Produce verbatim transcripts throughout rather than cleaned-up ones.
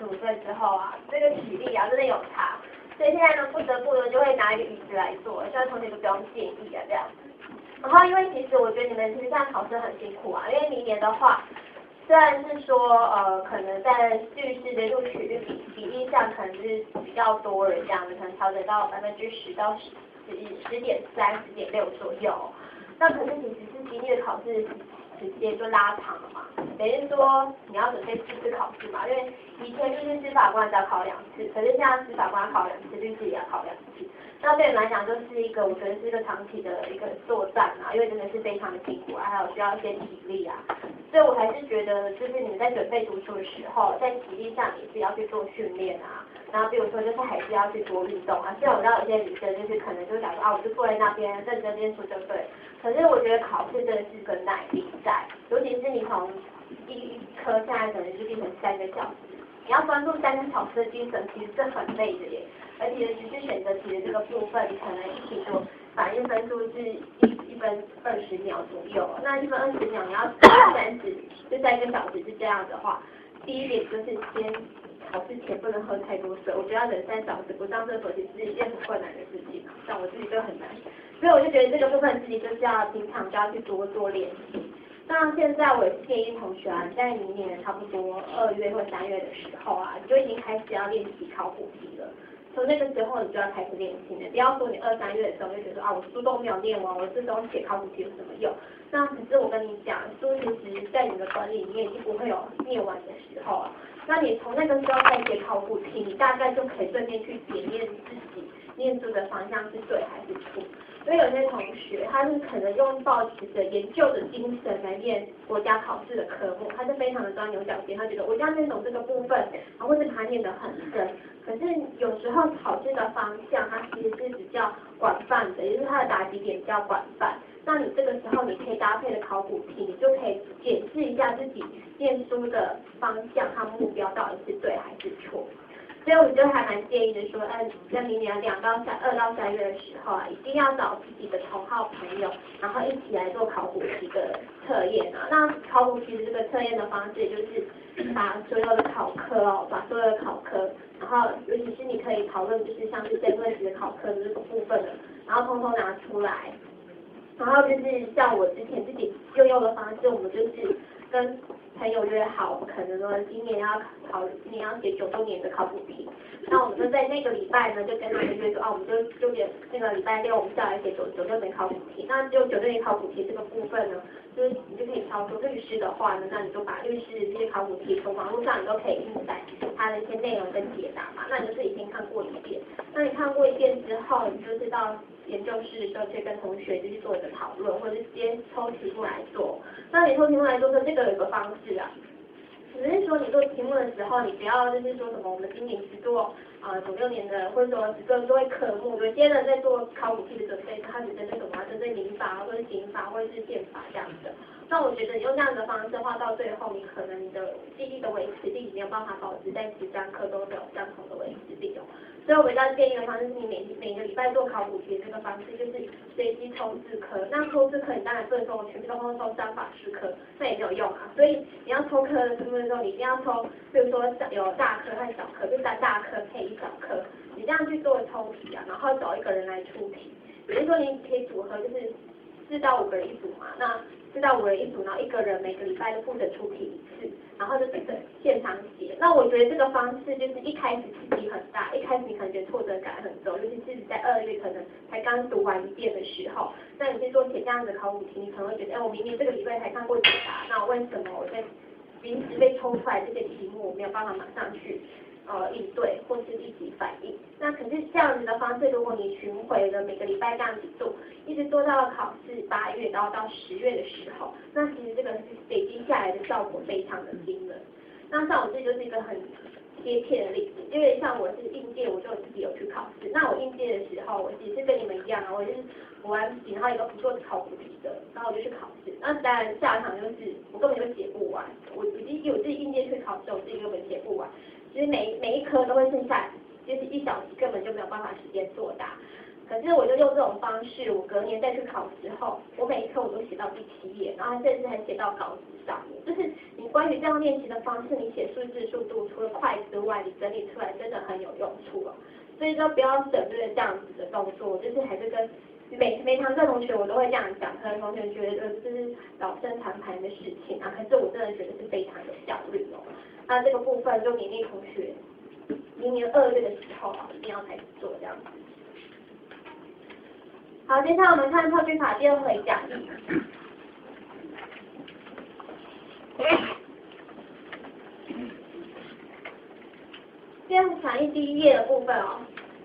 十五岁之后啊，这个体力啊真的有差，所以现在呢不得不的就会拿一个椅子来做，希望同学就不用介意啊这样。然后因为其实我觉得你们其实这样考试很辛苦啊，因为明年的话，虽然是说呃可能在律师的录取率比比例上可能是比较多人这样子，可能调整到百分之十到十十十点三、十点六左右。那可是其实是经历的考试时间就拉长了嘛，等于说你要准备四次考试嘛，因为以前律师司法官只要考两次，可是现在司法官考两次，律师也要考两次。那对你们来讲就是一个，我觉得是一个长期的一个作战啊，因为真的是非常的辛苦啊，还有需要一些体力啊，所以我还是觉得就是你们在准备读书的时候，在体力上也是要去做训练啊，然后比如说就是还是要去多运动啊，虽然我知道有些女生就是可能就想说啊，我就坐在那边认真念书就对，可是我觉得考试真的是个耐力在，尤其是你从一一科现在可能就变成三个小时。你要专注三个小时的精神，其实是很累的耶。而且尤其是选择题的这个部分，你可能一题就反应分数是一一分二十秒左右。那一分二十秒，你要三十，就三个小时是这样的话，第一点就是先考试前不能喝太多水，我觉得要忍三小时不上厕所，其实是一件很困难的事情，像我自己就很难。所以我就觉得这个部分自己就是要平常就要去多做练习。那现在我也是建议同学啊，在明年差不多二月或三月的时候啊，你就已经开始要练习考古题了。从那个时候你就要开始练习了，不要说你二三月的时候就觉得啊，我书都没有念完，我这时候写考古题有什么用？那可是我跟你讲，书其实在你的本里面已经不会有念完的时候啊。那你从那个时候开始写考古题，你大概就可以顺便去检验自己念书的方向是对还是错。所以有些同学他是可能用抱持着研究的精神来念国家考试的科目，他是非常的钻牛角尖，他觉得我一定要念懂这个部分，然后或是他念得很深。可是有时候考试的方向它其实是比较广泛的，也就是它的答题点比较广泛。那你这个时候你可以搭配的考古题，你就可以检视一下自己念书的方向和目标到底是对还是错。所以我就还蛮建议的说，呃，在明年两到三、二到三月的时候啊，一定要找自己的同好朋友，然后一起来做考古题的测验啊。那考古题的这个测验的方式，就是把所有的考科哦，把所有的考科，然后尤其是你可以讨论，就是像是申论题的考科的这个部分的，然后通通拿出来。然后就是像我之前自己就用的方式，我们就是跟朋友约好，我们可能说今年要考，今年要写九周年的考古题，那我们就在那个礼拜呢，就跟他们约说，啊，我们就就点那个礼拜六我们就来写九九六年考古题，那就九六年考古题这个部分呢，就是你就可以挑说律师的话呢，那你就把律师的这些考古题从网络上你都可以印载它的一些内容跟解答嘛，那你就自己先看过一遍，那你看过一遍之后，你就是到研究室的时候，可以跟同学就是做一个讨论，或者是直接抽题目来做。那你抽题目来做，说这个有个方式啊，只是说你做题目的时候，你不要就是说什么我们今年只做啊九六年的，或者说只做作为科目，有些人在做考古题的准备，他只针对什么，针对民法或者是刑法或者是宪法这样子。那我觉得你用这样的方式的话，到最后你可能你的记忆的维持力没有办法保持在十三科都有相同的维持力哦。所以我比较建议的方式是你每每个礼拜做考古题的这个方式，就是随机抽四科。那抽四科你当然不能说我全部都抽三法师科，那也没有用啊。所以你要抽科的部分的时候，你一定要抽，比如说有大科和小科，就大大科配一小科，你这样去做抽题啊，然后找一个人来出题。比如说你可以组合，就是四到五个人一组嘛，那四到五个人一组，然后一个人每个礼拜都负责出题一次，然后就整个现场写。那我觉得这个方式就是一开始刺激很大，一开始你可能觉得挫折感很重，尤其是在二月可能才刚读完一遍的时候，那你去做写这样子的考古题，你可能会觉得，哎，我明明这个礼拜才看过解答，那为什么我在临时被抽出来这些题目，我没有办法马上去呃应对或是立即反应？那可是这样子的方式，如果你巡回了每个礼拜这样子做，一直做到了考试八月，然后到十月的时候，那其实这个是累积下来的效果非常的惊人。那像我这就是一个很贴切的例子，因为像我是应届，我就自己有去考试。那我应届的时候，我也是跟你们一样啊，我就是补完笔，然后一个不做考古题的，然后我就去考试。那当然下场就是我根本就写不完，我我自己我自己应届去考试，我自己根本写不完。其实每每一科都会剩下，就是一小时根本就没有办法时间作答。 可是我就用这种方式，我隔年再去考的时候，我每一科我都写到第七页，然后甚至还写到稿纸上面。就是你关于这样练习的方式，你写数字速度除了快之外，你整理出来真的很有用处了。所以说不要省略这样子的动作，就是还是跟每每堂课同学我都会这样讲，可能同学觉得这是老生常谈的事情啊，可是我真的觉得是非常有效率哦。那这个部分就勉励同学，明年二月的时候啊，一定要开始做这样子。好，接下来我们看套句法第二回讲义。第二讲义第一页的部分哦。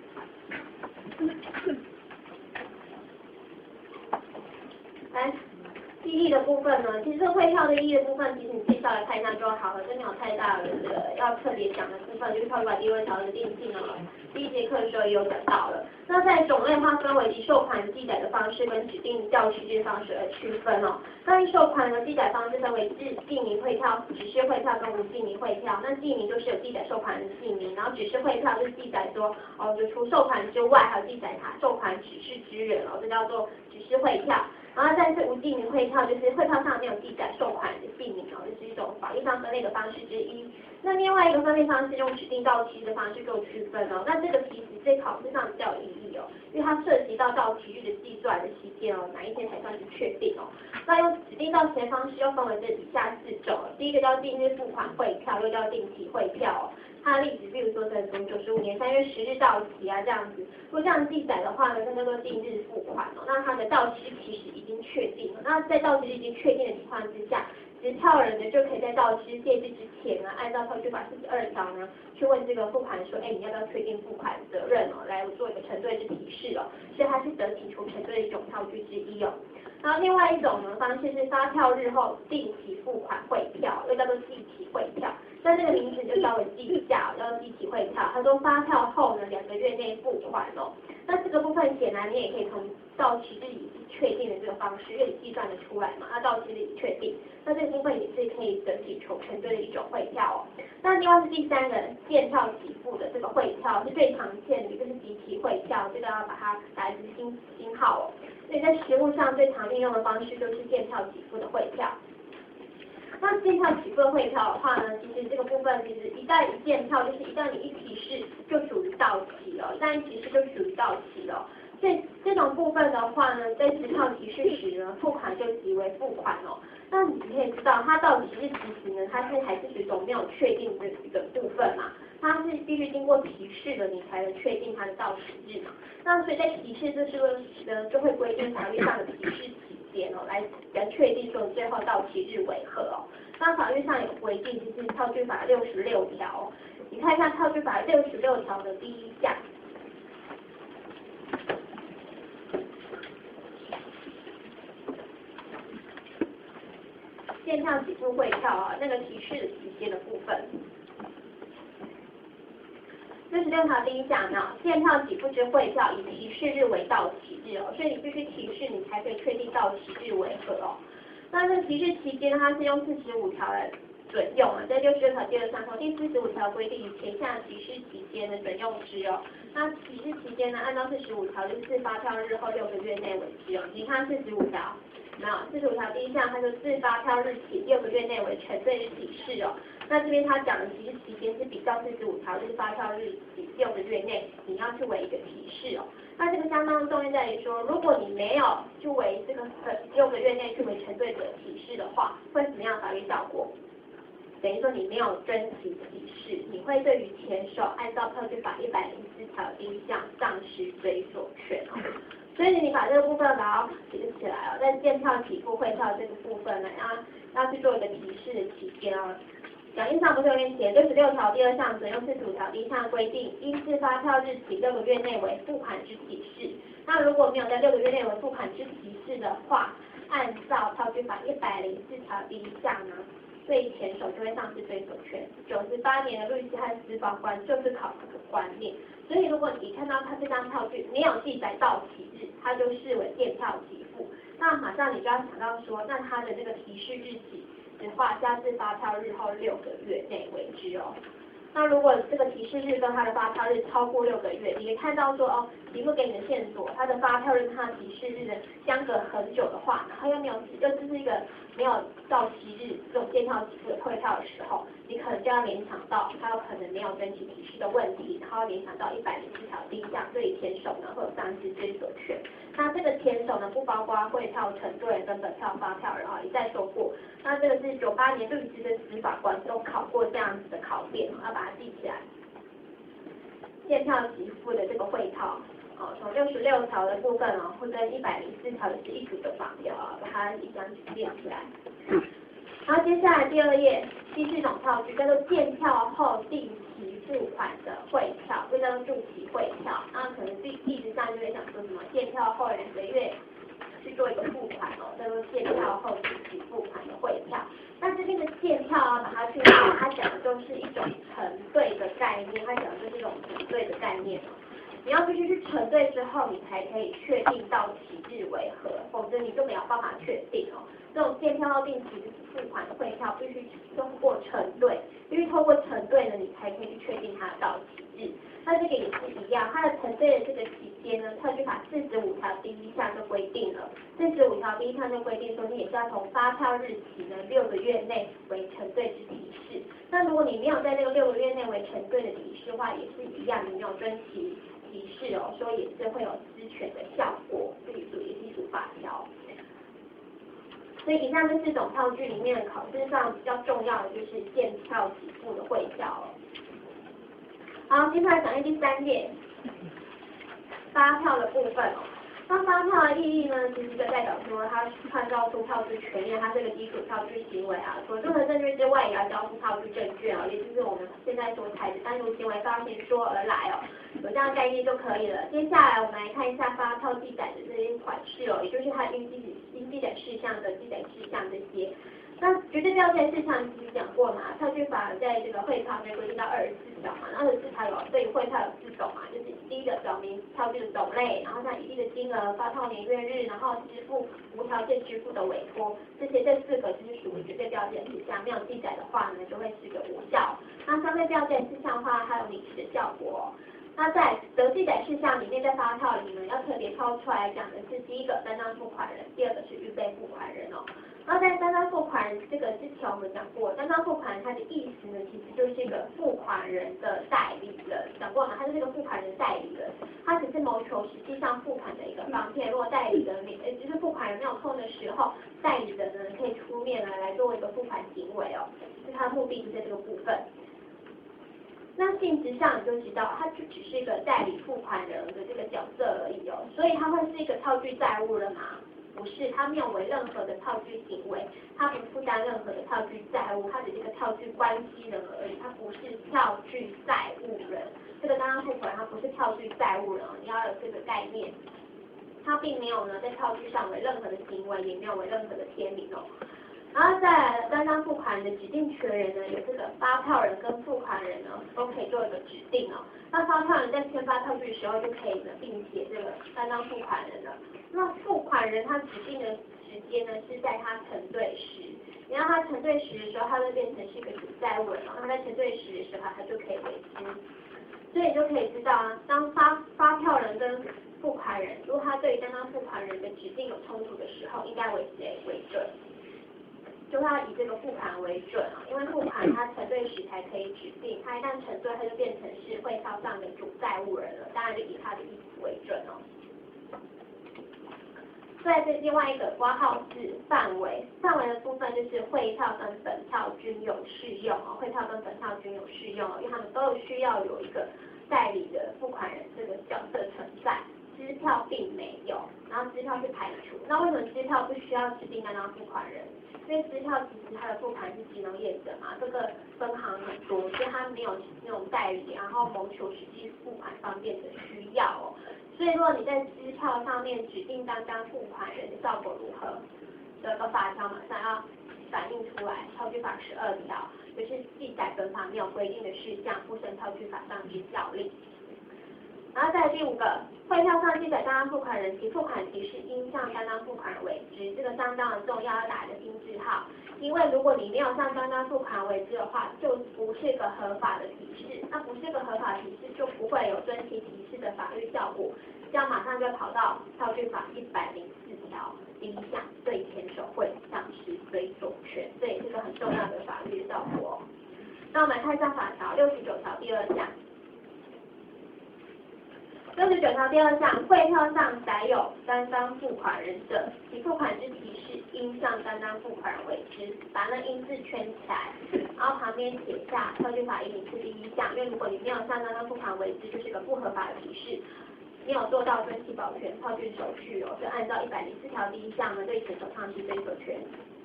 来，记忆的部分呢，其实这个会跳的意义的部分，其实你自己稍微看一下就好了，这没有太大的这个要特别讲的部分，就是套句法第二条的定性哦。第一节课的时候也有讲到了。那在种类化分为以授款记载的方式跟指定教期日方式而区分哦。那以授款的记载方式分为记记名汇票、指示汇票跟无记名汇票。那记名就是有记载授款人的姓名，然后指示汇票就是记载说哦，就除授款之外，还有记载他授款指示之人哦，这叫做指示汇票。然后再是无记名汇票，就是汇票上没有记载授款人的姓名哦，这是一种法律上分类的方式之一。那另外一个分类方式用指定到期的方式做区分哦。那这个其实在考试上比较有意义哦，因为它涉及到到期日的计算的期间哦，哪一天才算是确定哦。那用指定到期的方式又分为这以下四种，第一个叫定日付款汇票，又叫定期汇票哦。它的例子，比如说在从九十五年三月十日到期啊这样子，如果这样记载的话呢，这叫做定日付款哦。那它的到期日其实已经确定了，那在到期日已经确定的情况之下，持票人呢就可以在到期日届至之前呢，按照套句法四十二条呢，去问这个付款人说，哎，你要不要确定付款责任哦，来做一个承兑之提示哦，所以它是得提出承兑的一种套句之一哦。然后另外一种呢方式是发票日后定期付款汇票，又叫做计期汇票。那这个名字就稍微记一下，叫计期汇票。他说发票后呢两个月内付款哦。那这个部分显然你也可以从到期日已经确定的这个方式，因为你计算得出来嘛，那到期日已经确定，那这个部分也是可以整体求承兑的一种汇票哦。那另外是第三个见票给付的这个汇票是最常见的，一个是集体汇票，这个要把它打一个星星号哦。所以在实务上最常运用的方式就是见票给付的汇票。那见票起付的汇票的话呢，其实这个部分其实一旦一见票，就是一旦你一提示就属于到期了，一旦一提示就属于到期了。所以这种部分的话呢，在持票提示时呢，付款就即为付款哦。那你可以知道，它到期日其实呢，它是还是属于一种没有确定的一个部分嘛，它是必须经过提示的，你才能确定它的到期日嘛。那所以在提示这是呢，就会规定法律上的提示期间哦，来来确定说你最后到期日为何哦。那法律上有规定，就是套句法六十六条、哦，你看一下套句法六十六条的第一项。见票给付汇票啊，那个提示的期间的部分。六十六条第一项呢，见票给付之汇票以提示日为到期日哦，所以你必须提示你才可以确定到期日为何哦。那这个提示期间它是用四十五条来准用啊，在六十六条第二项中第四十五条规定以前项提示期间的准用之哦。那提示期间呢，按照四十五条就是自发票日后六个月内为之哦。你看四十五条。没有，四十五条第一项，它就自发票日起六个月内为承兑日提示哦。那这边他讲的提示期间是比较四十五条，就是发票日起六个月内，你要去为一个提示哦。那这个相当重要在于说，如果你没有去为这个六个月内去为承兑者提示的话，会什么样的法律效果？等于说你没有遵其提示，你会对于前手按照套句法一百零四条第一项丧失追索权哦。所以你把这个部分把它写起来哦，在见票给付汇票这个部分呢，要要去做一个提示的期间哦。讲义上不是有点写六十六条第二项准用四十五条第一项规定，应自发票日起六个月内为付款之提示。那如果没有在六个月内为付款之提示的话，按照套句法一百零四条第一项呢，对前手就会丧失追索权。九十八年的律师和司法官就是考这个观念。所以如果你看到他这张票据没有记载到期日，他就视为见票给付，那马上你就要想到说，那他的这个提示日期只画下自发票日后六个月内为之哦。 那如果这个提示日跟它的发票日超过六个月，你可以看到说哦，题目给你的线索，它的发票日跟它的提示日的相隔很久的话，然后又没有又这是一个没有到期日这种见票期的退票的时候，你可能就要联想到它有可能没有申请提示的问题，然后联想到一百零四条第一项对于填手呢会有丧失追索权。那这个填手呢不包括汇票承兑人跟本票发票人啊，一再说过。那这个是九八年律师跟司法官都考过这样子的考点，要把它记起来。见票即付的这个汇套，哦，从六十六条的部分哦，会跟一百零四条也是一组的法条啊，把它一张纸列起来。然后接下来第二页，第四种套句叫做见票后定期付款的汇票，这叫做住期汇票。那可能例例子上就会想说什么见票后两个月去做一个付款哦，叫做见票后定期付款的汇票。那这边的见票啊，把它去看，它讲的就是一种承兑的概念，它讲的就是一种承兑的概念哦。你要必须去承兑之后，你才可以确定到期日为何，否则你就没有办法确定哦。这种见票后定期付款的汇票，必须通过承兑，必须通过承兑呢，你才可以去确定它的到期日。那这个也是一样，它的承兑的这个期间呢，特区法四十五条第一项就规定了，四十五条第一项就规定说，你也是要从发票日起呢六个月内为承兑之提示。那如果你没有在这个六个月内为承兑的提示的话，也是一样，你没有遵其提示哦，说也是会有失权的效果，这里属于基础法条。所以以上这四种套句里面，考试上比较重要的就是见票起付的汇票哦。好，接下来讲第三页，发票的部分哦。那发票的意义呢，其实就代表说它创造出票据权利，它是个基础票据行为啊。除了综合证据之外，也要交付票据证券哦，也就是我们现在所采的单独行为发行说而来哦，有这样的概念就可以了。接下来我们来看一下发票记载的这些款式哦，也就是它应记应记载事项的记载事项这些。那绝对标签事项其实讲过嘛，票据法在这个汇票内规定到二十四条嘛，那二十四条有对汇票有四种嘛，就是第一个表明票据的种类，然后像一定的金额、发票年月日，然后支付无条件支付的委托，这些这四个就是属于绝对标签事项，没有记载的话呢，就会是个无效。那相对标签事项的话，它有拟实的效果。那在得记载事项里面，在发票里呢，要特别抛出来讲的是第一个担当付款人，第二个是预备付款人哦。然后在担当付款人这个之前我们讲过，担当付款人它的意思呢，其实就是一个付款人的代理人，讲过嘛，他是这个付款人代理人，他只是谋求实际上付款的一个方便。如果代理人也就是付款人没有空的时候，代理人呢可以出面来来作为一个付款行为哦，是他的目的是在这个部分。那性质上你就知道，它就只是一个代理付款人的这个角色而已哦，所以它会是一个套据债务了吗？不是，它没有为任何的套据行为，它不负担任何的套据债务，它只是一个套据关系人而已，它不是套据债务人。这个刚刚付款人，它不是套据债务人，你要有这个概念。它并没有呢在套据上为任何的行为，也没有为任何的签名哦。然后再来担当付款人的指定权人呢，有这个发票人跟付款人呢都可以做一个指定哦。那发票人在签发套据的时候就可以呢，并且这个担当付款人了。那付款人他指定的时间呢是在他承兑时，你让他承兑时的时候，他会变成是一个主债务人哦。那在承兑时的时候，他就可以为之。所以你就可以知道啊，当发发票人跟付款人，如果他对于担当付款人的指定有冲突的时候，应该为谁为准？就要以这个付款为准啊，因为付款它承兑时才可以指定，它一旦承兑，它就变成是汇票上的主债务人了，当然就以他的意思为准哦。再这另外一个括号是范围，范围的部分就是汇票跟本票均有适用哦，汇票跟本票均有适用哦，因为他们都有需要有一个代理的付款人这个角色存在。支票并没有，然后支票是排除。那为什么支票不需要指定担当付款人？因为支票其实它的付款是技能业者嘛，这个分行很多，所以它没有那种代理，然后谋求实际付款方便的需要哦。所以如果你在支票上面指定担当付款人的效果如何？有个法条马上要反映出来，套据法十二条，就是记载本法没有规定的事项，不生套据法上之效力。 然后再来第五个，汇票上记载单当付款人及付款提示应向单当付款人为之，这个相当的重要，要打一个星字号。因为如果你没有向单当付款为之的话，就不是个合法的提示，那不是个合法提示，就不会有遵其提示的法律效果。这样马上就跑到票据法一百零四条第一项，对前手会丧失追索权，这也是个很重要的法律效果。那我们看一下法条六十九条第二项。六十九条第二项，汇票上载有单当付款人者，其付款之提示应向单当付款人为之，把那应字圈起来，然后旁边写下票据法一零四第一项，因为如果你没有向单当付款为之，就是个不合法的提示。没有做到遵其保全票据手续哦，就按照一百零四条第一项呢，对前手丧失追索权。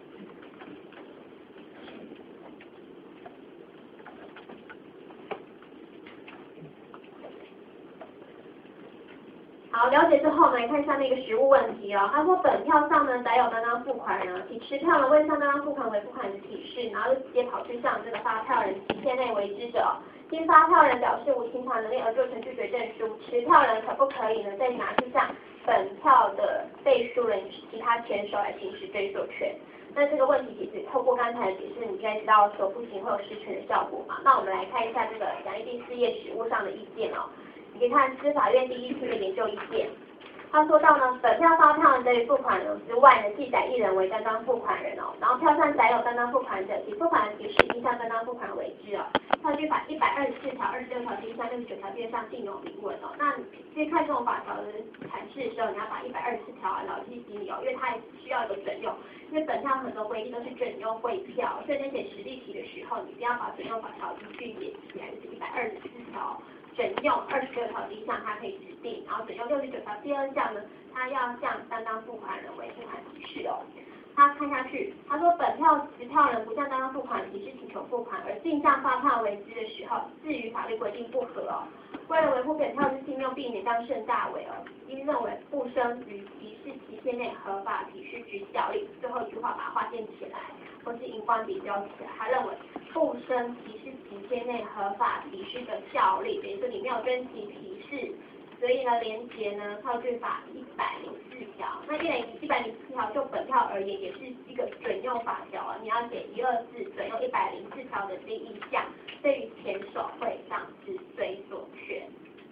好，了解之后，我们来看下面一个实务问题哦。他说，本票上呢载有单当付款人，其持票人未向单当付款为付款的提示，然后就直接跑去向这个发票人期限内为之者，经发票人表示无清偿能力而做成拒绝证书，持票人可不可以呢再拿去向本票的背书人其他前手来行使追索权？那这个问题其实透过刚才的解释，你应该知道说不行会有失权的效果嘛。那我们来看一下这个讲义第四页实务上的意见哦。你可以看司法院第一区的研究意见，他说到呢，本票发票人对于付款人之外呢，记载一人为单当付款人哦，然后票上载有单当付款者，其付款人提示应向单当付款人为之哦。票据法一百二十四条、二十六条第一项、六十九条第二项定有明文哦。那你在看这种法条的阐释的时候，你要把一百二十四条啊牢记心里哦，因为它也需要一个准用，因为本票很多规定都是准用汇票，所以在写实例题的时候，你一定要把准用法条依据写起来，就是一百二十四条。准用二十六条第一项，它可以指定，然后准用六十九条第二项呢，它要向单当付款人为付款提示哦。他看下去，他说本票持票人不向单当付款提示请求付款，而径向发票为之的时候，自与法律规定不合哦。为了维护本票之信用，避免当甚大违哦，应认为不生于提示期限内合法提示之效力。最后一句话把它划线起来，或是荧光笔标起来。他认为不生提示期限内合法提示的效力，等于说你没有遵其提示。所以呢，连结呢，票据法一百零四条，那一零一百零四条就本票而言，也是一个准用法条啊。你要写一二四准用一百零四条的第一项，对于前手会丧失追索权。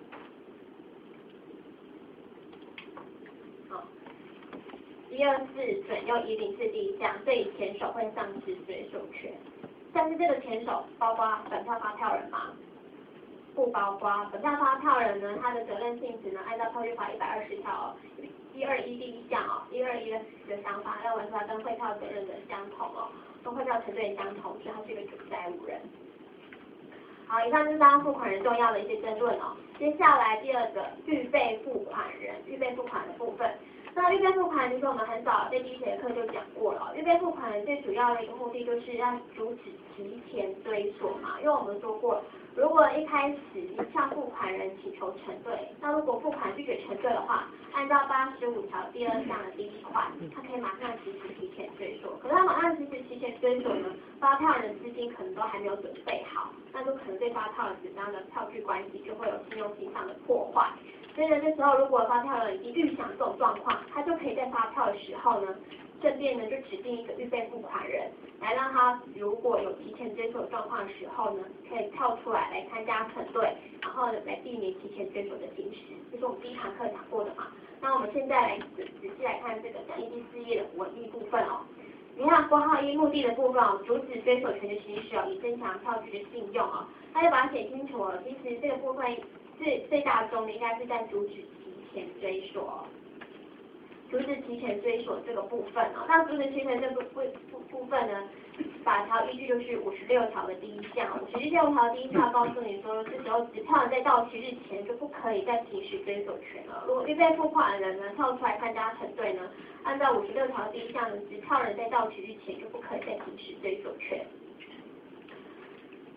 好，一二四准用一零四第一项，对于前手会丧失追索权。但是这个前手包括本票发票人吗？不包括。本票发票人呢，他的责任性质呢，按照票据法一百二十条一二一第一项哦，一二一的的想法认为说他跟汇票责任的相同哦，跟汇票承兑相同，所以他是一个主债务人。好，以上就是当付款人重要的一些争论哦。接下来第二个预备付款人，预备付款的部分。那预备付款就是我们很早在第一节课就讲过了，预备付款人最主要的一个目的就是要阻止提前追索嘛，因为我们说过，如果一开始你向付款人请求承兑，那如果付款拒绝承兑的话，按照八十五条第二项的第一款，他可以马上实施提前追索。可是他马上实施提前追索呢，发票人资金可能都还没有准备好，那就可能对发票人之间的票据关系就会有信用性上的破坏。所以呢，这时候如果发票人已经预想这种状况，他就可以在发票的时候呢，顺便呢就指定一个预备付款人，来让他如果有提前追索状况的时候呢，可以跳出来来参加承兑，然后呢来避免提前追索的行使。这是我们第一堂课讲过的嘛。那我们现在来仔仔细来看这个讲义第四页的文义部分哦。你看括号一目的的部分哦，阻止追索权的行使哦，以增强票据的信用哦，他就把它写清楚了。其实这个部分最最大宗的应该是在阻止提前追索哦。阻止提前追索这个部分哦，那阻止提前这个部部部分呢，法条依据就是五十六条的第一项，五十六条第一项告诉你说，这时候持票人在到期日前就不可以再行使追索权了。如果预备付款人呢跳出来参加承兑呢，按照五十六条第一项的持票人在到期日前就不可以再行使追索权。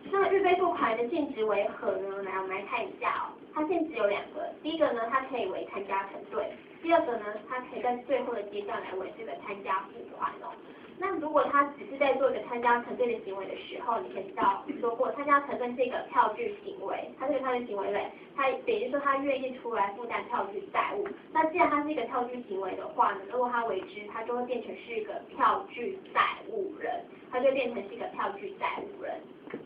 那预备付款的性质为何呢？来，我们来看一下哦。它性质有两个，第一个呢，它可以为参加承兑；第二个呢，它可以在最后的阶段来为这个参加付款哦。那如果他只是在做一个参加承兑的行为的时候，你可以知道说过，参加承兑是一个票据行为，它是个票据行为类，它等于说他愿意出来负担票据债务。那既然它是一个票据行为的话呢，如果他为之，他就会变成是一个票据债务人，他就变成是一个票据债务人。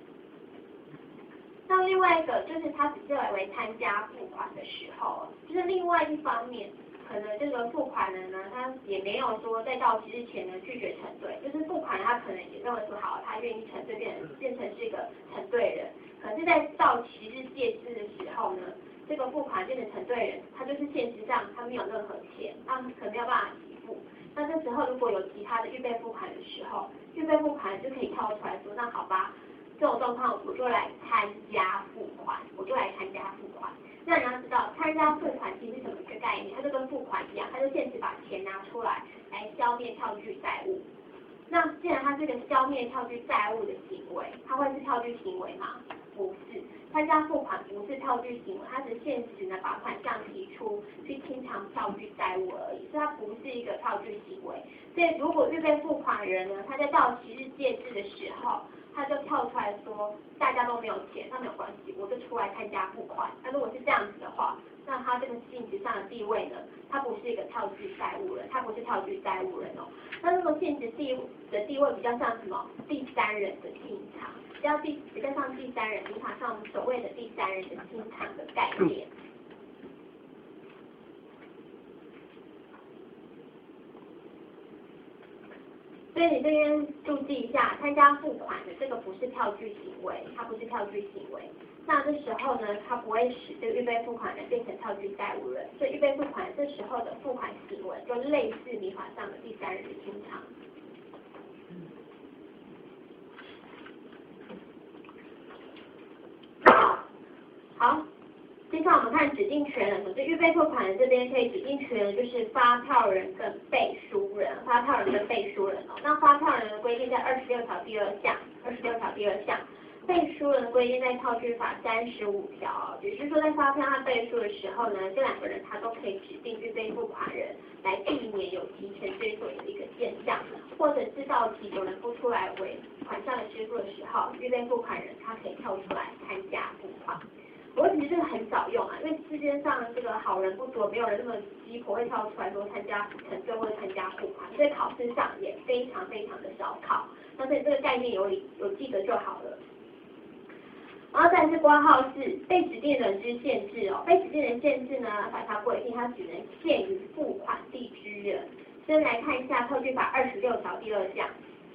那另外一个就是他只是来为参加付款的时候，就是另外一方面。可能这个付款人呢，他也没有说在到期日前呢拒绝承兑，就是付款人他可能也认为说好，他愿意承兑，变成变成是一个承兑人。可是，在到期日届至的时候呢，这个付款变成承兑人，他就是现实上他没有任何钱，他可能没有办法给付。那这时候如果有其他的预备付款的时候，预备付款人就可以跳出来说，那好吧，这种状况我就来参加付款，我就来参加付款。那你要知道，参加付款其实是什么一个概念？它就跟付款一样，它就限制把钱拿出来来消灭票据债务。那既然它是个消灭票据债务的行为，它会是票据行为吗？不是，参加付款不是票据行为，它只是限时呢把款项提出去清偿票据债务而已，所以它不是一个票据行为。所以如果预备付款人呢，他在到期日届至的时候，他就跳出来说，大家都没有钱，那没有关系，我就出来参加付款。那如果是这样子的话，那他这个性质上的地位呢，他不是一个票据债务人，他不是票据债务人哦。那这个性质地的地位比较像什么？第三人的清偿，比较第比较像第三人，民法上我们所谓的第三人的清偿的概念。所以你这边注记一下，参加付款的这个不是票据行为，它不是票据行为。那这时候呢，它不会使这个预备付款人变成票据债务人，所以预备付款这时候的付款行为就类似民法上的第三人的清偿。好。接下来我们看指定权人，可是预备付款人这边可以指定权人就是发票人跟背书人，发票人跟背书人哦。那发票人的规定在二十六条第二项，二十六条第二项，背书人的规定在票据法三十五条，也就是说在发票和背书的时候呢，这两个人他都可以指定预备付款人来避免有提前追索的一个现象，或者是到期有人不出来为款项的支付的时候，预备付款人他可以跳出来参加付款。不过其实这个很少用啊，因为世界上这个好人不多，没有人那么鸡婆会跳出来说参加承兑或者参加付款，所以考试上也非常非常的少考。那所以这个概念有有记得就好了。然后再来是括号四被指定人之限制哦，被指定人限制呢，法条规定它只能限于付款地之人。先来看一下票据法二十六条第二项。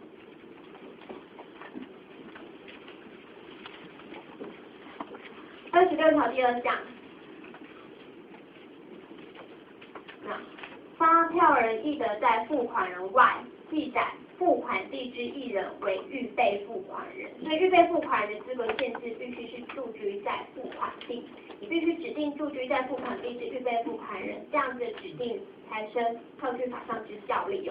二十六条第二项，那发票人亦得在付款人外记载付款地之一人为预备付款人，所以预备付款人的资格限制必须是住居在付款地，你必须指定住居在付款地之预备付款人，这样子的指定才生票据法上之效力哦。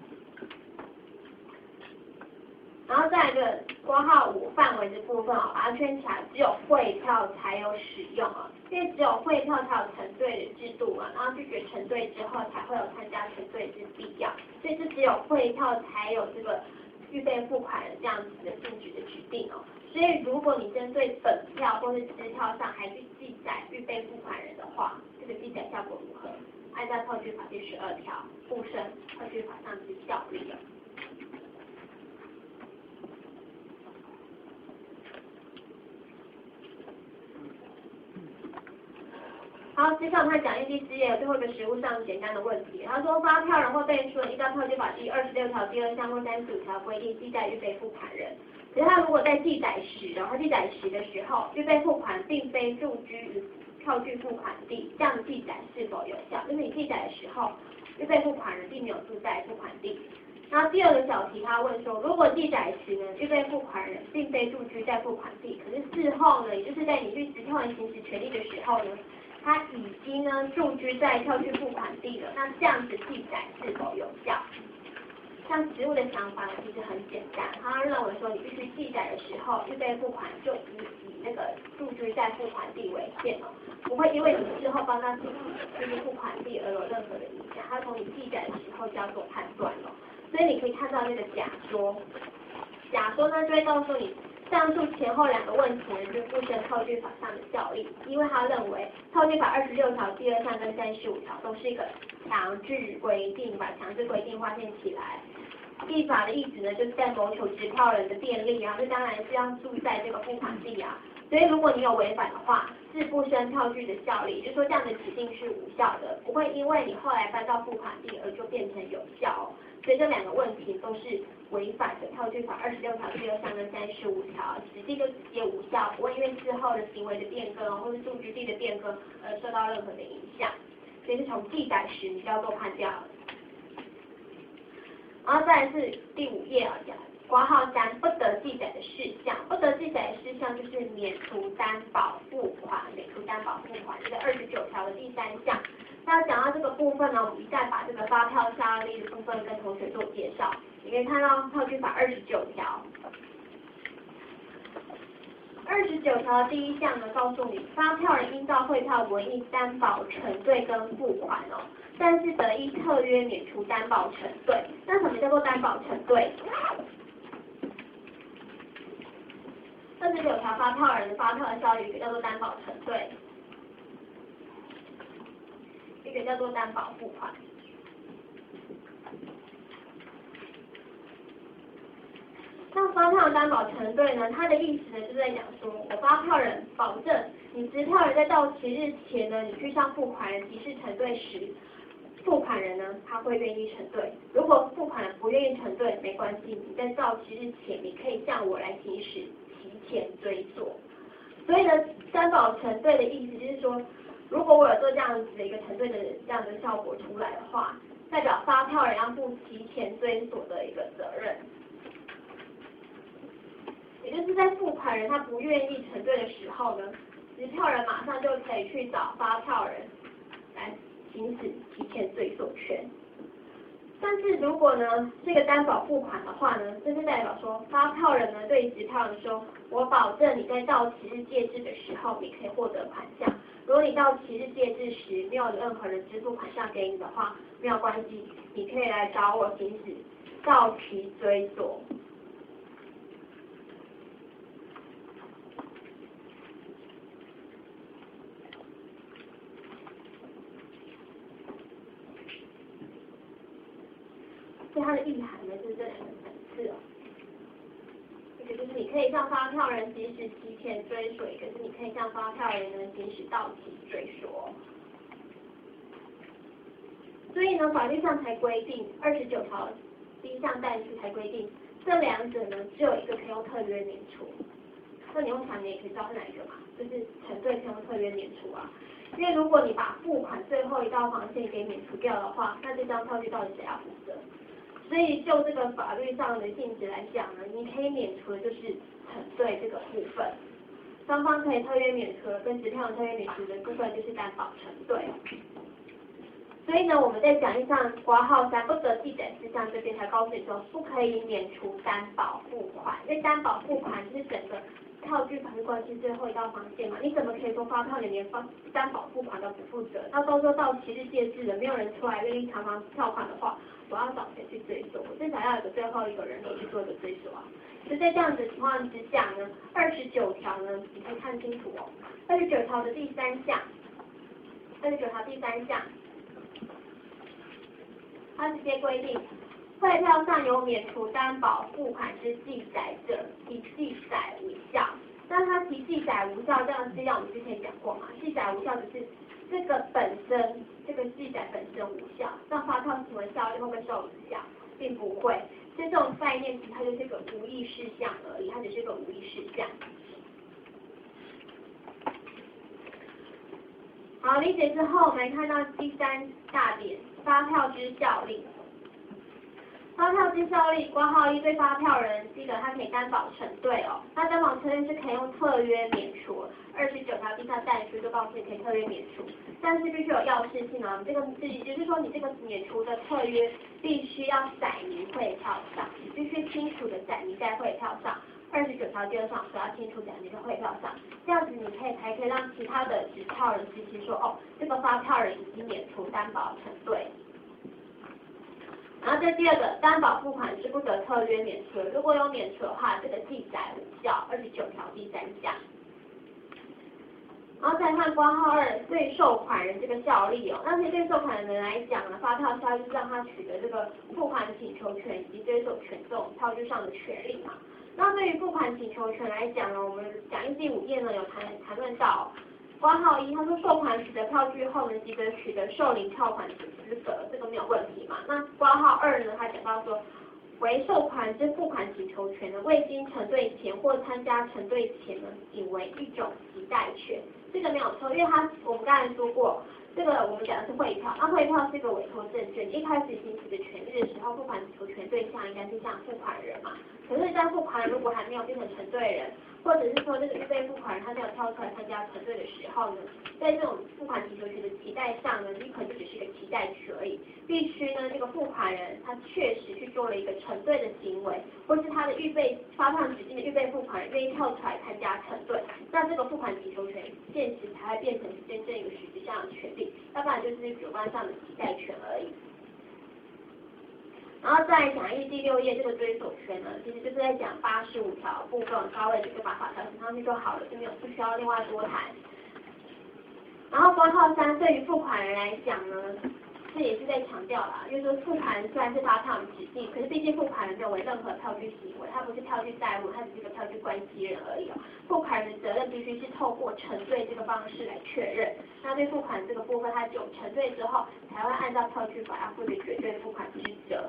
然后再来一个括号五范围的部分哦，把它圈起来，只有汇票才有使用哦，因为只有汇票才有承兑的制度嘛，然后拒绝承兑之后才会有参加承兑之必要，所以是只有汇票才有这个预备付款人这样子的性质的指定哦。所以如果你针对本票或是支票上还去记载预备付款人的话，这个记载效果如何？按照票据法第十二条，不生票据法上之效力的。好，接下来我们看讲义第四页最后一个实务上简单的问题。他说，发票人或背书人依照票据法第二十六条第二项或三十五条规定记载预备付款人，可是他如果在记载时，然后记载时的时候，预备付款并非住居于票据付款地，这样的记载是否有效？就是你记载的时候，预备付款人并没有住在付款地。然后第二个小题，他问说，如果记载时呢，预备付款人并非住居在付款地，可是事后呢，也就是在你去执行完行使权利的时候呢，他已经呢住居在票据付款地了，那这样子记载是否有效？ 像实务的想法其实很简单，他认为说你必须记载的时候，预备付款就以以那个数据在付款地为限哦，不会因为你之后帮他记就是付款地而有任何的影响，他从你记载的时候就要做判断了。所以你可以看到那个假说，假说呢就会告诉你。上述前后两个问题呢，就不生套句法上的效力，因为他认为套句法二十六条第二项跟三十五条都是一个强制规定，把强制规定划线起来。立法的意思呢，就是在谋求执票人的便利啊，这当然是要注在这个付款地啊。所以如果你有违反的话，是不生票据的效力，就是说这样的指定是无效的，不会因为你后来搬到付款地而就变成有效哦。所以这两个问题都是违反的票据法二十六条第二项跟三十五条，指定就直接无效，不会因为之后的行为的变更或是住居地的变更而受到任何的影响。所以是从记载时你就要做判掉了。然后再来是第五页啊，讲括号三不得记载的事项，不得记载的事项就是免除担保付款，免除担保付款，这个二十九条的第三项。那讲到这个部分呢，我们一再把这个发票效力的部分跟同学做介绍。你可以看到票据法二十九条，二十九条第一项呢，告诉你发票人应照汇票文义担保承兑跟付款哦，但是得依特约免除担保承兑。那什么叫做担保承兑？二十九条发票人的发票的效力，一个叫做担保承兑，一个叫做担保付款。那发票担保承兑呢，它的意思呢，就是在讲说，我发票人保证你支票人在到期日前呢，你去向付款人提示承兑时，付款人呢他会愿意承兑。如果付款人不愿意承兑，没关系，你在到期日前，你可以向我来提示提前追索。所以呢，担保承兑的意思就是说，如果我有做这样子的一个承兑的这样的效果出来的话，代表发票人要负提前追索的一个责任。也就是在付款人他不愿意承兑的时候呢，持票人马上就可以去找发票人来行使提前追索权。但是如果呢这个担保付款的话呢，这是代表说发票人呢对持票人说，我保证你在到期日届至的时候，你可以获得款项。如果你到期日届至时没有任何人支付款项给你的话，没有关系，你可以来找我行使到期追索。所以它的意涵呢，就是这两个层次哦。一个就是你可以向发票人行使提前追索，一个是你可以向发票人呢行使到期追索。所以呢，法律上才规定二十九条第一项但是才规定，这两者呢只有一个可以用特约免除。那你用想你也可以知道是哪一个嘛，就是承兑可以用特约免除啊。因为如果你把付款最后一道防线给免除掉的话，那这张票据到底谁要负责？所以就这个法律上的性质来讲呢，你可以免除的就是承兑这个部分，双方可以特约免除的跟持票人特约免除的部分就是担保承兑。所以呢，我们在讲义上括号三不得记载事项这边才告诉你说，不可以免除担保付款，因为担保付款是整个票据法律关系最后一道防线嘛，你怎么可以说发票人连发担保付款都不负责？到时候到期日届至了，没有人出来愿意偿还票款的话，我要找谁去追索？我至少要有个最后一个人可以去做一个追索啊。所以在这样子的情况之下呢，二十九条呢，你可以看清楚哦。二十九条的第三项，二十九条第三项，它直接规定，汇票上有免除担保付款之记载者，其记载无效。那它其记载无效这样的资料我们之前讲过嘛？记载无效只是这个本身，这个记载本身无效，那发票行为效力会不会受影响？并不会。所以这种概念其实它就是个无意事项而已，它只是个无意事项。好，理解之后，我们看到第三大点，发票之效力。发票之效力，括号一对发票人，记得他可以担保承兑哦。那担保承兑是可以用特约免除，二十九条第三下但书就告诉你可以特约免除，但是必须有要事性啊，这个是也就是说你这个免除的特约必须要载明汇票上，你必须清楚的载明在汇票上。二十九条第二项说要清楚载明在汇票上，这样子你可以才可以让其他的持票人知悉说，哦，这个发票人已经免除担保承兑。然后这第二个担保付款是不得特约免除，如果有免除的话，这个记载无效。二十九条第三项。然后再看括号二对受款人这个效力哦，那些对受款人来讲呢，发票效力是让他取得这个付款请求权以及追索权这种票据上的权利嘛。那对于付款请求权来讲呢，我们讲义第五页呢有谈谈论到。括号一，他说受款取得票据后呢，即得取得受领票款的资格，这个没有问题嘛？那括号二呢，他讲到说，为受款之付款请求权呢，未经承兑前或参加承兑前呢，仅为一种期待权，这个没有错，因为他我们刚才说过，这个我们讲的是汇票，那汇票是一个委托证券，一开始行使的权利的时候，付款请求权对象应该是像付款人嘛，可是在付款人如果还没有变成承兑人。或者是说这个预备付款人他没有跳出来参加承兑的时候呢，在这种付款请求权的期待上呢，你可能就只是一个期待权而已。必须呢，这个付款人他确实去做了一个承兑的行为，或是他的预备发票指定的预备付款人愿意跳出来参加承兑，那这个付款请求权现实才会变成真正一个实质上的权利，要不然就是主观上的期待权而已。然后在讲义第六页这个追索权呢，其实就是在讲八十五条部分，稍微就把法条写上去就好了，就没有不需要另外多谈。然后括号三对于付款人来讲呢，这也是在强调啦，就是说付款人虽然是发票指定，可是毕竟付款人没有为任何票据行为，他不是票据债务，他只是个票据关系人而已哦。付款人的责任必须是透过承兑这个方式来确认，那对付款这个部分，他只有承兑之后，才会按照票据法要负的绝对付款之责。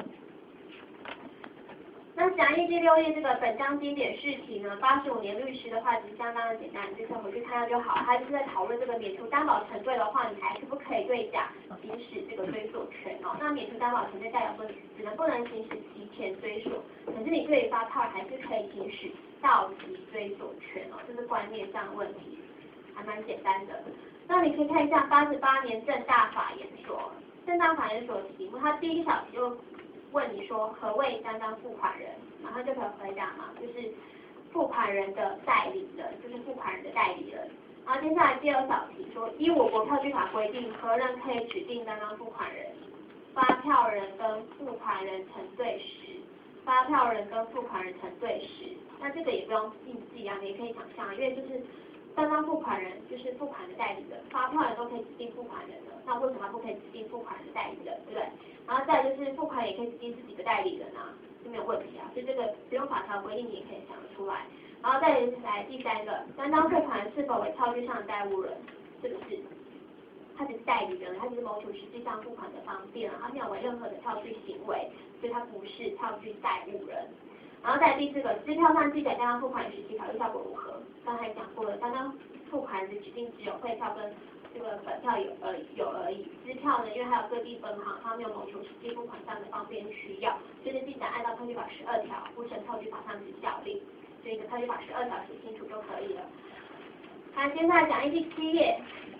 那讲义第六页这个本章经典试题呢，八十五年律师的话其实相当的简单，你就是回去看下就好。它就是在讨论这个免除担保承兑的话，你还是不可以对甲行使这个追索权哦。那免除担保承兑代表说你只能不能行使提前追索，可是你对于发票还是可以行使到期追索权哦，这是观念上的问题，还蛮简单的。那你可以看一下八十八年正大法研所，正大法研所的题目，它第一小题就问你说何谓担当付款人，然后就可以回答嘛，就是付款人的代理人，就是付款人的代理人。然后接下来第二小题说，依我国票据法规定，何人可以指定担当付款人？发票人跟付款人承兑时，发票人跟付款人承兑时，那这个也不用硬记啊，你也可以想象，因为就是担当付款人就是付款的代理人，发票人都可以指定付款人的，那为什么不可以指定付款人的代理人，对不对？然后再来就是付款也可以指定自己的代理人啊，就没有问题啊，所以这个不用法条规定你也可以想得出来。然后再来第三个，担当付款人是否为票据上的债务人，这个是他只是代理人，他只是谋求实际上付款的方便，他没有为任何的票据行为，所以他不是票据债务人。然后再来第四个，支票上记载担当付款人实际法律效果如何？刚才讲过了，担当付款人的指定只有汇票跟这个本票有而有而已，支票呢，因为还有各地分行，它没有谋求实际付款上的方便需要，就是记载按照票据法十二条，不成票据法上之效力，所以呢，票据法十二条写清楚就可以了。好，接下来讲义第七页，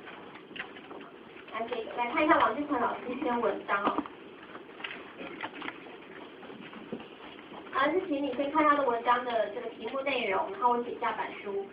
来这个来看一下王志成老师一篇文章哦。啊，是请你先看他的文章的这个题目内容，然后我写下板书。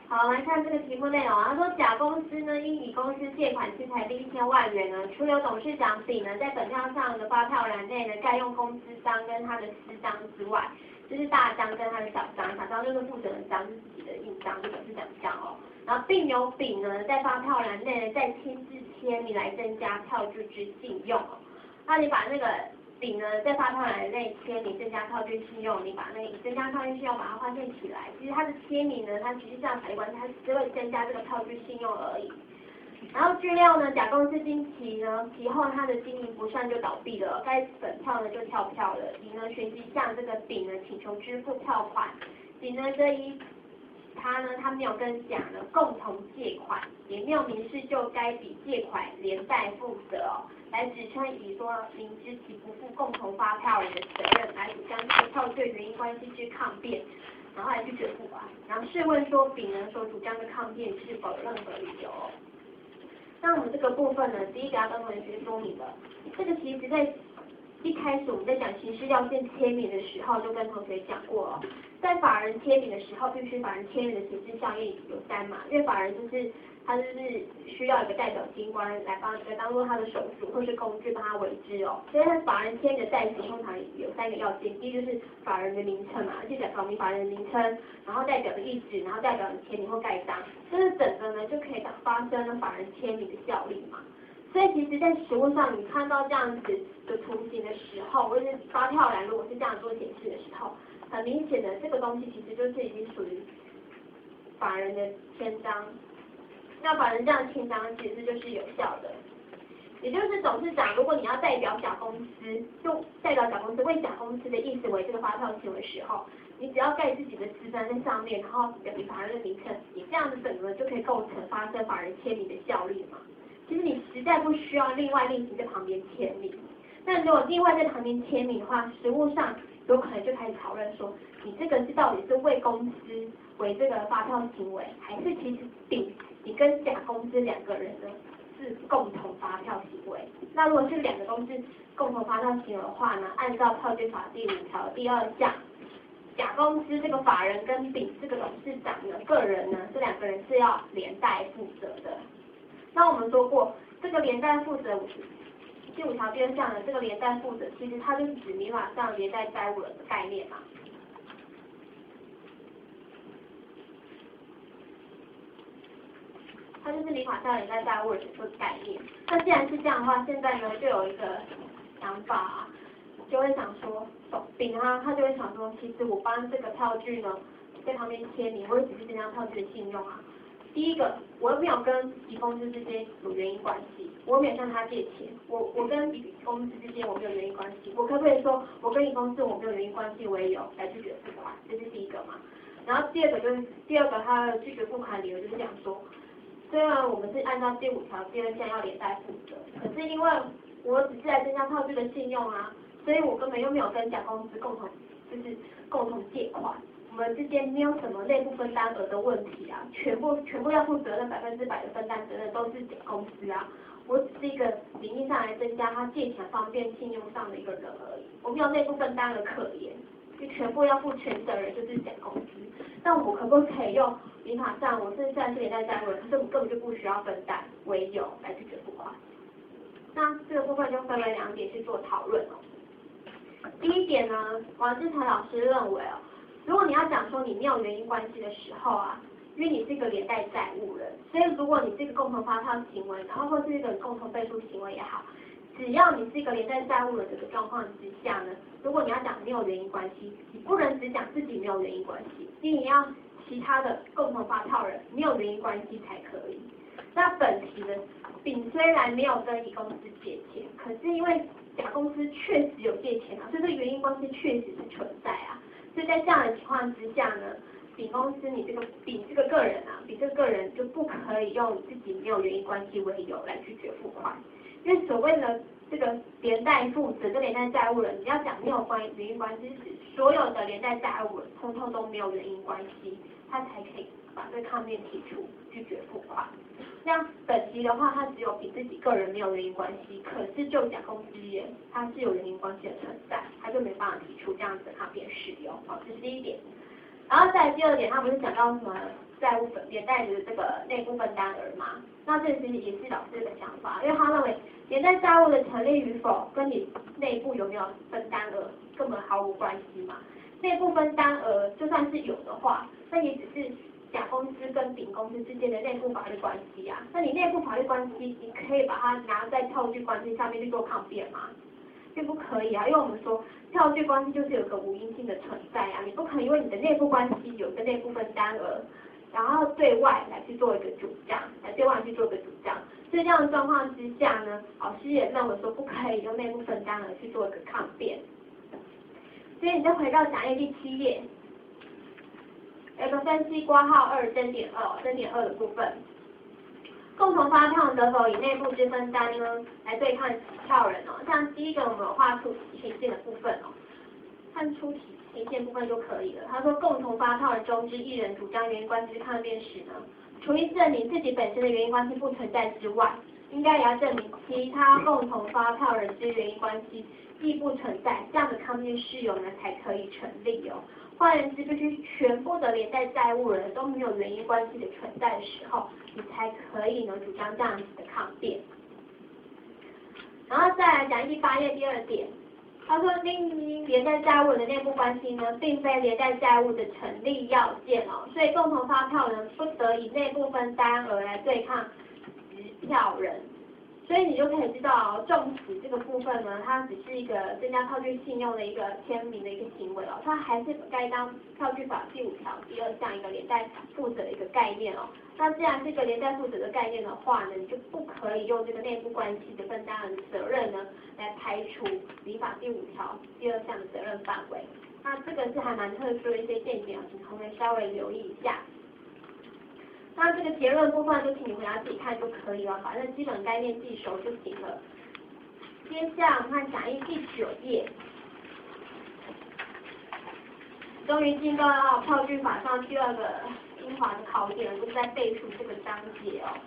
好，来看这个题目内容啊。他说，甲公司呢，因乙公司借款新台币一千万元呢，除了董事长丙呢在本票上的发票栏内呢盖用公司章跟他的私章之外，就是大章跟他的小章，小章就是负责人章，是自己的印章，就董事长章哦。然后并由丙呢在发票栏内呢再亲自签名来增加票据之信用哦。那你把那个丙呢在发票栏内签名增加票据信用，你把那个增加票据信用把它划线起来，其实它的签名呢，它实际上法律关系它只会增加这个票据信用而已。然后据料呢，甲公司近期呢，其后它的经营不善就倒闭了，该本票呢就跳票了。乙呢随即向这个丙呢请求支付票款，丙呢这一他呢他没有跟甲呢共同借款，也没有明示就该笔借款连带负责哦，来指称乙说明知其不负共同发票人的责任，来主张这个票据原因关系之抗辩，然后来拒绝不还。然后试问说丙呢所主张的抗辩是否有任何理由？那我们这个部分呢，第一个要跟同学说明的，这个其实在一开始我们在讲刑事要件签名的时候，就跟同学讲过哦，在法人签名的时候，必须法人签名的形式效应有三嘛，因为法人就是他就是需要一个代表机关来帮来当做他的手术或是工具帮他为之哦，所以他法人签名的代词通常有三个要件，第一就是法人的名称嘛，记得表明法人的名称，然后代表的意志，然后代表的签名或盖章，这是整个呢就可以发生了法人签名的效力嘛。所以其实，在实物上，你看到这样子的图形的时候，或者是发票栏如果是这样做显示的时候，很明显的这个东西其实就是已经属于法人的签章。那法人这样的签章其实就是有效的，也就是董事长，如果你要代表甲公司，就代表甲公司为甲公司的意思为这个发票行为时候，你只要盖自己的私章在上面，然后表明法人的名称，你这样子整个就可以构成发生法人签名的效力嘛。其实你实在不需要另外另行在旁边签名，那如果另外在旁边签名的话，实务上有可能就开始讨论说，你这个是到底是为公司为这个发票行为，还是其实丙你跟甲公司两个人呢是共同发票行为？那如果是两个都是共同发票行为的话呢，按照票据法第五条第二项，甲公司这个法人跟丙这个董事长呢个人呢，这两个人是要连带负责的。那我们说过，这个连带负责第五条第二项的这个连带负责，其实它就是指民法上连带债务人的概念嘛。它就是民法上连带债务人的这个概念。那既然是这样的话，现在呢就有一个想法啊，就会想说，丙啊，他就会想说，其实我帮这个票据呢在旁边签名，我也只是增加票据的信用啊。第一个，我又没有跟乙公司之间有原因关系，我又没有向他借钱，我我跟乙公司之间我没有原因关系，我可不可以说我跟乙公司我没有原因关系为由来拒绝付款？这是第一个嘛。然后第二个就是第二个他的拒绝付款理由就是讲说，虽然我们是按照第五条第二项要连带负责，可是因为我只是来增加票据的信用啊，所以我根本又没有跟甲公司共同就是共同借款。我们之间没有什么内部分担额的问题啊，全部全部要负责任百分之百的分担责任都是甲公司啊，我只是一个名义上来增加他借钱方便信用上的一个人而已，我没有内部分担额可言，就全部要负全责任就是甲公司。那我可不可以用民法上我是虽然是连带债务人，可是我根本就不需要分担为由来拒绝付款？那这个部分就分为两点去做讨论哦。第一点呢，王志才老师认为哦。如果你要讲说你没有原因关系的时候啊，因为你是一个连带债务人，所以如果你是一个共同发票行为，然后或是一个共同背书行为也好，只要你是一个连带债务人的状况之下呢，如果你要讲没有原因关系，你不能只讲自己没有原因关系，你也要其他的共同发票人没有原因关系才可以。那本题呢，丙虽然没有跟乙公司借钱，可是因为甲公司确实有借钱啊，所以这原因关系确实是存在啊。所以在这样的情况之下呢，丙公司你这个丙这个个人啊，丙这个个人就不可以用自己没有原因关系为由来拒绝付款，因为所谓的这个连带负责跟连带债务人，你要讲没有关原因关系，是指所有的连带债务人通通都没有原因关系，他才可以把这个抗辩提出拒绝付款。那本题的话，它只有比自己个人没有原因关系，可是就甲公司而言，它是有原因关系的存在，它就没办法提出这样子的抗辩事由，好，这是第一点。然后再来第二点，他不是讲到什么债务分连带的这个内部分担额嘛。那这其实也是老师的想法，因为他认为连带债务的成立与否跟你内部有没有分担额根本毫无关系嘛。内部分担额就算是有的话，那也只是甲公司跟丙公司之间的内部法律关系啊。那你内部法律关系，你可以把它拿在票据关系上面去做抗辩吗？并不可以啊，因为我们说票据关系就是有个无因性的存在啊，你不可能因为你的内部关系有个内部分担额，然后对外来去做一个主张，来对外去做一个主张。所以这样的状况之下呢，老师也认为说不可以用内部分担额去做一个抗辩。所以你再回到讲义第七页，有个分析括号二增点二增点二的部分。共同发票能否以内部之分担呢来对抗起票人哦？像第一个我们有画出题线的部分哦，看出题题线部分就可以了。他说共同发票人中之一人主张原因关系抗辩时呢，除了证明自己本身的原因关系不存在之外，应该也要证明其他共同发票人之原因关系亦不存在，这样的抗辩事由呢才可以成立哦。换言之，必须全部的连带债务人都没有原因关系的存在的时候，你才可以呢主张这样子的抗辩。然后再来讲第八页第二点，他说另一连带债务人的内部关系呢，并非连带债务的成立要件哦，所以共同发票人不得以内部分担额来对抗持票人。所以你就可以知道，重此这个部分呢，它只是一个增加票据信用的一个签名的一个行为哦，它还是该当票据法第五条第二项一个连带负责的一个概念哦。那既然是一个连带负责的概念的话呢，你就不可以用这个内部关系的分担人的责任呢，来排除民法第五条第二项的责任范围。那这个是还蛮特殊的一些见解哦，请同学稍微留意一下。那这个结论部分就请你回家自己看就可以了，反正基本概念记熟就行了。接下来我们看讲义第九页，终于进到票据法上第二个精华的考点了，就是在背书这个章节哦。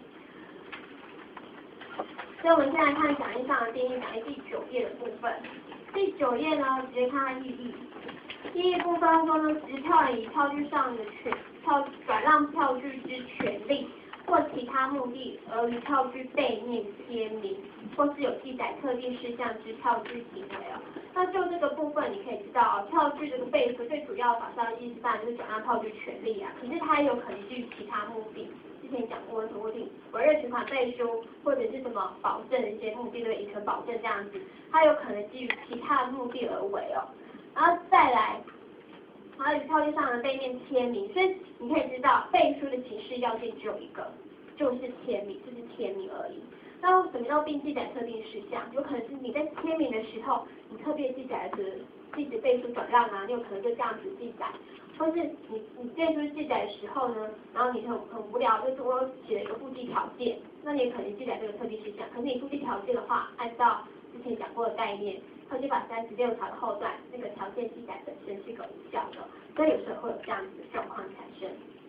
所以我们现在看讲义上的定义，讲义第九页的部分。第九页呢，直接看看意义。意义部分说呢，持票人以票据上的权票转让票据之权利或其他目的，而于票据背面签名，或是有记载特定事项之票据行为哦。那就这个部分，你可以知道，票据这个背书最主要法上的意思当然就是转让票据权利啊，可是它也有可能基于其他目的。之前讲过什么目的，委任取款背书，或者是什么保证的一些目的，对以存保证这样子，它有可能基于其他的目的而为哦。然后再来，还有票据上的背面签名，所以你可以知道背书的形式要件只有一个，就是签名，就是签名而已。那什么叫并记载特定事项？有可能是你在签名的时候，你特别记载的是禁止背书转让啊，你有可能就这样子记载。或是你你背书记载的时候呢，然后你很很无聊，就多写了一个附记条件，那你也可能记载这个特定事项。可是你附记条件的话，按照之前讲过的概念，票据法三十六条的后段，那个条件记载本身是个无效的，所以有时候会有这样子的状况产生。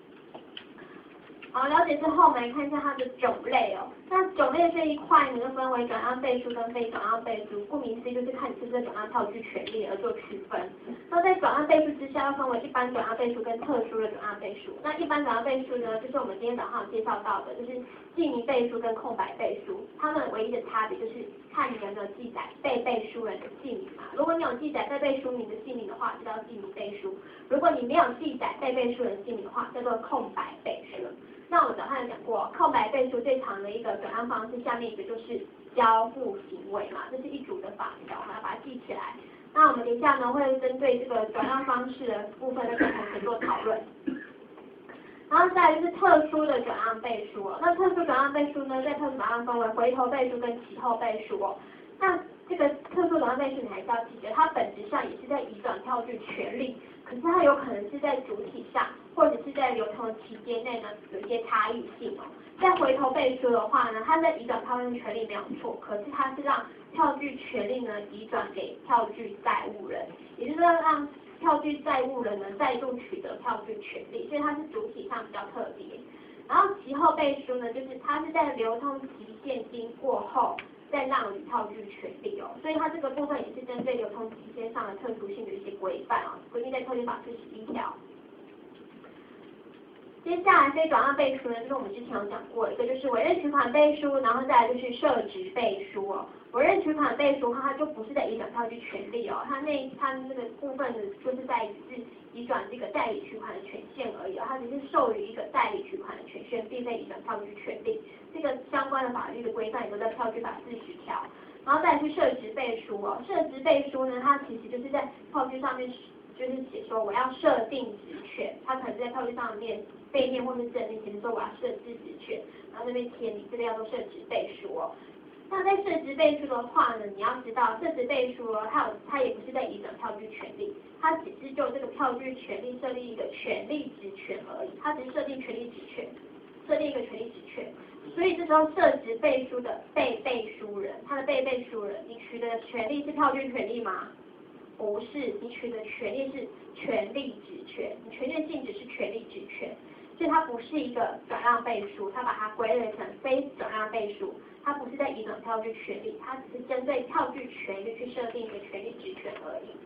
好，了解之后，我们来看一下它的种类哦。那种类这一块呢，分为转让背书跟非转让背书。顾名思义，就是看你是不是转让票据权利而做区分。那在转让背书之下，要分为一般转让背书跟特殊的转让背书。那一般转让背书呢，就是我们今天早上有介绍到的，就是记名背书跟空白背书。它们唯一的差别就是看你有没有记载被背书人的姓名嘛。如果你有记载被背书人的姓名的话，就叫记名背书；如果你没有记载被背书人姓名的话，叫做空白背书。那我们早上有讲过，空白背书最常的一个转让方式，下面一个就是交付行为嘛，这是一组的法条，我们要把它记起来。那我们等一下呢，会针对这个转让方式的部分再跟同学做讨论。然后再来就是特殊的转让背书哦，那特殊转让背书呢，在特殊转让分为回头背书跟其后背书哦。那这个特殊转让背书你还是要记得，它本质上也是在移转票据权利，可是它有可能是在主体上，或者是在流通的期间内呢，有一些差异性哦。在回头背书的话呢，它在移转票据权利没有错，可是它是让票据权利呢移转给票据债务人，也就是说让票据债务人呢再度取得票据权利，所以它是主体上比较特别。然后其后背书呢，就是它是在流通期限经过后再让与票据权利哦，所以它这个部分也是针对流通期间上的特殊性的一些规范哦，规定在《特别法》四十一条。 接下来非转让背书呢，就是我们之前有讲过，一个就是委任取款背书，然后再来就是设值背书哦。委任取款背书的话，它就不是在移转票据权利哦，它那它这个部分呢，就是在是移转这个代理取款的权限而已哦，它只是授予一个代理取款的权限，并非移转票据权利。这个相关的法律的规范也都在票据法四十条。然后再来是设值背书哦，设值背书呢，它其实就是在票据上面就是写说我要设定职权，它可能在票据上面背面或是正面，其实说我要设置职权，然后那边填你这个叫做设值背书哦。那在设置背书的话呢，你要知道设置背书哦，它有它也不是在移转票据权利，它只是就这个票据权利设立一个权利职权而已，它只是设定权利职权，设定一个权利职权。所以这时候设置背书的被背书人，他的被背书人，你取得的权利是票据权利吗？不是，你取得权利是权利职权，你权利的性质是权利职权，所以它不是一个转让背书，它把它归类成非转让背书，它不是在移转票据权利，它只是针对票据权利去设定一个权利职权而已。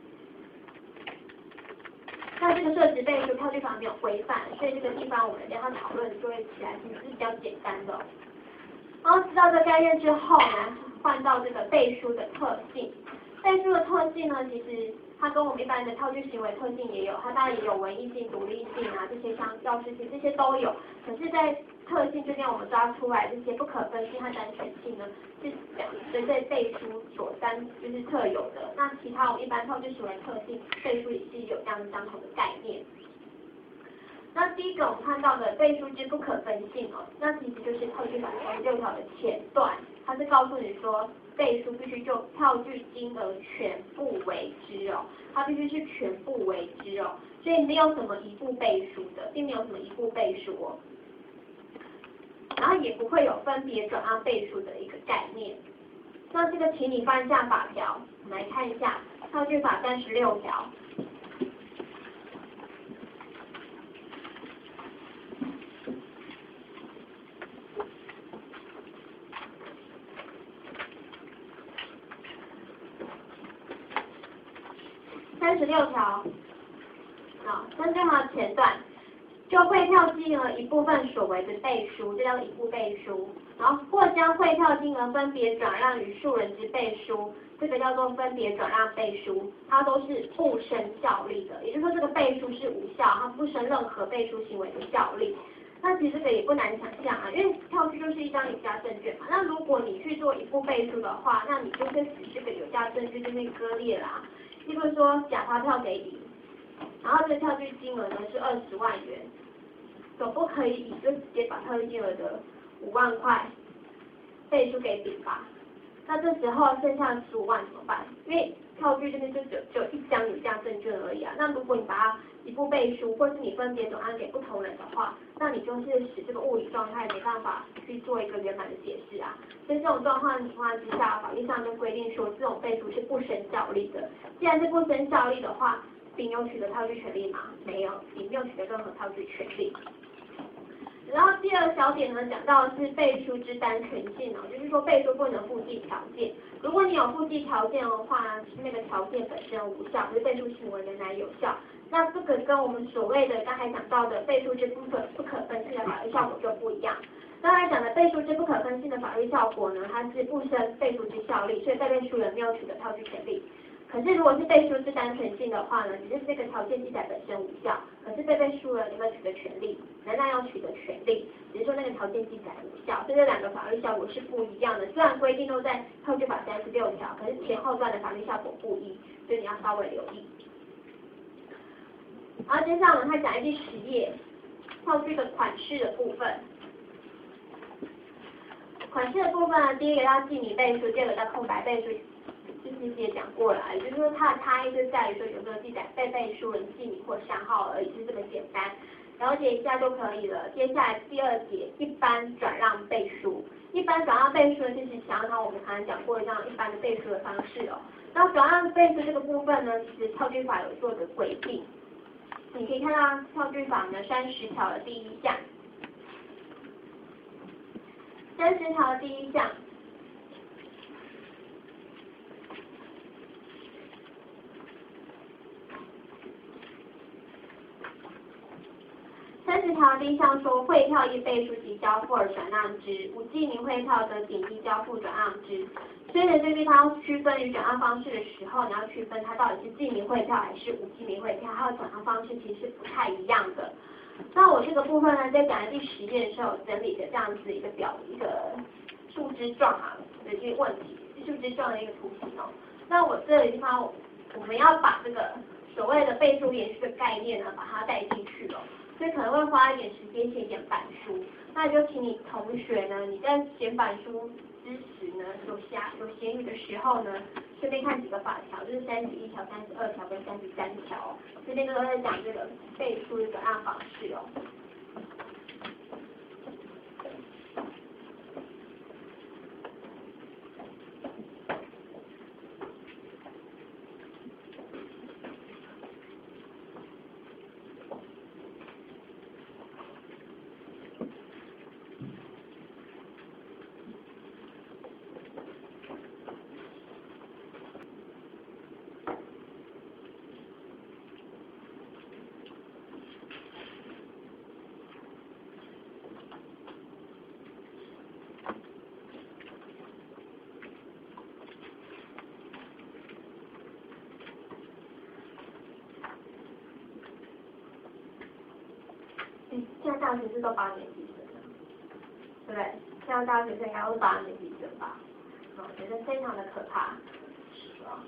那这个设置背书票据法没有规范，所以这个地方我们等一下讨论就会起来其实是比较简单的。然后知道这概念之后呢，换到这个背书的特性。背书的特性呢，其实它跟我们一般的票据行为特性也有，它当然也有文艺性、独立性啊，这些像钥匙性这些都有。可是，在特性这边我们抓出来这些不可分性和单纯性呢，是针对背书所单就是特有的。那其他我们一般票据行为特性，背书也是有这样相同的概念。那第一个我们看到的背书之不可分性哦，那其实就是票据法三十六条的前段，它是告诉你说背书必须就票据金额全部为之哦，它必须是全部为之哦，所以没有什么一部背书的，并没有什么一部背书哦，然后也不会有分别转让背书的一个概念。那这个请你翻下法条，我们来看一下票据法三十六条。三十六条，啊，三十六条前段，就汇票金额一部分所为的背书，这叫一部背书。然后或将汇票金额分别转让于数人之背书，这个叫做分别转让背书，它都是不生效力的，也就是说这个背书是无效，它不生任何背书行为的效力。那其实这个也不难想象啊，因为票据就是一张有价证券嘛。那如果你去做一部背书的话，那你就会使这个有价证券就被割裂啦。例如说假发票给乙，然后这个票据金额呢是二十万元，总不可以乙就直接把票据金额的五万块背书给丙吧？那这时候剩下的十五万怎么办？因为票据这边就只有只有一张有价证券而已啊。那如果你把它一部背书，或是你分别转让给不同人的话，那你就是使这个物理状态没办法去做一个圆满的解释啊。所以这种状况情况之下，法律上就规定说，这种背书是不生效力的。既然是不生效力的话，丙有取得票据权利吗？没有，丙没有取得任何票据权利。然后第二个小点呢，讲到的是背书之单纯性哦，就是说背书不能附记条件。如果你有附记条件的话呢，那个条件本身无效，就是背书行为仍然有效。那这个跟我们所谓的刚才讲到的背书之不可不可分性的法律效果就不一样。刚才讲的背书之不可分性的法律效果呢，它是不生背书之效力，所以被背书人没有取得票据权利。可是如果是背书之单纯性的话呢，只是这个条件记载本身无效，可是被背书人有没有取得权利，仍然要取得权利，只是说那个条件记载无效，所以这两个法律效果是不一样的。虽然规定都在票据法三十六条，可是前后段的法律效果不一，所以你要稍微留意。然后接下来我们再讲第十页，票据的款式的部分。款式的部分呢，第一个要记拟背书，第二个叫空白背书。就其实也讲过了，也就是说它的差异就在于说有没有记载被背书人姓名或商号而已，是这么简单，了解一下就可以了。接下来第二节一般转让背书，一般转让背书呢，就是想要我们刚才讲过的这样一般的背书的方式哦。那转让背书这个部分呢，其实票据法有做的规定，你可以看到票据法呢三十条的第一项，三十条的第一项。三十是条第一项说汇票一背书及交付而转让之，无记名汇票则顶一交付转让之。所以呢，这个地方区分于转让方式的时候，你要区分它到底是记名汇票还是无记名汇票，它的转让方式其实是不太一样的。那我这个部分呢，在讲的第十页的时候，整理的这样子一个表一个树枝状啊的一个问题，树枝状的一个图形哦。那我这个地方，我们要把这个所谓的背书延续的概念呢，把它带进去了。所以可能会花一点时间写简板书，那就请你同学呢，你在简板书之时呢，有暇有闲余的时候呢，顺便看几个法条，就是三十一条、三十二条跟三十三条，这边都在讲这个背书的转让方式哦。嗯，现在大学生都八年级生了，对不对？现在大学生应该都是八年级生吧？我觉得非常的可怕，是吧？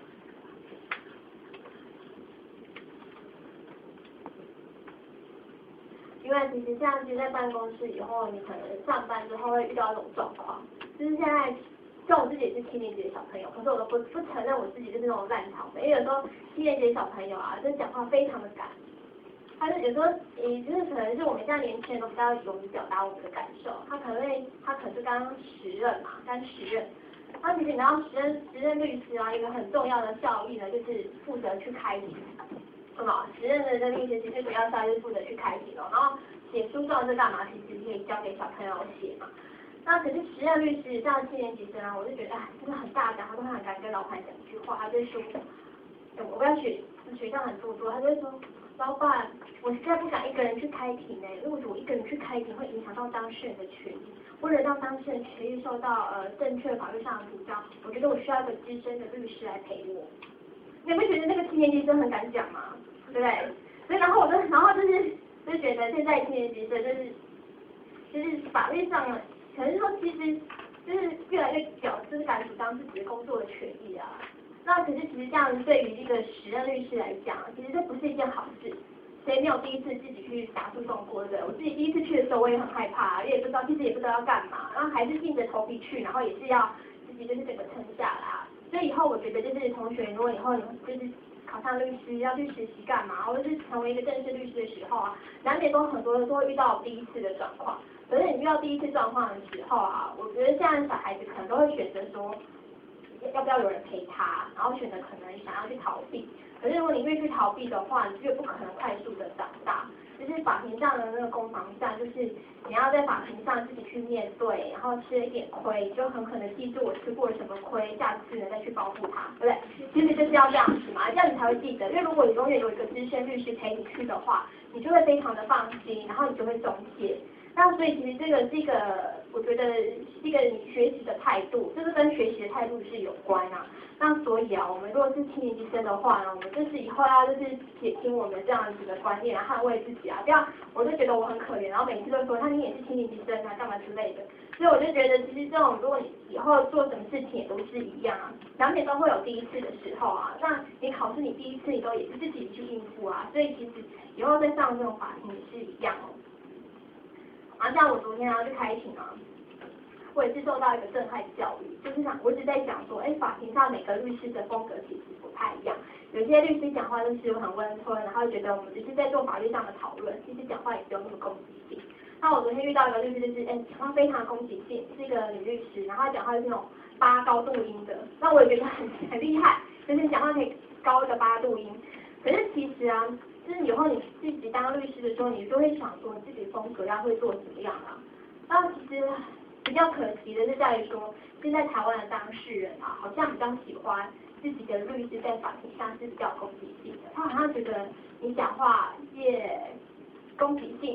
因为其实这样子在办公室以后，你可能上班之后会遇到一种状况，就是现在，像我自己也是七年级的小朋友，可是我都不不承认我自己就是那种烂草莓，因为有时候七年级的小朋友啊，就讲话非常的赶。他就有时候，也就是可能是我们现在年轻人都比较勇于表达我们的感受。他可能会，他可能是刚刚时任嘛，刚时任。那其实你知道时任时任律师啊，一个很重要的效益呢，就是负责去开庭。那么时任的这律师其实主要效益就是负责去开庭哦。然后写诉状是干嘛？其实可以交给小朋友写嘛。那可是时任律师像七年级生啊，我就觉得哎，真的很大胆，他都很敢跟老板讲一句话，他就说，我不要学学校很做作，他就会说。老板，我实在不敢一个人去开庭哎，因为我一个人去开庭会影响到当事人的权益，为了让当事人权益受到呃正确法律上的主张，我觉得我需要一个资深的律师来陪我。你不觉得那个七年级生很敢讲吗？对不对？所以然后我就然后就是就觉得现在七年级生就是就是法律上可能说其实就是越来越表就是敢主张自己的工作的权益啊。那可是其实这样对于这个时任律师来讲，其实这不是一件好事。谁没有第一次自己去打诉讼过？对不对？我自己第一次去的时候，我也很害怕，也不知道，其实也不知道要干嘛，然后还是硬着头皮去，然后也是要自己就是整个撑下来。所以以后我觉得就是同学，如果以后你就是考上律师要去实习干嘛，或者是成为一个正式律师的时候啊，难免都很多人都会遇到第一次的状况。可是你遇到第一次状况的时候啊，我觉得现在小孩子可能都会选择说。要不要有人陪他，然后选择可能想要去逃避。可是如果你越去逃避的话，你越不可能快速的长大。就是法庭上的那个攻防战，就是你要在法庭上自己去面对，然后吃了一点亏，就很可能记住我吃过了什么亏，下次呢再去报复他，对不对？其实就是要这样子嘛，这样你才会记得。因为如果你永远有一个资深律师陪你去的话，你就会非常的放心，然后你就会松懈。那所以其实这个是一个，我觉得是一个你学习的态度，就是跟学习的态度是有关啊。那所以啊，我们如果是七年级生的话呢，我们就是以后要就是撇清我们这样子的观念，捍卫自己啊，这样我就觉得我很可怜，然后每次都说，那你也是七年级生啊，干嘛之类的。所以我就觉得，其实这种如果你以后做什么事情也都是一样啊，难免都会有第一次的时候啊。那你考试你第一次你都也是自己去应付啊，所以其实以后再上这种法庭也是一样哦。然后像我昨天要去开庭啊，我也是受到一个震撼教育，就是想我一直在讲说，哎，法庭上每个律师的风格其实不太一样，有些律师讲话就是很温吞，然后觉得我们只是在做法律上的讨论，其实讲话也不用那么攻击性。那我昨天遇到一个律师，就是哎，讲话非常攻击性，是一个女律师，然后她讲话是那种八高度音的，那我也觉得很很厉害，就是讲话可以高一个八度音。可是其实啊。就是以后你自己当律师的时候，你就会想说你自己风格要会做怎么样啊？那其实比较可惜的是在于说，现在台湾的当事人啊，好像比较喜欢自己的律师在法庭上是比较攻击性的，他好像觉得你讲话越攻击性，或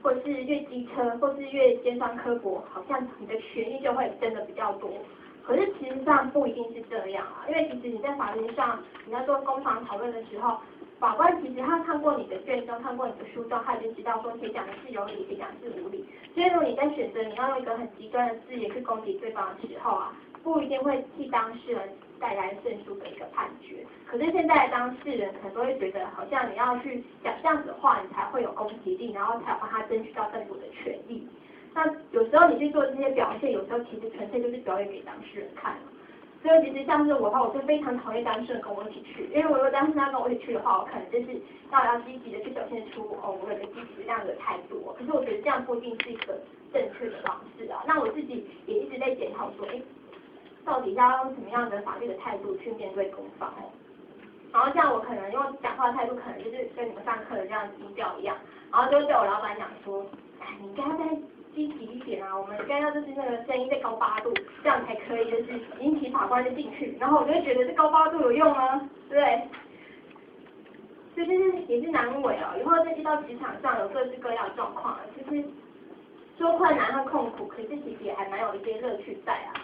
或是越机车，或是越尖酸刻薄，好像你的权益就会真的比较多。可是其实上不一定是这样啊，因为其实你在法庭上，你在做攻防讨论的时候，法官其实他看过你的卷宗，看过你的书中，他已经知道说谁讲的是有理，谁讲的是无理。所以如果你在选择你要用一个很极端的字眼去攻击对方的时候啊，不一定会替当事人带来胜诉的一个判决。可是现在的当事人可能都会觉得，好像你要去讲这样子的话，你才会有攻击力，然后才有帮他争取到更多的权益。那有时候你去做这些表现，有时候其实纯粹就是表演给当事人看。所以其实像是我的话，我就非常讨厌当事人跟我一起去，因为我如果当事人要跟我一起去的话，我可能就是要要积极的去表现出哦我有个积极这样的态度。可是我觉得这样不一定是一个正确的方式啊。那我自己也一直在检讨说，哎，到底要用什么样的法律的态度去面对攻防哦？然后像我可能用讲话态度，可能就是跟你们上课的这样子音调一样，然后就对我老板讲说，哎，你应该再积极一点啊，我们应该要就是那个声音再高八度，这样才可以就是引起法官的兴趣。然后我就会觉得这高八度有用吗？对不对？所以就是也是难为哦。以后再遇到职场上有各式各样的状况，其实说困难和痛苦，可是其实也还蛮有一些乐趣在啊。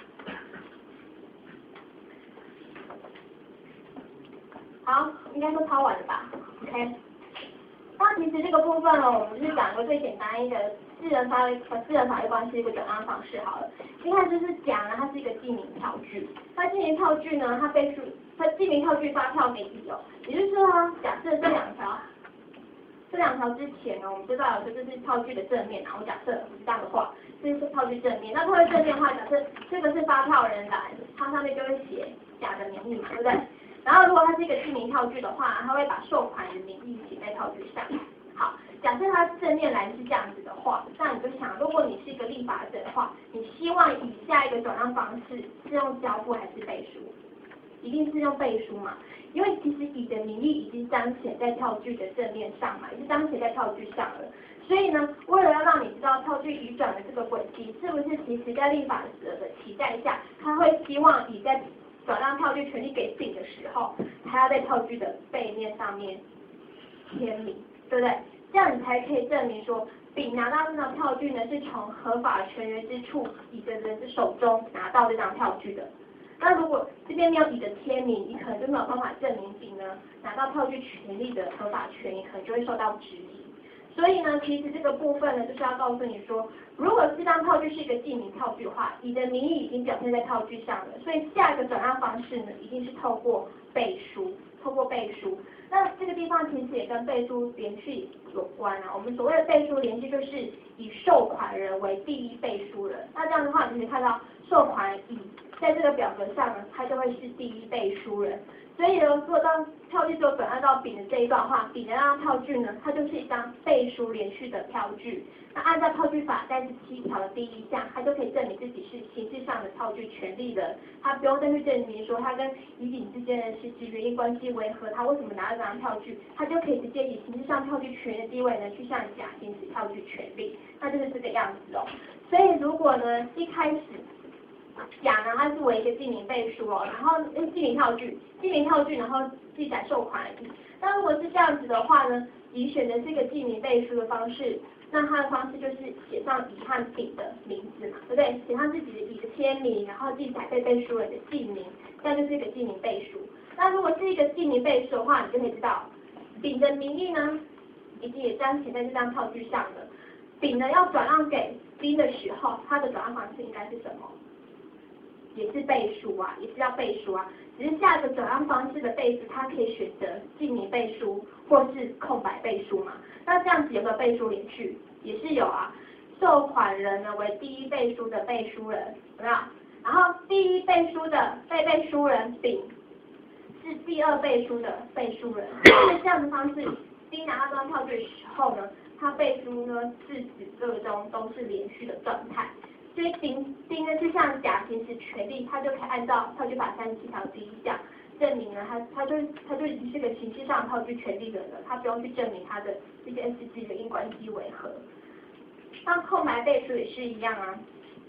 好，应该都抄完了吧 ？OK。那其实这个部分呢，我们就是讲一个最简单一个私人法律和私人法律关系的一个转让方式好了。一开始就是讲呢，它是一个记名票据。那记名票据呢，它被诉，它记名票据发票给你哦。也就是说呢，假设这两条，这两条之前呢，我们知道有这是票据的正面，然后假设是这样的话，这是票据正面。那票据正面的话，假设这个是发票人来，它上面就会写甲的名义嘛，对不对？然后如果它是一个记名票据的话，它会把受款人的名义写在票据上。好，假设它正面来是这样子的话，那你就想，如果你是一个立法者的话，你希望以下一个转让方式是用交付还是背书？一定是用背书嘛，因为其实乙的名义已经彰显在票据的正面上嘛，已经彰显在票据上了。所以呢，为了要让你知道票据移转的这个轨迹，是不是其实在立法者的期待下，他会希望乙在转让票据权利给丙的时候，还要在票据的背面上面签名，对不对？这样你才可以证明说，丙拿到这张票据呢，是从合法权源之处乙的人之手中拿到这张票据的。那如果这边没有乙的签名，你可能就没有办法证明丙呢拿到票据权利的合法权益，可能就会受到质疑。所以呢，其实这个部分呢，就是要告诉你说，如果这张票据是一个记名票据的话，你的名义已经表现在票据上了，所以下一个转让方式呢，一定是透过背书，透过背书。那这个地方其实也跟背书连续有关啊。我们所谓的背书连续，就是以受款人为第一背书人。那这样的话，你可以看到受款人乙在这个表格上呢，他就会是第一背书人。所以呢，如果当票据只有转让到丙的这一段的话，丙的那张票据呢，它就是一张背书连续的票据。那按照票据法三十七条的第一项，他就可以证明自己是形式上的票据权利人，他不用再去证明说他跟乙丙之间的实质原因关系为何，他为什么拿到这张票据，他就可以直接以形式上票据权的地位呢，去向甲行使票据权利，那就是这个样子哦。所以如果呢一开始甲呢，它是为一个记名背书哦，然后记名票据，记名票据，然后记载受款人。那如果是这样子的话呢，乙选的是一个记名背书的方式，那它的方式就是写上乙和丙的名字嘛，对不对？写上自己的乙的签名，然后记载被背书人的姓名，这样就是一个记名背书。那如果是一个记名背书的话，你就可以知道，丙的名义呢，已经也彰显在这张票据上了。丙呢要转让给丁的时候，它的转让方式应该是什么？也是背书啊，也是要背书啊，只是下一个转让方式的背书，它可以选择记名背书或是空白背书嘛。那这样子有个背书连续，也是有啊。受款人呢为第一背书的背书人，有没有？然后第一背书的被背书人丙是第二背书的背书人，所以这样的方式，丁拿到这张票据的时候呢，他背书呢自始至终都是连续的状态。所以丙丁呢，就像甲行使权利，他就可以按照票据法三十七条第一项证明呢，他他就他就已经是个形式上的票据权利人了，他不用去证明他的这些实质原因关系为何。那空白背书也是一样啊，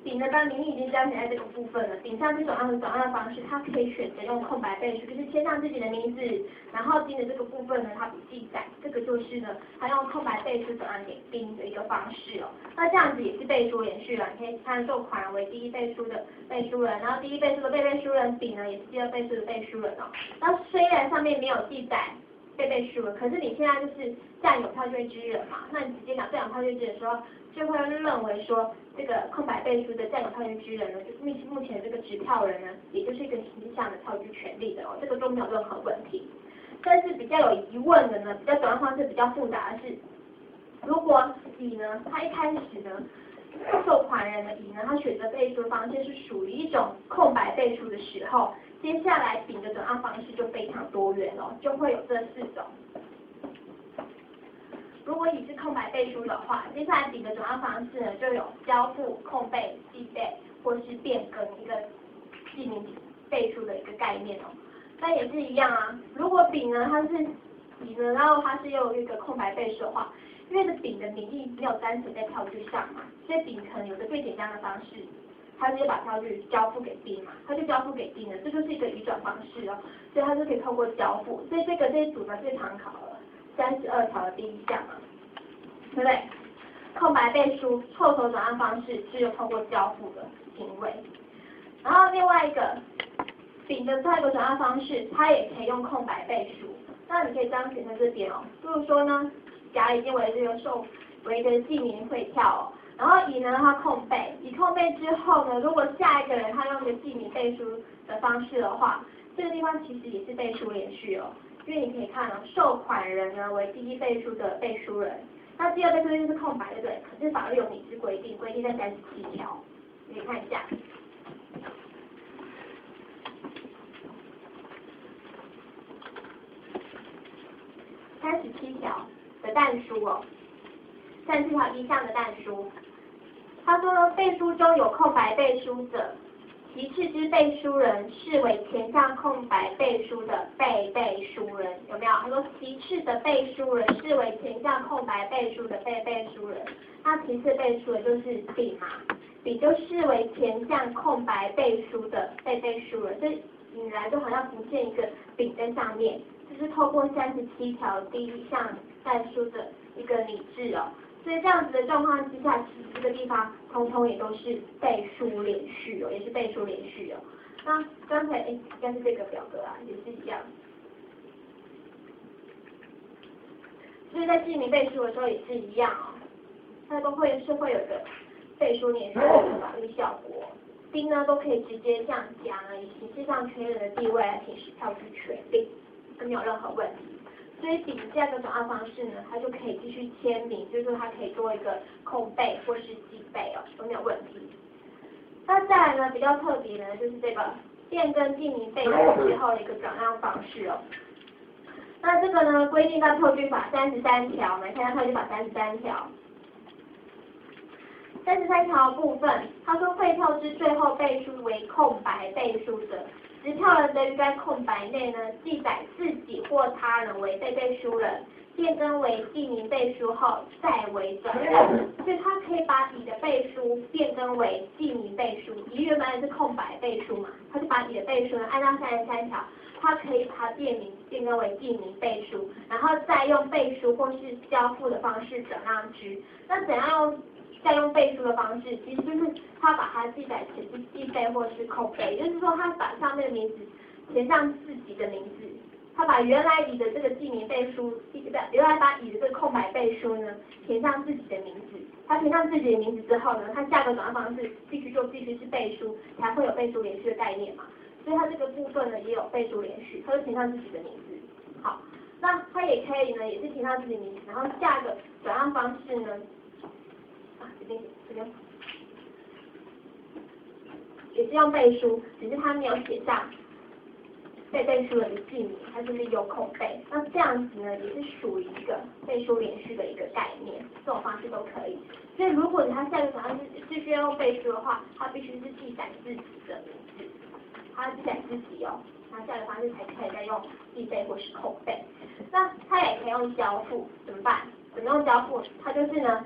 丙的跟名义已经彰显在这个部分了，丙上这种样的转换的方式，它可以选择用空白背书，就是签上自己的名字，然后丁的这个部分呢，它不记载，这个就是呢，它用空白背书转换给丁的一个方式哦。那这样子也是背书连续了，你可以看受款人为第一背书的背书人，然后第一背书的被背书人丙呢也是第二背书的背书人哦。那虽然上面没有记载被背书人，可是你现在就是占有票据之人嘛，那你直接讲占有票据之人的时候，就会认为说这个空白背书的占有票据之人呢，就是目目前这个持票人呢，也就是一个形式上的票据权利的哦，这个都没有任何问题。但是比较有疑问的呢，比较转换方式比较复杂的是，如果乙呢，他一开始呢，受款人的乙呢，他选择背书的方式是属于一种空白背书的时候，接下来丙的转换方式就非常多元哦，就会有这四种。如果乙是空白背书的话，接下来丙的转换方式呢，就有交付、空背、记背或是变更一个记名背书的一个概念哦。那也是一样啊，如果丙呢它是乙呢，然后它是用一个空白背书的话，因为这丙的名义没有单纯在票据上嘛，所以丙可能有个最简单的方式，他直接把票据交付给丁嘛，他就交付给丁了，这就是一个移转方式哦，所以它就可以透过交付，所以这个这一组呢最常考了。三十二条的第一项嘛，对不对？空白背书错手转换方式是有透过交付的行为，然后另外一个丙的下一个转换方式，它也可以用空白背书。那你可以彰显在这边哦，就是说呢，甲已经为这个受为一个记名汇票哦，然后乙呢它空背，乙空背之后呢，如果下一个人他用一个记名背书的方式的话，这个地方其实也是背书连续哦。因为你可以看哦，受款人呢为第一背书的背书人，那第二背书人就是空白，对不对？可是法律有明示规定，规定在三十七条，你可以看一下。三十七条的但书哦，三十七条一项的但书，他说呢，背书中有空白背书者，其次之背书人视为前项空白背书的被背书人，有没有？他说其次的背书人视为前项空白背书的被背书人，那其次背书人就是丙嘛，丙就视为前项空白背书的被背书人，所以引来就好像浮现一个丙在上面，这是透过三十七条第一项但书的一个拟制哦。所以这样子的状况之下，其实这个地方通通也都是背书连续哦，也是背书连续哦。那刚才哎，应该是这个表格啊，也是一样。就是在记名背书的时候也是一样哦，它都会是会有一个背书连续的法律效果。丁呢都可以直接向甲呢以形式上确认的地位来行使票据权利，都没有任何问题。所以丙这样的转换方式呢，它就可以继续签名，就是说它可以做一个空背或是记背哦，都没有问题。那再来呢，比较特别的就是这个变更记名背书之后的一个转换方式哦。那这个呢，规定到票据法三十三条，我们看一下票据法三十三条。三十三条的部分，他说汇票之最后背书为空白背书者，持票人得于该空白内呢记载自己或他人为被背书人，变更为记名背书后再为转让，所以他可以把乙的背书变更为记名背书，乙原本是空白背书嘛，他就把乙的背书呢按照三十三条，他可以把它变名变更为记名背书，然后再用背书或是交付的方式转让之。那怎样用？再用背书的方式，其实就是他把它记载成是记背或是空背，也就是说他把上面的名字填上自己的名字，他把原来乙的这个记名背书，不，原来把乙的这个空白背书呢填上自己的名字，他填上自己的名字之后呢，他下个转换方式必须就必须是背书，才会有背书连续的概念嘛，所以他这个部分呢也有背书连续，他就填上自己的名字。好，那他也可以呢，也是填上自己的名字，然后下个转换方式呢。这边这边也是用背书，只是他没有写上被背书人的记名，他就是有空背。那这样子呢，也是属于一个背书连续的一个概念，这种方式都可以。所以如果他下个转换是是需要用背书的话，他必须是记载自己的名字，他记载自己哦，那下个方式才可以再用记背或是空背。那他也可以用交付，怎么办？怎么用交付？他就是呢。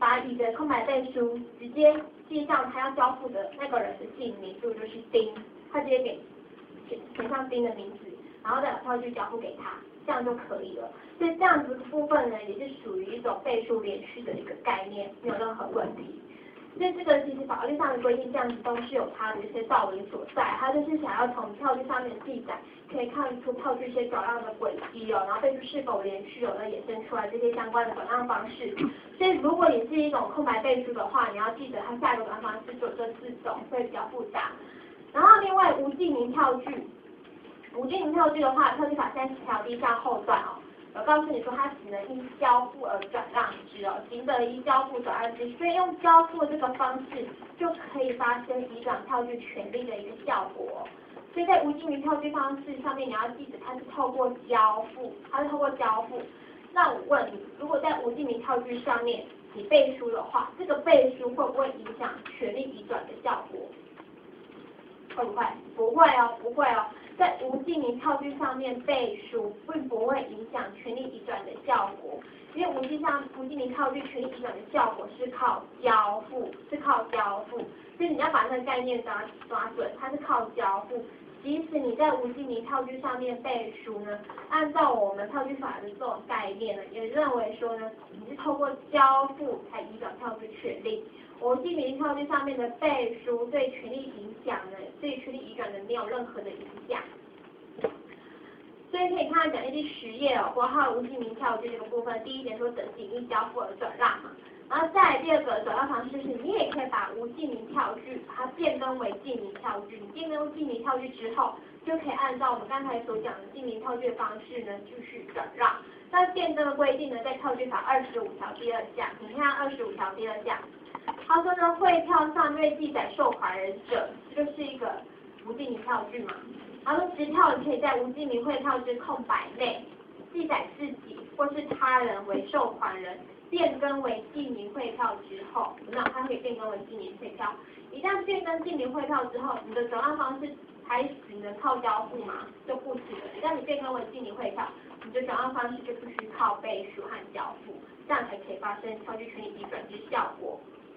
把乙的空白背书直接记上他要交付的那个人的姓名，就就是丁，他直接给填填上丁的名字，然后再把票据交付给他，这样就可以了。所以这样子的部分呢，也是属于一种背书连续的一个概念，没有任何问题。所以这个其实法律上的规定这样子都是有它的一些道理所在，它就是想要从票据上面的记载，可以看出票据一些转让的轨迹哦，然后背书是否连续，有了衍生出来这些相关的转让方式。所以如果你是一种空白背书的话，你要记得它下一个转让方式就这四种，会比较复杂。然后另外无记名票据，无记名票据的话，票据法三十条第一项后段哦。我告诉你说，它只能依交付而转让之哦，行得依交付转让之，所以用交付这个方式就可以发生移转票据权利的一个效果。所以在无记名票据方式上面，你要记得它是透过交付，它是透过交付。那我问你，如果在无记名票据上面你背书的话，这个背书会不会影响权利移转的效果？会不会？不会哦，不会哦。在无记名票据上面背书，并不会影响权利移转的效果，因为无记上无记名票据权利移转的效果是靠交付，是靠交付，所以你要把那个概念抓抓准，它是靠交付。即使你在无记名票据上面背书呢，按照我们票据法的这种概念呢，也认为说呢，你是透过交付才移转票据权利。无记名票据上面的背书对权利影响呢，对权利移转呢没有任何的影响。所以可以看到讲义第十页哦，括号无记名票据这个部分，第一点说等级依交付而转让嘛，然后再来第二个转让方式是，你也可以把无记名票据把它变更为记名票据，你变更记名票据之后，就可以按照我们刚才所讲的记名票据的方式呢继续转让。那变更的规定呢，在票据法二十五条第二项，你看二十五条第二项。他说呢，汇票上面记载受款人者，这就是一个无记名票据嘛。他说，支票你可以在无记名汇票之空白内记载自己或是他人为受款人，变更为记名汇票之后，有没有？它可以变更为记名汇票。一旦变更记名汇票之后，你的转让方式还只能靠交付吗？就不行了。一旦你变更为记名汇票，你的转让方式就必须靠背书和交付，这样才可以发生票据权利移转之效果。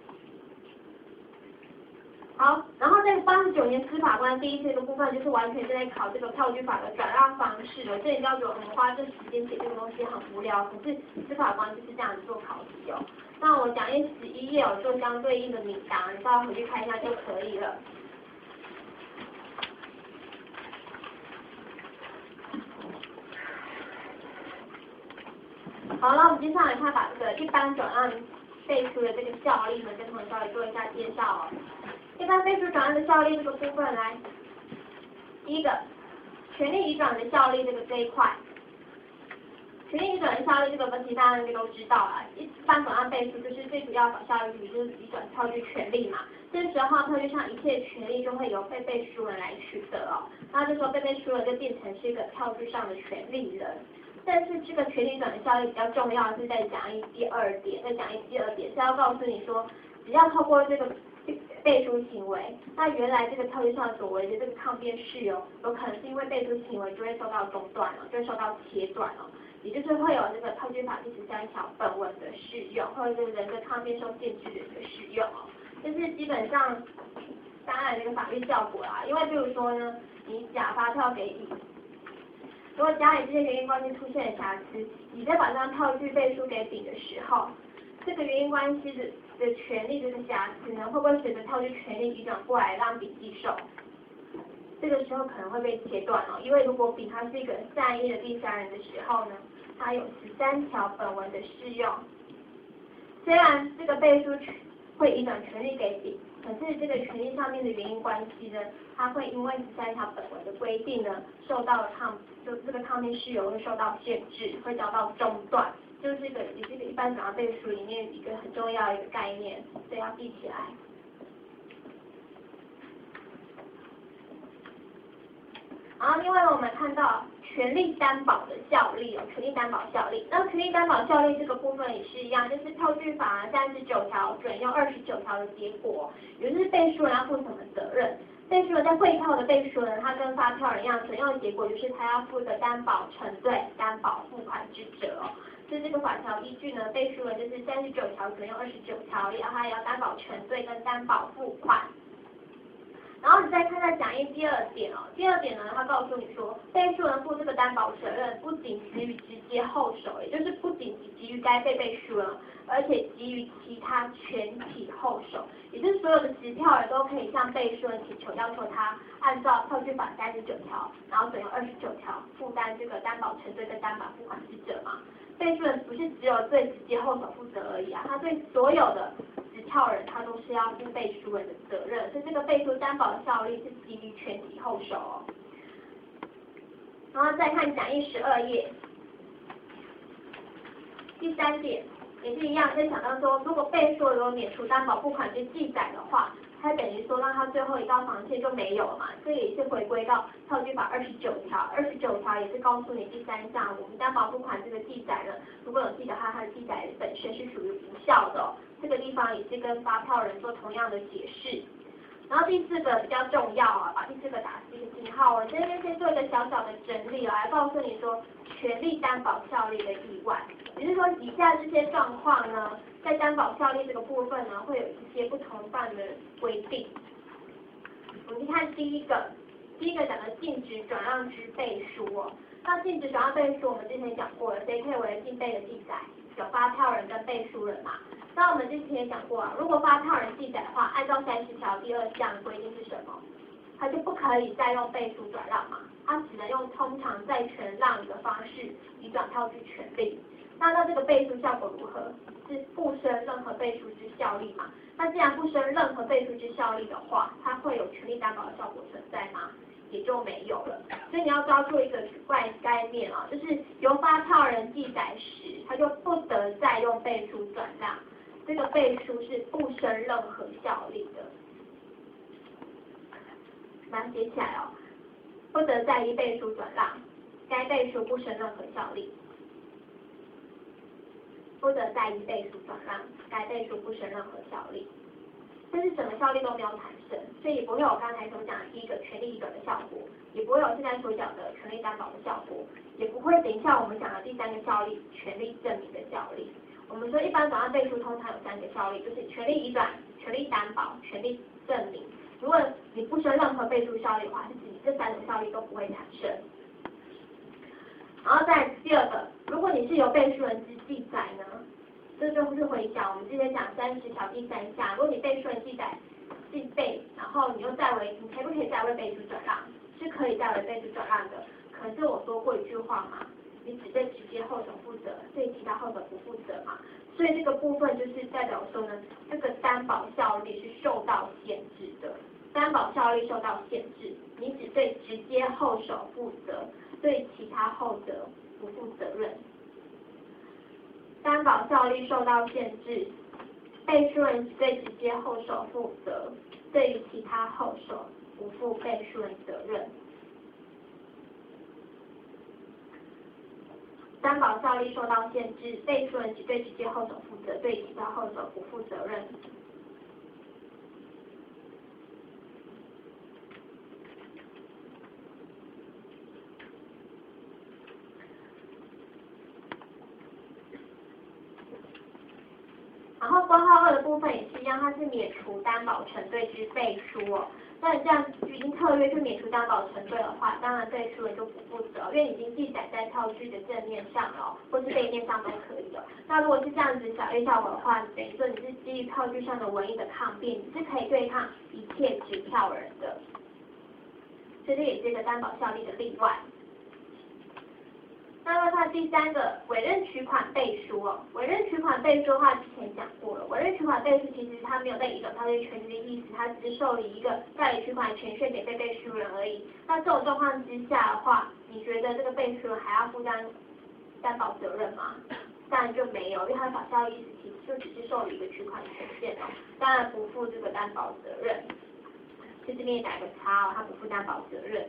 好，然后在八十九年司法官第一次这个部分，就是完全是在考这个票据法的转让方式了。这里叫做我们花这时间写这个东西很无聊，可是司法官就是这样子做考题哦。那我讲义十一页有做相对应的名单，你稍微回去看一下就可以了。好，那我们接下来看把这个一般转让背书的这个效力呢，跟同学稍微做一下介绍哦。一般背书转让的效力这个部分来，第一个，权利移转的效力这个这一块，权利移转的效力这个问题大家应该都知道了，一般转让背书就是最主要的效力就是移转票据权利嘛，这时候票据上一切权利就会由被背书人来取得哦，那这时候被背书人就变成是一个票据上的权利人。但是这个权利移转的效力比较重要的是在讲义第二点，在讲义第二点是要告诉你说，只要透过这个背书行为，那原来这个票据上所为的这个抗辩事由，有可能是因为背书行为就会受到中断了，就会受到切断了，也就是会有这个票据法第十三条本文的适用，或者是人的抗辩受限制的一个适用哦。就是基本上当然这个法律效果啦，因为比如说呢，你假发票给乙。如果家里这些原因关系出现了瑕疵，你再把这张票据背书给丙的时候，这个原因关系的的权利这个瑕疵呢，会不会随着票据权利移转过来让丙继受？这个时候可能会被切断哦，因为如果丙他是一个善意的第三人的时候呢，它有十三条本文的适用。虽然这个背书会移转权利给丙，可是这个权利上面的原因关系呢，它会因为十三条本文的规定呢，受到抗就这个抗辩事由会受到限制，会遭到中断，就是这个也是一个一般转让背书里面一个很重要的一个概念，所以要记起来。然后另外我们看到权利担保的效力哦，权利担保效力。那权利担保效力这个部分也是一样，就是票据法三十九条准用二十九条的结果，也就是背书人要负什么责任？背书人在汇票的背书人，他跟发票人一样，准用的结果就是他要负责担保承兑、担保付款之责哦。 所以这个法条依据呢，被诉人就是三十九条只能用二十九条，然后还要担保承兑跟担保付款。然后你再看看讲义第二点哦，第二点呢，它告诉你说，被诉人负这个担保责任不仅给予直接后手，也就是不仅给予该被被诉人，而且给予其他全体后手，也就是所有的持票人都可以向被诉人请求，要求他按照票据法三十九条，然后准用二十九条负担这个担保承兑跟担保付款之责嘛。被诉人不是只有对直接后手负责而已啊，他对所有的持票人他都是要负被诉人的责任，所以这个被诉担保的效力是基于全体后手哦。然后再看讲义十二页，第三点也是一样，在想到说，如果被诉人有免除担保付款之记载的话，它等于说让他最后一道防线就没有了嘛，这也是回归到票据法二十九条，二十九条也是告诉你第三项，我们担保付款这个记载呢，如果有记载的话，它的记载本身是属于无效的、哦，这个地方也是跟发票人做同样的解释。然后第四个比较重要啊，把第四个打四个星号，我这边先做一个小小的整理来告诉你说，权利担保效力的意外，也就是说以下这些状况呢，在担保效力这个部分呢，会有一些不同范的规定。我们看第一个，第一个讲的禁止转让之背书哦。那禁止转让背书，我们之前讲过了，谁可以为进备的记载？有发票人跟背书人嘛。那我们之前也讲过啊，如果发票人记载的话，按照三十条第二项规定是什么？他就不可以再用背书转让嘛，他只能用通常债权让的方式移转票据权利。那那这个背书效果如何？是不生任何背书之效力嘛？那既然不生任何背书之效力的话，它会有权利担保的效果存在吗？也就没有了。所以你要抓住一个概概念啊，就是由发票人记载时，他就不得再用背书转让。这个背书是不生任何效力的，把它写起来哦。不得再依背书转让，该背书不生任何效力。不得再依背书转让，该背书不生任何效力。但是什么效力都没有产生，所以也不会有刚才所讲的第一个权利移转的效果，也不会有现在所讲的权利担保的效果，也不会等一下我们讲的第三个效力，权利证明的效力。我们说一般转让背书通常有三个效力，就是权利移转、权利担保、权利证明。如果你不生任何背书效力的话，是指你这三种效力都不会产生。然后再第二个，如果你是由背书人之记载呢，这就是回想我们之前讲三十条第三项，如果你背书人记载记背，然后你又再为，你可不可以再为背书转让？是可以再为背书转让的。可是我说过一句话嘛，你只对直接后手负责，对其他后手不负责嘛。所以这个部分就是代表说呢，这个担保效力是受到限制的，担保效力受到限制，你只对直接后手负责，对其他后者不负责任。担保效力受到限制，背书人只对直接后手负责，对于其他后手不负背书人责任。担保效力受到限制，背书人只对直接后手负责，对其他后手不负责任。然后括号二的部分也是一样，它是免除担保承兑之背书哦。那你这样已经特约就免除担保承兑的话，当然背书人就不负责，因为已经记载在票据的正面上了，或是背面上都可以了。那如果是这样子小类效果的话，等于说你是基于票据上的文义的抗辩，你是可以对抗一切持票人的。所以这也是一个担保效力的例外。那再看第三个委任取款背书哦，委任取款背书的话之前讲过了，委任取款背书其实它没有在移转票据权利的意思，它只是受理一个代理取款权限给被背书人而已。那这种状况之下的话，你觉得这个背书人还要负担担保责任吗？当然就没有，因为它的法效意思其实就只是受理一个取款权限哦，当然不负这个担保责任。就这边也打个叉哦，它不负担保责任。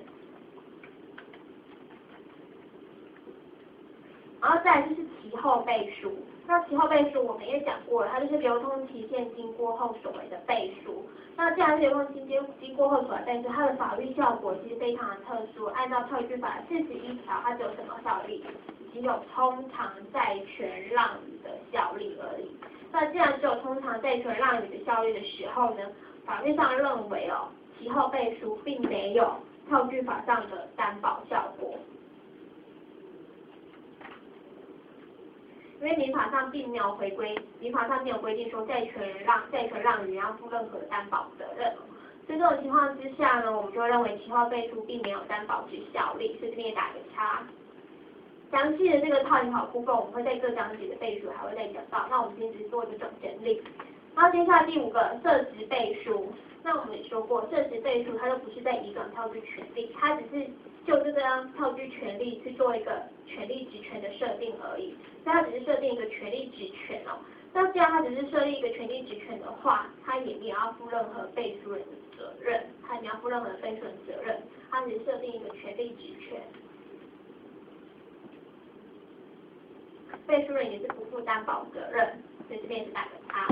然后再来就是期后背书，那期后背书我们也讲过了，它就是流通期限经过后所为的背书。那既然是流通期间经过后所为背书，它的法律效果其实非常的特殊。按照票据法四十一条，它只有什么效力？ 只有通常债权让与的效力而已。那既然只有通常债权让与的效力的时候呢，法律上认为哦，其后背书并没有套句法上的担保效果。因为民法上并没有回归，民法上没有规定说债权让债权让与要负任何担保责任。所以这种情况之下呢，我们就会认为其后背书并没有担保之效力，所以这边也打个叉。详细的这个套语法部分，我们会在各章节的背书还会再讲到。那我们今天只是做一个总整理。然后接下来第五个设值背书，那我们也说过，设值背书它就不是在移转套句权利，它只是就这张套句权利去做一个权利职权的设定而已，所以它只是设定一个权利职权哦。那既然它只是设立一个权利职权的话，它也没有要负任何背书人的责任，它也没有要负任何背书人责任，它只是设定一个权利职权。背书人也是不负担保责任，所以这边也是打个叉。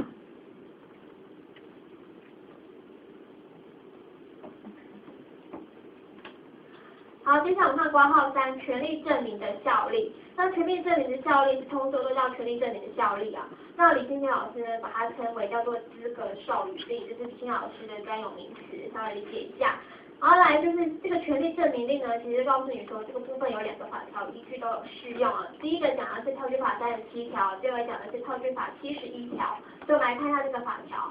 好，接下来我们看括号三，权利证明的效力。那权利证明的效力是通说都叫权利证明的效力啊。那李欣婷老师呢，把它称为叫做资格授予令，这是新老师的专有名词，稍微理解一下。然后来就是这个权利证明令呢，其实告诉你说这个部分有两个法条依据都有适用啊。第一个讲的是套句法三十七条，第二个讲的是套句法七十一条。所以我们来看一下这个法条。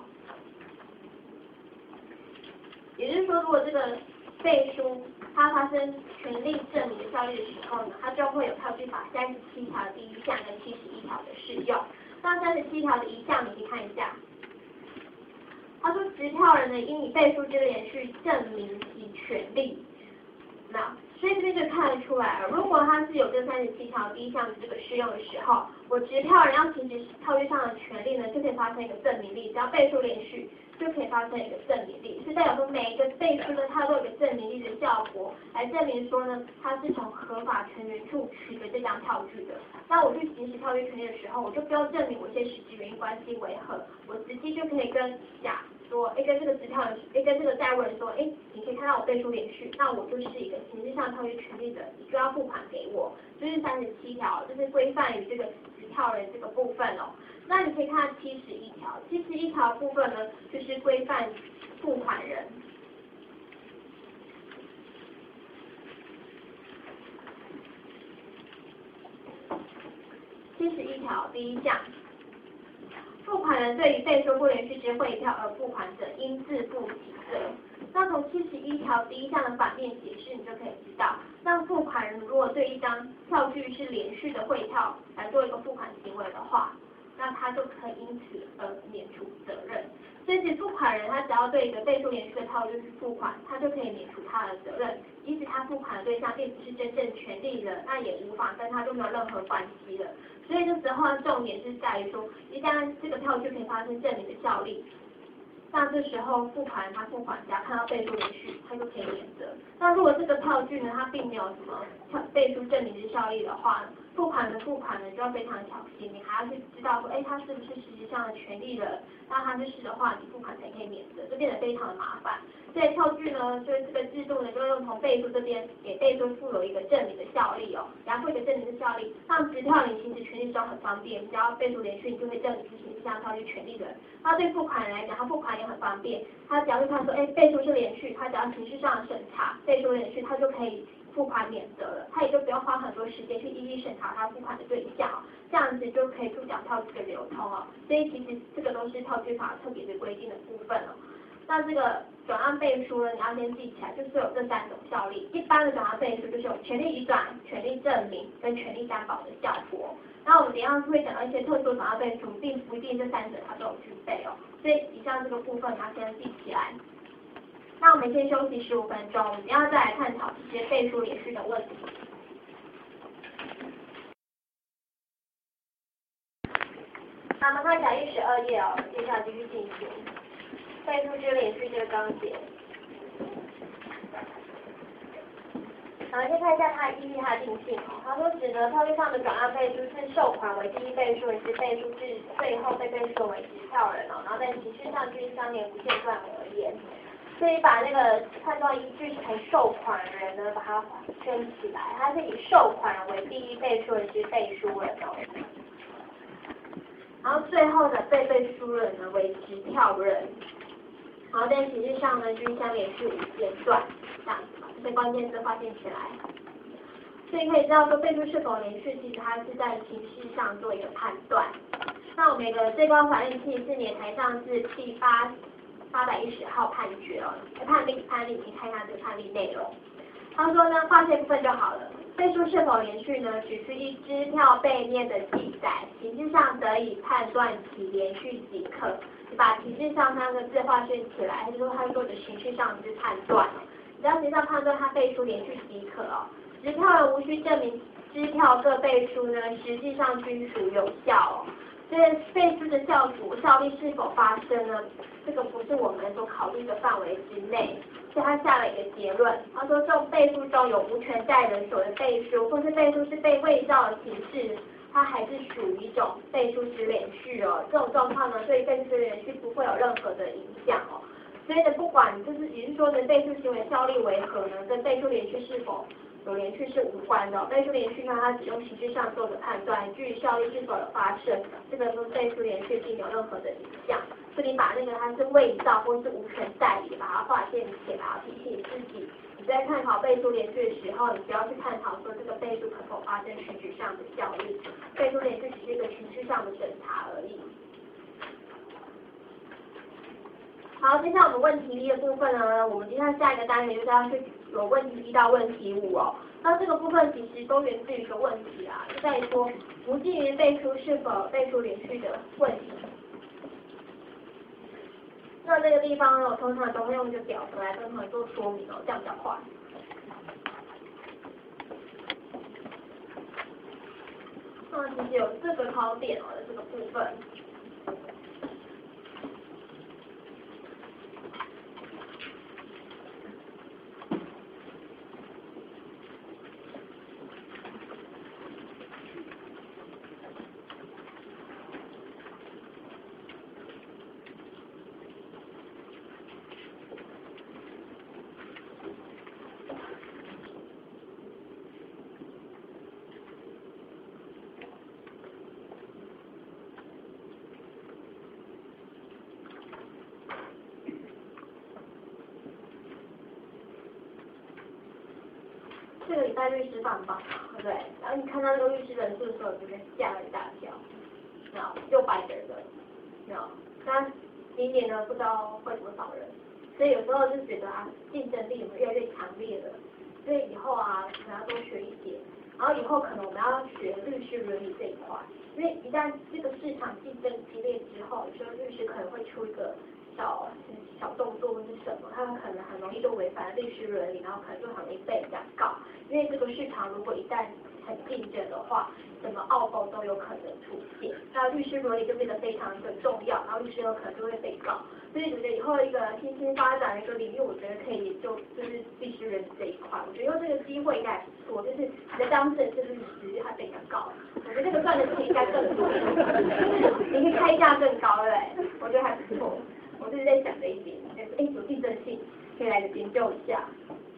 也就是说，如果这个背书它发生权利证明的效力的时候呢，它就会有套句法三十七条的第一项跟七十一条的适用。那三十七条的一项，你可以看一下。他说，持票人呢应以背书之连续证明其权利。那所以这边就看得出来了，如果他是有这三十七条第一项的这个适用的时候，我持票人要行使套句上的权利呢，就可以发生一个证明力，只要背书连续就可以发生一个证明力，是代表说每一个背书呢，它都有一个证明力的效果，来证明说呢，它是从合法权源处取得这张套句的。那我去行使套句权利的时候，我就不用证明我一些实际原因关系为何，我直接就可以跟甲说，哎，跟这个持票人，哎，跟这个债务人说，哎，你可以看到我背书连续，那我就是一个形式上套句权利的，你就要付款给我，就是三十七条，就是规范于这个持票人这个部分哦。那你可以看七十一条，七十一条部分呢，就是规范付款人。七十一条第一项，付款人对于背书不连续之汇票而付款者，应自负其责。那从七十一条第一项的反面解释，你就可以知道，那付款人如果对一张票据是连续的汇票来做一个付款行为的话，那他就可以因此而免除责任。所以，付款人他只要对一个背书连续的套句去付款，他就可以免除他的责任。即使他付款的对象并不是真正权利人，那也无法跟他就没有任何关系了。所以这时候重点是在于说，一旦这个套句可以发生证明的效力，那这时候付款人他付款，只要看到背书连续，他就可以免责。那如果这个套句呢，它并没有什么背书证明之效力的话呢，付款人付款人就要非常小心，你还要去知道说，哎，他是不是实际上的权利人？那他是是的话，你付款才可以免责，就变得非常的麻烦。所以套句呢，就是这个制度呢，就用从背书这边给背书附有一个证明的效力哦，然后一个证明的效力，让持票人行使权利的时候很方便，只要背书连续，你就会证明是行使这样套句权利人。那对付款人来讲，他付款也很方便，他只要是看说，哎，背书是连续，他只要形式上的审查背书连续，他就可以付款免责了，他也就不用花很多时间去一一审查他付款的对象哦，这样子就可以助长套句的流通哦。所以其实这个都是套句法特别的规定的部分哦。那这个转让背书呢，你要先记起来，就是有这三种效力。一般的转让背书就是有权利移转、权利证明跟权利担保的效果。然后我们等一下会讲到一些特殊转让背书，并不一定这三者它都有具备哦。所以以上这个部分你要先记起来。那我们先休息十五分钟，我们要再来探讨这些背书连续的问题。那我们看一下第十二页哦，接下来继续进行背书之连续这个章节。好，先看一下它的意义、它的定性哦。他说，指的套句上的转让背书是受款为第一背书人，是背书至最后被背书为持票人哦，然后在形式上均相连不间断而言。 所以把那个判断依据从受款人呢，把它圈起来，它是以受款人为第一被书人之被书人哦。然后最后的被被书人呢为直票人。然后在形式上呢，均相连续五阶段，这样子，这些关键字划线起来。所以可以知道说被书是否连续，其实它是在形式上做一个判断。那我们有个最高法院七十四年台上是第八八百一十号判决哦，判例判例，你看一下这个判例内容。他说呢，划线部分就好了。被书是否连续呢？只需依支票背面的记载，形式上得以判断其连续即可。你把形式上那个字划线起来，还是说它做的形式上之判断哦？只要形式上判断它背书连续即可哦。持票人无需证明支票各背书呢，实际上均属有效哦。这背书的效果效力是否发生呢？这个不是我们所考虑的范围之内。所以他下了一个结论，他说这种背书中有无权代人所的背书，或是背书是被伪造的形式，它还是属于一种背书之连续哦。这种状况呢，对背书的连续不会有任何的影响哦。所以呢，不管就是也就是说呢，背书行为效力为何呢，跟背书连续是否有连续是无关的、哦。背书连续呢，它只用形式上做的判断，至于效力是否有发生，这个跟背书连续并没有任何的影响。所以你把那个它是伪造或是无权代理，把它划线起来，提醒你自己，你在探讨背书连续的时候，你不要去探讨说这个背书可否发生实质上的效力，背书连续只是一个形式上的审查而已。好，接下来我们问题一的部分呢，我们接下来下一个单元就是要去有问题一到问题五哦。那这个部分其实都源自于一个问题啊，就在于说不基于背书是否背书连续的问题。那这个地方呢，我通常都会用一个表格来跟他们做说明哦，这样比较快。那其实有四个考点哦的这个部分。这个礼拜律师放榜，对不对？然后你看到这个律师人数的时候，直接吓了一大跳，那六百个人，那那明年呢，不知道会多少人，所以有时候就觉得啊，竞争力越来越强烈了，所以以后啊，可能要多学一点，然后以后可能我们要学律师伦理这一块，因为一旦这个市场竞争激烈之后，有时候律师可能会出一个小小动作或是什么，他们可能很容易就违反了律师伦理，然后可能就很容易被人家告。因为这个市场如果一旦很竞争的话，什么拗斗都有可能出现，那律师伦理就变得非常的重要，然后律师有可能就会被告。所以我觉得以后一个新兴发展的一个领域，我觉得可以研究就是律师伦理这一块。我觉得用这个机会应该还不错，就是你的当事人是律师，还被人家告，我觉得这个赚的钱应该更多，就是你可以开价更高，对不对？我觉得还不错。我就是在想这一点，哎，有竞争性，可以来研究一下。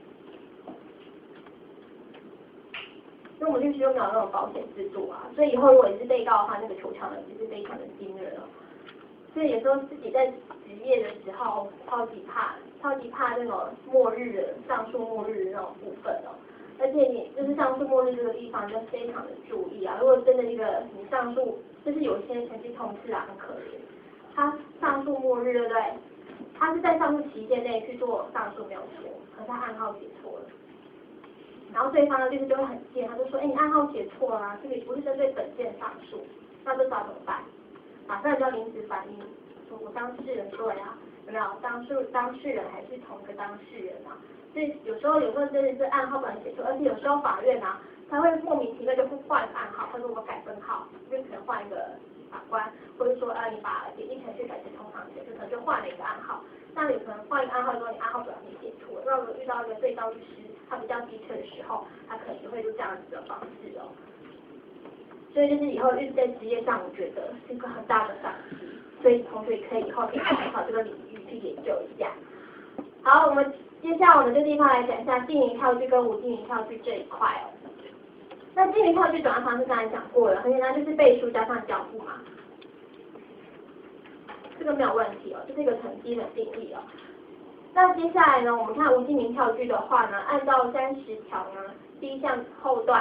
因为我们律师又没有那种保险制度啊，所以以后如果你是被告的话，那个求偿能力是非常的惊人哦。所以有时候自己在职业的时候，超级怕，超级怕那种末日的上诉末日的那种部分哦。而且你就是上诉末日这个地方就非常的注意啊，如果真的一个你上诉，就是有一些曾经同事啊很可怜。他上诉末日，对不对？他是在上诉期限内去做上诉没有错，可是他暗号写错了。然后对方的律师就会很贱，他就说：“哎，你暗号写错了啊，这个不是针对本件上诉，那这知道怎么办？马上就要临时反应，说我当事人对啊，有没有？当事当事人还是同一个当事人啊？所以有时候有时候真的是暗号不然写错，而且有时候法院啊，他会莫名其妙就会换暗号，或者我改分号，就可能换一个。”法官，或者说啊，你把简易程序改成通常程序，可能就换了一个暗号。那你可能换一个暗号之后，你暗号不小心写错了。那如果遇到一个对照律师，他比较机车的时候，他可能也会用这样子的方式哦。所以就是以后律师在职业上，我觉得是一个很大的商机。所以同学可以以后可以参考这个领域去研究一下。 好，我们接下来我们这地方来讲一下记名票据跟无记名票据这一块哦。那记名票据转换方式刚才讲过了，很简单，就是背书加上交付嘛。这个没有问题哦，这是一个很基本定义哦。那接下来呢，我们看无记名票据的话呢，按照三十条呢，第一项后段，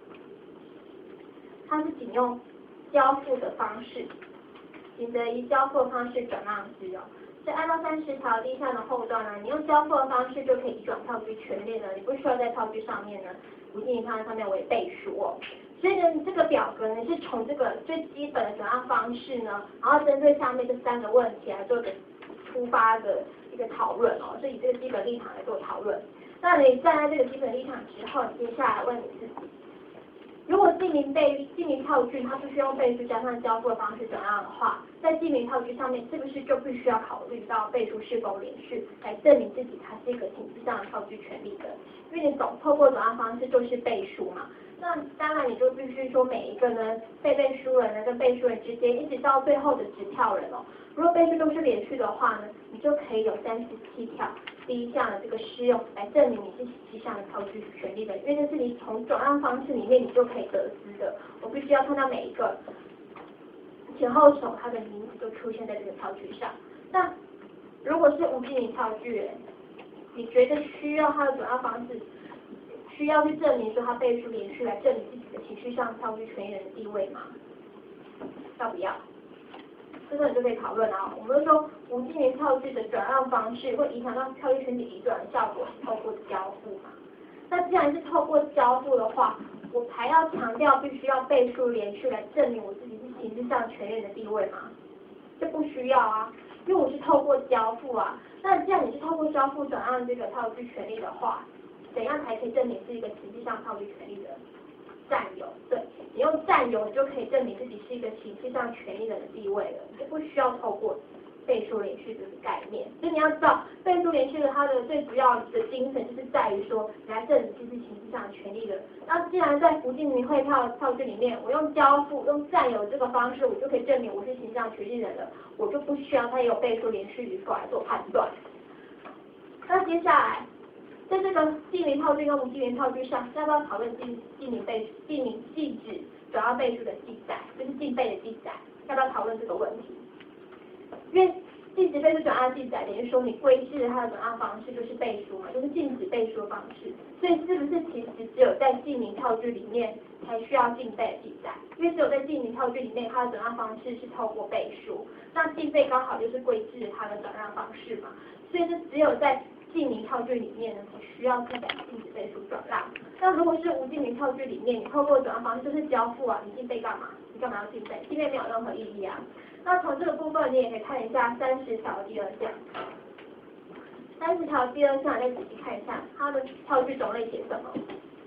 它是仅用交付的方式，仅得以交付的方式转让之哦。所以按照三十条第一项的后段呢，你用交付的方式就可以移转票据权利了，你不需要在票据上面呢，无记名票据上面为背书哦。所以呢，这个表格呢是从这个最基本的转让方式呢，然后针对下面这三个问题来做个出发的一个讨论哦，是以这个基本立场来做讨论。那你站在这个基本立场之后，接下来问你自己，如果记名背记名票据它必须用背书加上交付的方式转让的话，在记名票据上面是不是就必须要考虑到背书是否连续，来证明自己它是一个形式上的票据权利的？因为你总透过转让方式就是背书嘛，那当然你就必须说每一个呢被背书人呢跟背书人之间，一直到最后的执票人哦，如果背书都是连续的话呢，你就可以有三十七条第一项的这个适用来证明你是实际上的票据权利的，因为这是你从转让方式里面你就可以得知的。我必须要看到每一个前后手它的名字都出现在这个票据上。那如果是无记名票据，你觉得需要它的转让方式，需要去证明说它背书连续来证明自己的情绪上票据权利人的地位吗？要不要？这个你就可以讨论啊。我们说无记名票据的转让方式会影响到票据权利移转的效果，是透过交付嘛？那既然是透过交付的话，我还要强调必须要背书连续来证明我自己是形式上权利人的地位吗？这不需要啊，因为我是透过交付啊。那既然你是透过交付转让这个票据权利的话，怎样才可以证明是一个实际上票据权利的占有？对，你用占有，你就可以证明自己是一个形式上权利人的地位了，你就不需要透过背书连续这个概念。所以你要知道，背书连续的它的最主要的精神就是在于说，你来证明自己是形式上的权利的。那既然在无记名汇票票据里面，我用交付、用占有这个方式，我就可以证明我是形式上权利人了，我就不需要它有背书连续与否来做判断。那接下来，在这个记名票据跟无记名票据上，要不要讨论记记名背记名记址转让背书的记载，就是记背的记载，要不要讨论这个问题？因为禁止背书转让记载，等于说你规制它的转让方式就是背书嘛，就是禁止背书的方式。所以是不是其实只有在记名票据里面才需要禁背的记载？因为只有在记名票据里面，它的转让方式是透过背书，那禁背刚好就是规制它的转让方式嘛。所以是只有在记名票据里面呢，才需要记载禁止背书转让。那如果是无记名票据里面，你透过转让方式就是交付啊，你禁背干嘛？你干嘛要禁背？禁背没有任何意义啊。那从这个部分，你也可以看一下三十条第二项。三十条第二项，再仔细看一下它的票据种类写什么。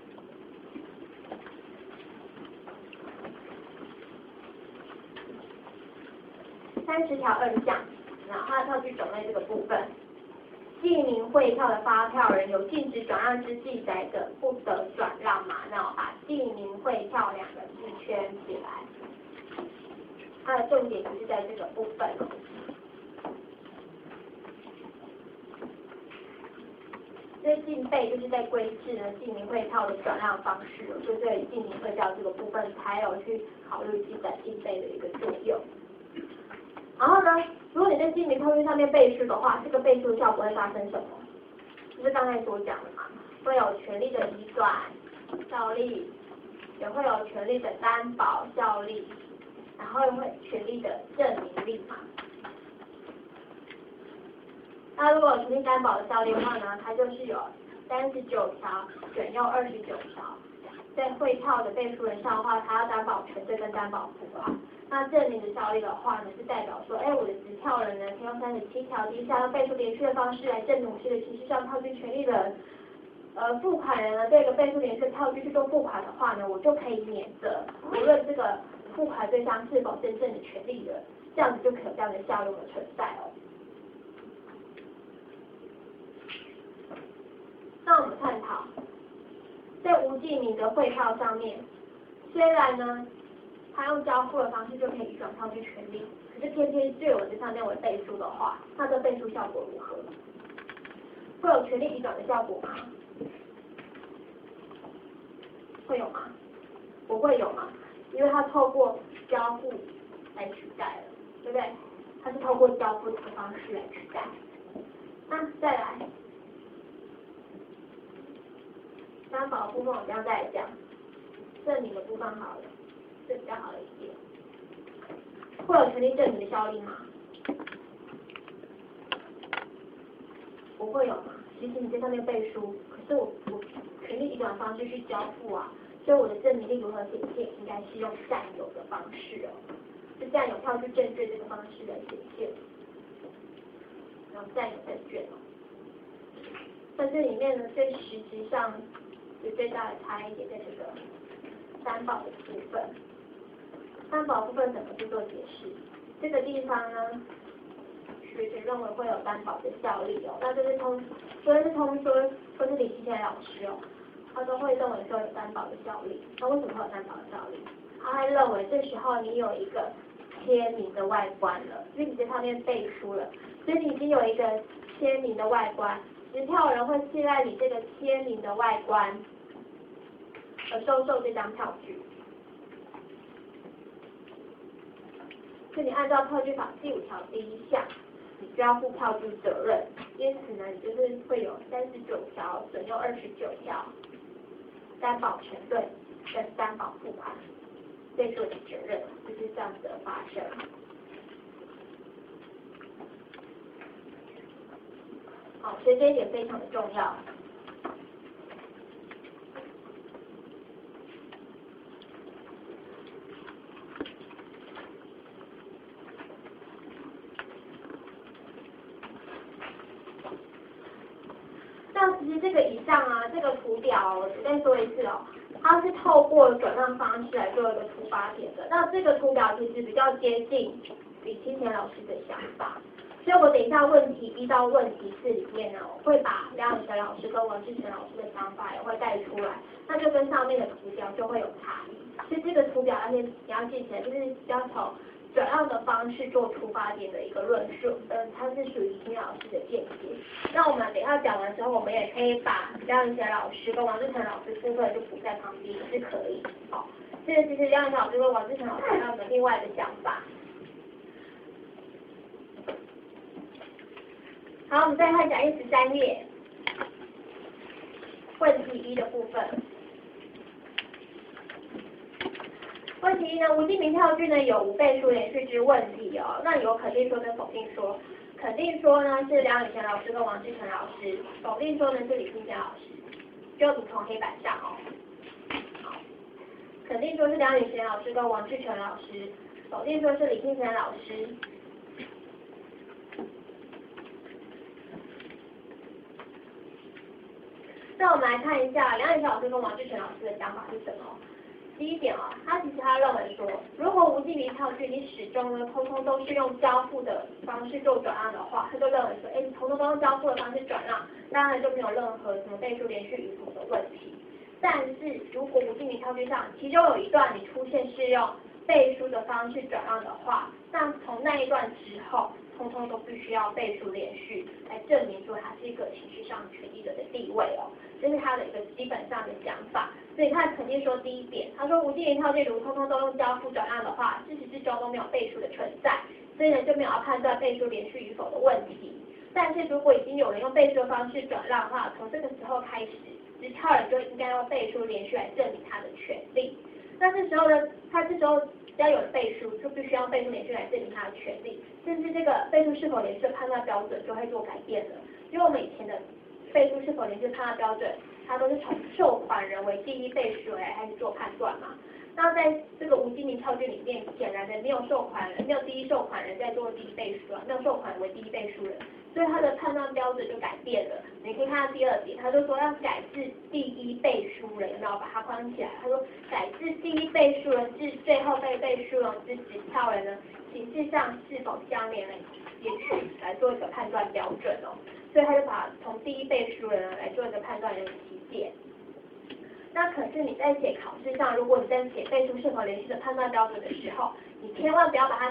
三十条二项，然后它的票据种类这个部分，记名汇票的发票人有禁止转让之记载的，不得转让嘛。那我把记名汇票两个字圈起来。它的重点就是在这个部分哦。这禁背就是在规制呢记名汇票的转让方式哦，就对记名汇票这个部分才有去考虑记载禁背的一个作用。然后呢，如果你在记名票据上面背书的话，这个背书效果会发生什么？就是刚才所讲的嘛，会有权利的移转效力，也会有权利的担保效力。然后又会权利的证明力嘛。那如果有权利担保的效力的话呢，它就是有三十九条选用二十九条，在汇票的背书人上的话，它要担保权对跟担保符啊。那证明的效力的话呢，是代表说，哎，我的执票人呢，可以用三十七条第一项用背书连续的方式来证明我是一个形式上票据权利人。呃，付款人呢，对一个背书连续票据去做付款的话呢，我就可以免责，无论这个付款对象是否真正的权利人，这样子就可以有这样的效用的存在哦。那我们探讨，在无记名的汇票上面，虽然呢，它用交付的方式就可以移转票据权利，可是偏偏就有这上面为背书的话，它的背书效果如何？ 会有权利移转的效果吗？会有吗？不会有吗？因为它透过交付来取代了，对不对？它是透过交付这个方式来取代。那再来，担保的部分我这样再来讲，证明的部分好了，这比较好的一点。会有权利证明的效力吗？不会有嘛？其实你在上面背书，可是我我权利移转方式去交付啊，所以我的证明力如何显现，应该是用占有的方式哦，是占有票据证券这个方式来显现，然后占有证券哦。在这里面呢，最实质上有最大的差异点在这个担保的部分。担保部分怎么去做解释？这个地方呢？学者认为会有担保的效力哦，那这是通，无论是通说或是李继贤老师哦，他都会认为说有担保的效力。那为什么会有担保的效力？他会认为这时候你有一个签名的外观了，因为你在上面背书了，所以你已经有一个签名的外观，持票人会信赖你这个签名的外观而收受这张票据。所以你按照票据法第五条第一项。你交付票据责任，因此呢，你就是会有三十九条左右二十九条担保权对跟担保付款被诉的责任，就是这样子的发生。好，所以这一点非常的重要。那其实这个以上啊，这个图表我再说一次哦，它是透过转让方式来做一个出发点的。那这个图表其实比较接近李清田老师的想法，所以我等一下问题一到问题四里面呢，我会把梁永泉老师跟王志成老师的想法也会带出来，那就跟上面的图表就会有差异。所以这个图表要先你要记起来，就是要从转让的方式做出发点的一个论述，嗯，它是属于李清田老师的见解。那我们等一下讲完之后，我们也可以把梁永泉老师跟王志成老师部分就补在旁边，也是可以。好，这个其实梁永泉老师跟王志成老师他们另外的想法。好，我们再看讲义十三页，问题一的部分。问题一呢，无记名票据呢有无背书连续之问题哦，那有肯定说跟否定说，肯定说呢是梁永泉老师跟王志成老师，否定说呢是李清田老师，就读从黑板上哦。好，肯定说是梁永泉老师跟王志成老师，否定说是李清田老师。那我们来看一下梁永泉老师跟王志成老师的想法是什么。第一点啊，他其实他认为说，如果无记名票据你始终呢，通通都是用交付的方式做转让的话，他就认为说，哎，通通都用交付的方式转让，当然就没有任何什么背书连续与否的问题。但是如果无记名票据上其中有一段你出现是用背书的方式转让的话，那从那一段之后，通通都必须要背书连续来证明说它是一个情绪上权益者的地位哦，这是他的一个基本上的想法。所以他肯定说第一点，他说无记名票据如通通都用交付转让的话，自始至终都没有背书的存在，所以呢就没有要判断背书连续与否的问题。但是如果已经有人用背书的方式转让的话，从这个时候开始，持票人就应该用背书连续来证明他的权利。那这时候呢，他这时候只要有了背书，就必须要背书连续来证明他的权利，甚至这个背书是否连续的判断标准就会做改变了。因为我们以前的背书是否连续判断标准，它都是从受款人为第一背书来开始做判断嘛。那在这个无记名票据里面，显然的没有受款人，没有第一受款人在做第一背书啊，没有受款人为第一背书人，所以他的判断标准就改变了。你可以看到第二点，他就说要改至第一背书人，有没有把它框起来？他说改至第一背书人至最后被背书人之持票人呢，形式上是否相连呢？也许来做一个判断标准哦。所以他就把从第一背书人来做一个判断的起点。那可是你在写考试上，如果你在写背书是否连续的判断标准的时候，你千万不要把它显示说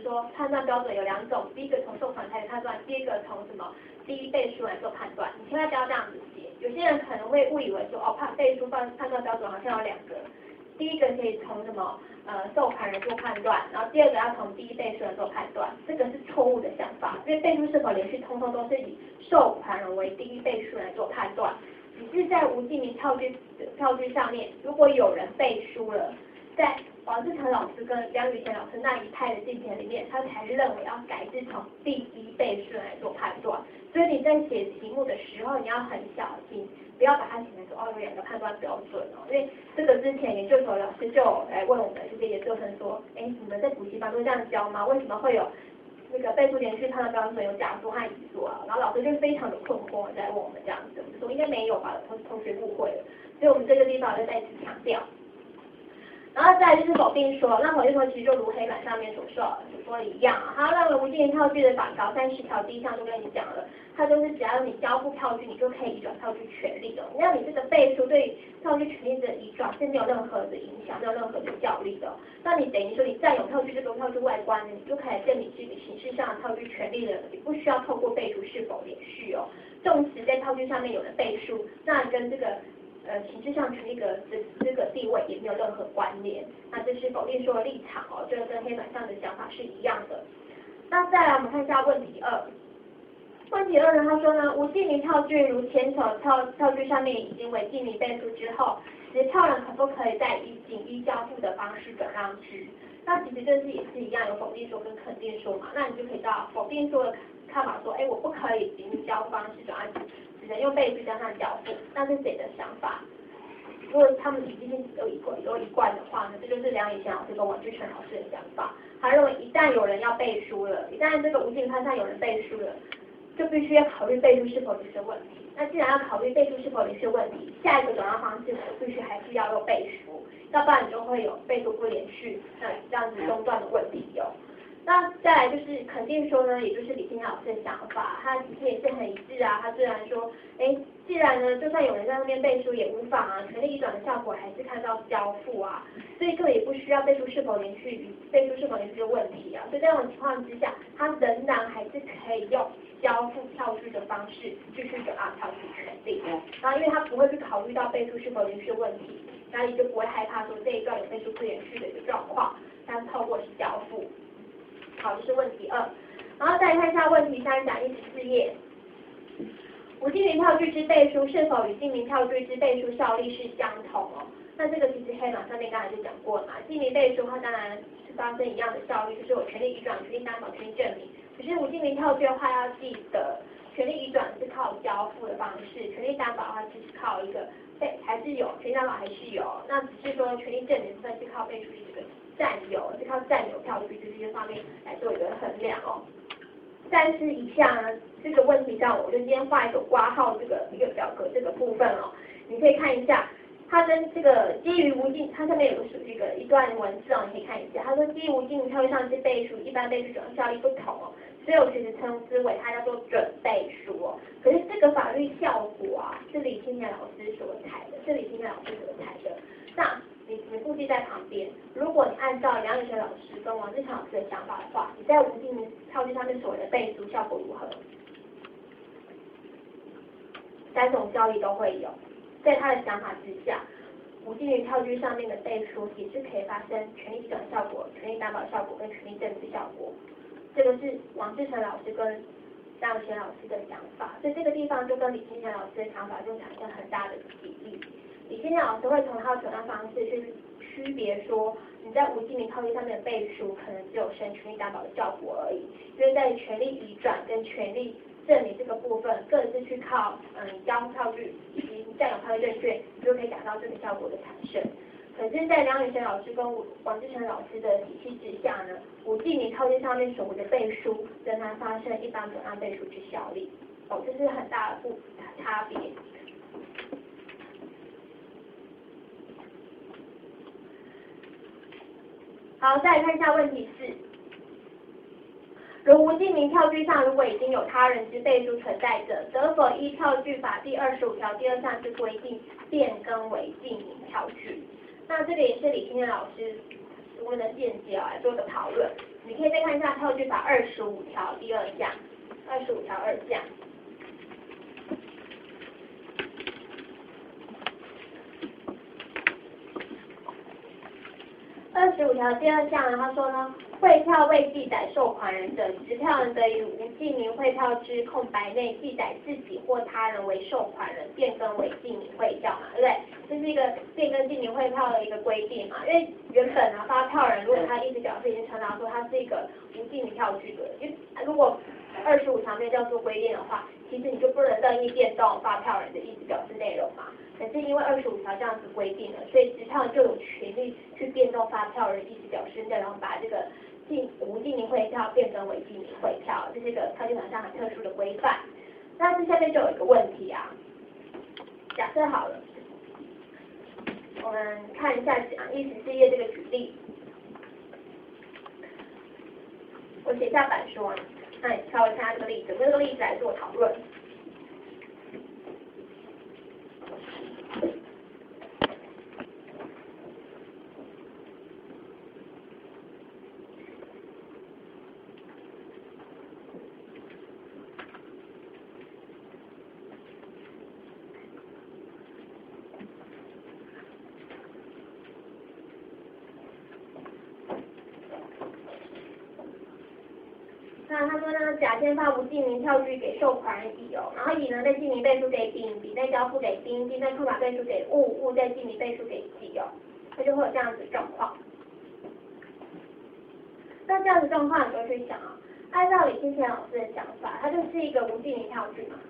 说判断标准有两种，第一个从受款台判断，第二个从什么第一倍数来做判断。你千万不要这样子写，有些人可能会误以为说哦，判倍数判判断标准好像有两个，第一个可以从什么呃受款人做判断，然后第二个要从第一倍数来做判断，这个是错误的想法，因为倍数是否连续通通都是以受款人为第一倍数来做判断。只是在无记名票据票据上面，如果有人背书了，在王志成老师跟梁宇贤老师那一派的进程里面，他才认为要改至从第一倍数来做判断。所以你在写题目的时候，你要很小心，不要把它写成说哦有两个判断标准哦。因为这个之前研究所老师就来问我们这些研究生说，哎，你们在补习班都这样教吗？为什么会有那个倍数连续判断标准有假说和乙说啊？然后老师就非常的困惑在问我们这样子，我就说应该没有吧，同同学误会了。所以我们这个地方就再次强调。然后再来就是否定说，那否定说其实就如黑板上面所说所说的一样啊，他认为无记名票据的法条三十条第一项就跟你讲了，它就是只要你交付票据，你就可以移转票据权利的。那你这个背书对票据权利的移转是没有任何的影响，没有任何的效力的。那你等于说你占有票据这个票据外观，你就可以证明自己形式上的票据权利了，你不需要透过背书是否连续哦。纵使在票据上面有了背书，那跟这个呃，形式上权利的这这个地位也没有任何关联，那这是否定说的立场哦，这个跟黑板上的想法是一样的。那再来我们看一下问题二，问题二呢，他说呢，无记名票据如前手票票据上面已经为记名背书之后，持票人可不可以再以仅依交付的方式转让之？那其实这是也是一样，有否定说跟肯定说嘛，那你就可以到否定说的看法说，哎，我不可以仅依交付方式转让之。只能用背书加上交付，那是谁的想法？如果他们已经有一贯有一贯的话呢，这就是梁以贤老师跟王志成老师的想法。他认为一旦有人要背书了，一旦这个无记名判上有人背书了，就必须要考虑背书是否连续问题。那既然要考虑背书是否连续问题，下一个转让方式呢，必须还是要用背书，要不然你就会有背书不连续，那这样子中断的问题有。那再来就是肯定说呢，也就是李清老师的想法，他其实也是很一致啊。他虽然说，哎，既然呢，就算有人在那边背书也无妨啊，权利移转的效果还是看到交付啊，所以这个也不需要背书是否连续与背书是否连续的问题啊。所以在这种情况之下，他仍然还是可以用交付票据的方式继续转让票据权利。然后因为他不会去考虑到背书是否连续的问题，那你就不会害怕说这一段有背书不连续的一个状况，但透过是交付。好，这是问题二，然后再看一下问题三，讲义十四页，无记名票据之背书是否与记名票据之背书效力是相同哦？那这个其实黑板上面刚才就讲过了嘛，记名背书它当然是发生一样的效力，就是有权利移转、权利担保、权利证明。可是无记名票据的话，要记得权利移转是靠交付的方式，权利担保的话就是靠一个被还是有权利担保还是有，那只是说权利证明部分是靠背书这个占有，是靠占有票据这些方面来做一个衡量哦。但是以下呢，这个问题上，我就今天画一个括号这个一个表格这个部分哦，你可以看一下，它跟这个基于无记，它上面有个这个一段文字哦，你可以看一下，它说基于无记名票据上之背书，一般背书转让效力不同哦，所以我其实称之为它叫做准背书哦。可是这个法律效果啊，是李清田老师所采的，是李清田老师所采的，那。你你估计在旁边，如果你按照梁以贤老师跟王志强老师的想法的话，你在无记名票据上面所谓的背书效果如何？三种效力都会有，在他的想法之下，无记名票据上面的背书也是可以发生权利移转效果、权利担保效果跟权利证明效果。这个是王志成老师跟梁以贤老师的想法，所以这个地方就跟李清田老师的想法就产生很大的比例。李清田老师会从他的转让方式去区别说，你在无记名票据上面的背书可能只有生权利担保的效果而已，因为在权利移转跟权利证明这个部分，各自去靠嗯交付票据以及占有票据证券，你就可以达到这个效果的产生。可是，在梁以贤老师跟王志成老师的体系之下呢，无记名票据上面所谓的背书，仍然发生一般转让背书之效力，哦，这是很大的不差别。好，再来看一下问题四。如无记名票据上如果已经有他人之背书存在者，得否依票据法第二十五条第二项之规定变更为记名票据？那这个也是李清田老师问的见解来做个讨论。 你可以再看一下票据法二十五条第二项，二十五条二项。二十五条第二项呢，他说呢，汇票未记载受款人者，持票人得于无记名汇票之空白内记载自己或他人为受款人，变更为记名汇票嘛，对不对？这是一个变更记名汇票的一个规定嘛，因为原本啊发票人如果他意思表示已经传达说他是一个无记名票据的，因为如果二十五条内这样做规定的话，其实你就不能任意变动发票人的意思表示内容嘛。可是因为二十五条这样子规定了，所以持票人就有权利去变动发票人意思表示内容，把这个记无记名汇票变更为记名汇票，这是一个票据法上很特殊的规范。那这下面就有一个问题啊，假设好了，我们看一下讲义十四页这个举例，我写下板书啊，那你挑一下这个例子，用这个例子来做讨论。那他说呢，甲先发无记名票据给受款人乙哦，然后乙呢再记名背书给丙，丙再交付给丁，丁再空白背书给戊，戊再记名背书给己哦，它就会有这样子的状况。那这样子状况你就去想啊，按照李清贤老师的想法，它就是一个无记名票据嘛。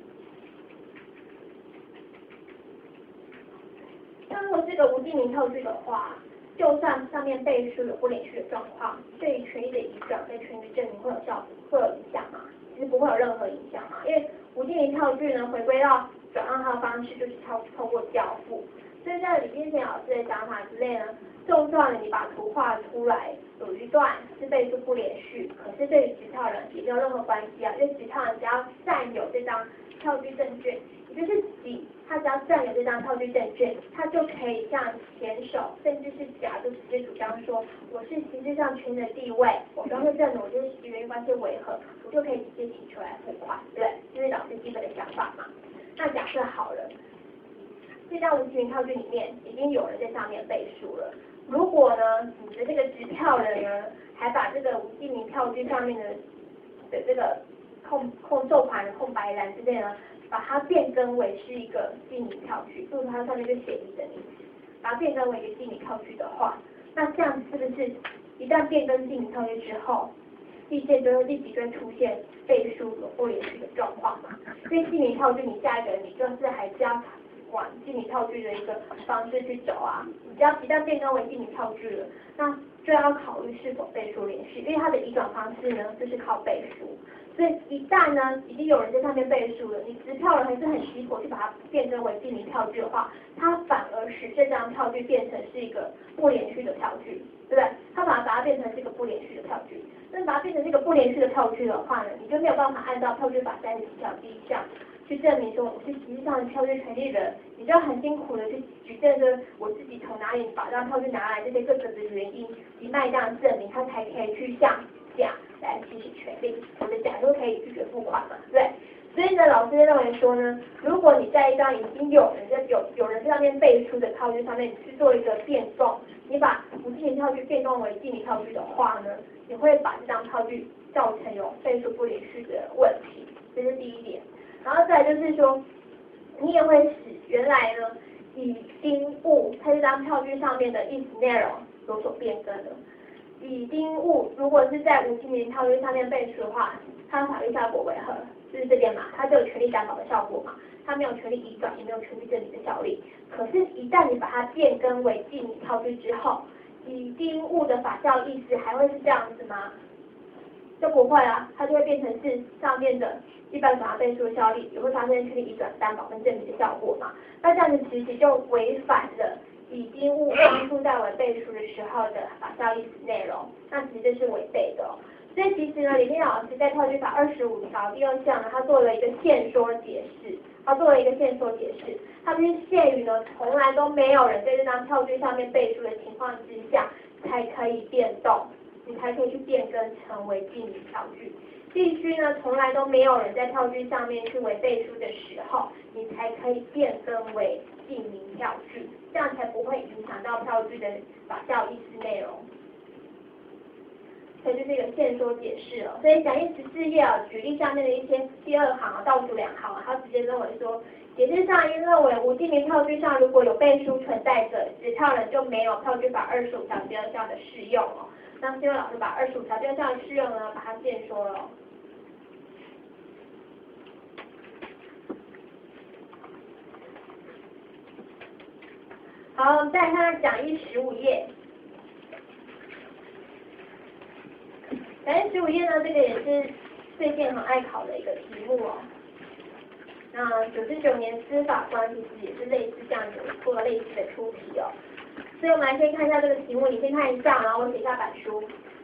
那如果是个无记名票据的话，就算上面背书有不连续的状况，对于权利的移转跟权利证明会有效会有影响吗？其实不会有任何影响嘛，因为无记名票据呢，回归到转让它的方式就是透透过交付。所以在李金贤老师的想法之内呢，就算你把图画出来，有一段是背书不连续，可是对于持票人也没有任何关系啊，因为持票人只要占有这张票据证券，也就是己，他只要占有这张票据证券，他就可以向前手甚至是甲就直接主张说，我是实质上权利的地位，我不用去证明我就是原因关系违和，我就可以直接请求来付款，对不对？这是老师基本的想法嘛。那假设好了，这张无记名票据里面已经有人在上面背书了，如果呢，你的这个持票人呢，还把这个无记名票据上面的的这个空空受款人空白栏之内呢，把它变更为是一个记名票据，就是它上面就写你的名字，把它变更为一个记名票据的话，那这样是不是一旦变更记名票据之后，立宪就会立即就会出现背书有不连续的状况嘛？因为记名票据你下一个你就是还是要往记名票据的一个方式去走啊，你只要一旦变更为记名票据了，那就要考虑是否背书连续，因为它的移转方式呢就是靠背书。所以一旦呢，已经有人在上面背书了，你持票人还是很急迫去把它变更为记名票据的话，它反而使这张票据变成是一个不连续的票据，对不对？它反而把它变成是一个不连续的票据。那把它变成这个不连续的票据的话呢，你就没有办法按照票据法三十七条第一项去证明说我是实际上的票据权利人，你就要很辛苦的去举证说我自己从哪里把这张票据拿来这些各个的原因，一脉这样证明，他才可以去向甲来行使权利，我的甲就可以拒绝付款嘛，对。所以呢，老师认为说呢，如果你在一张已经有人在有有人在上面背书的票据上面，你去做一个变动，你把无记名票据变动为记名票据的话呢，你会把这张票据造成有背书不连续的问题，这是第一点。然后再来就是说，你也会使原来呢乙丁戊它这张票据上面的意思内容有所变更的。乙丁戊如果是在无记名票据上面背书的话，它的法律效果为何？就是这边嘛，它就有权利担保的效果嘛，它没有权利移转，也没有权利证明的效力。可是，一旦你把它变更为记名票据之后，乙丁戊的法效意思还会是这样子吗？就不会啊，它就会变成是上面的一般法背书的效力，也会发生权利移转、担保跟证明的效果嘛。那这样子其实就违反了乙丁戊当初在为背书的时候的法效意思内容，那其实这是违背的、哦。所以其实呢，李天老师在票据法二十五条第二项呢，他做了一个限缩解释，他做了一个限缩解释，他就是限于呢从来都没有人在这张票据上面背书的情况之下，才可以变动你才可以去变更成为记名票据。必须呢，从来都没有人在票据上面去为背书的时候，你才可以变更为记名票据，这样才不会影响到票据的法效意思内容。所以就是一个现说解释了。所以讲义十四页啊，举例下面的一些第二行啊，倒数两行啊，他直接认为说，解释上应认为无记名票据上如果有背书存在者，持票人就没有票据法二十五条第二项的适用哦。那这位老师把二十五条第二项的适用呢，把它现说了。好，我们再来看看讲义十五页。讲义十五页呢，这个也是最近很爱考的一个题目哦。那九十九年司法官其实也是类似这样子做了类似的出题哦。所以我们来先看一下这个题目，你先看一下，然后我写一下板书。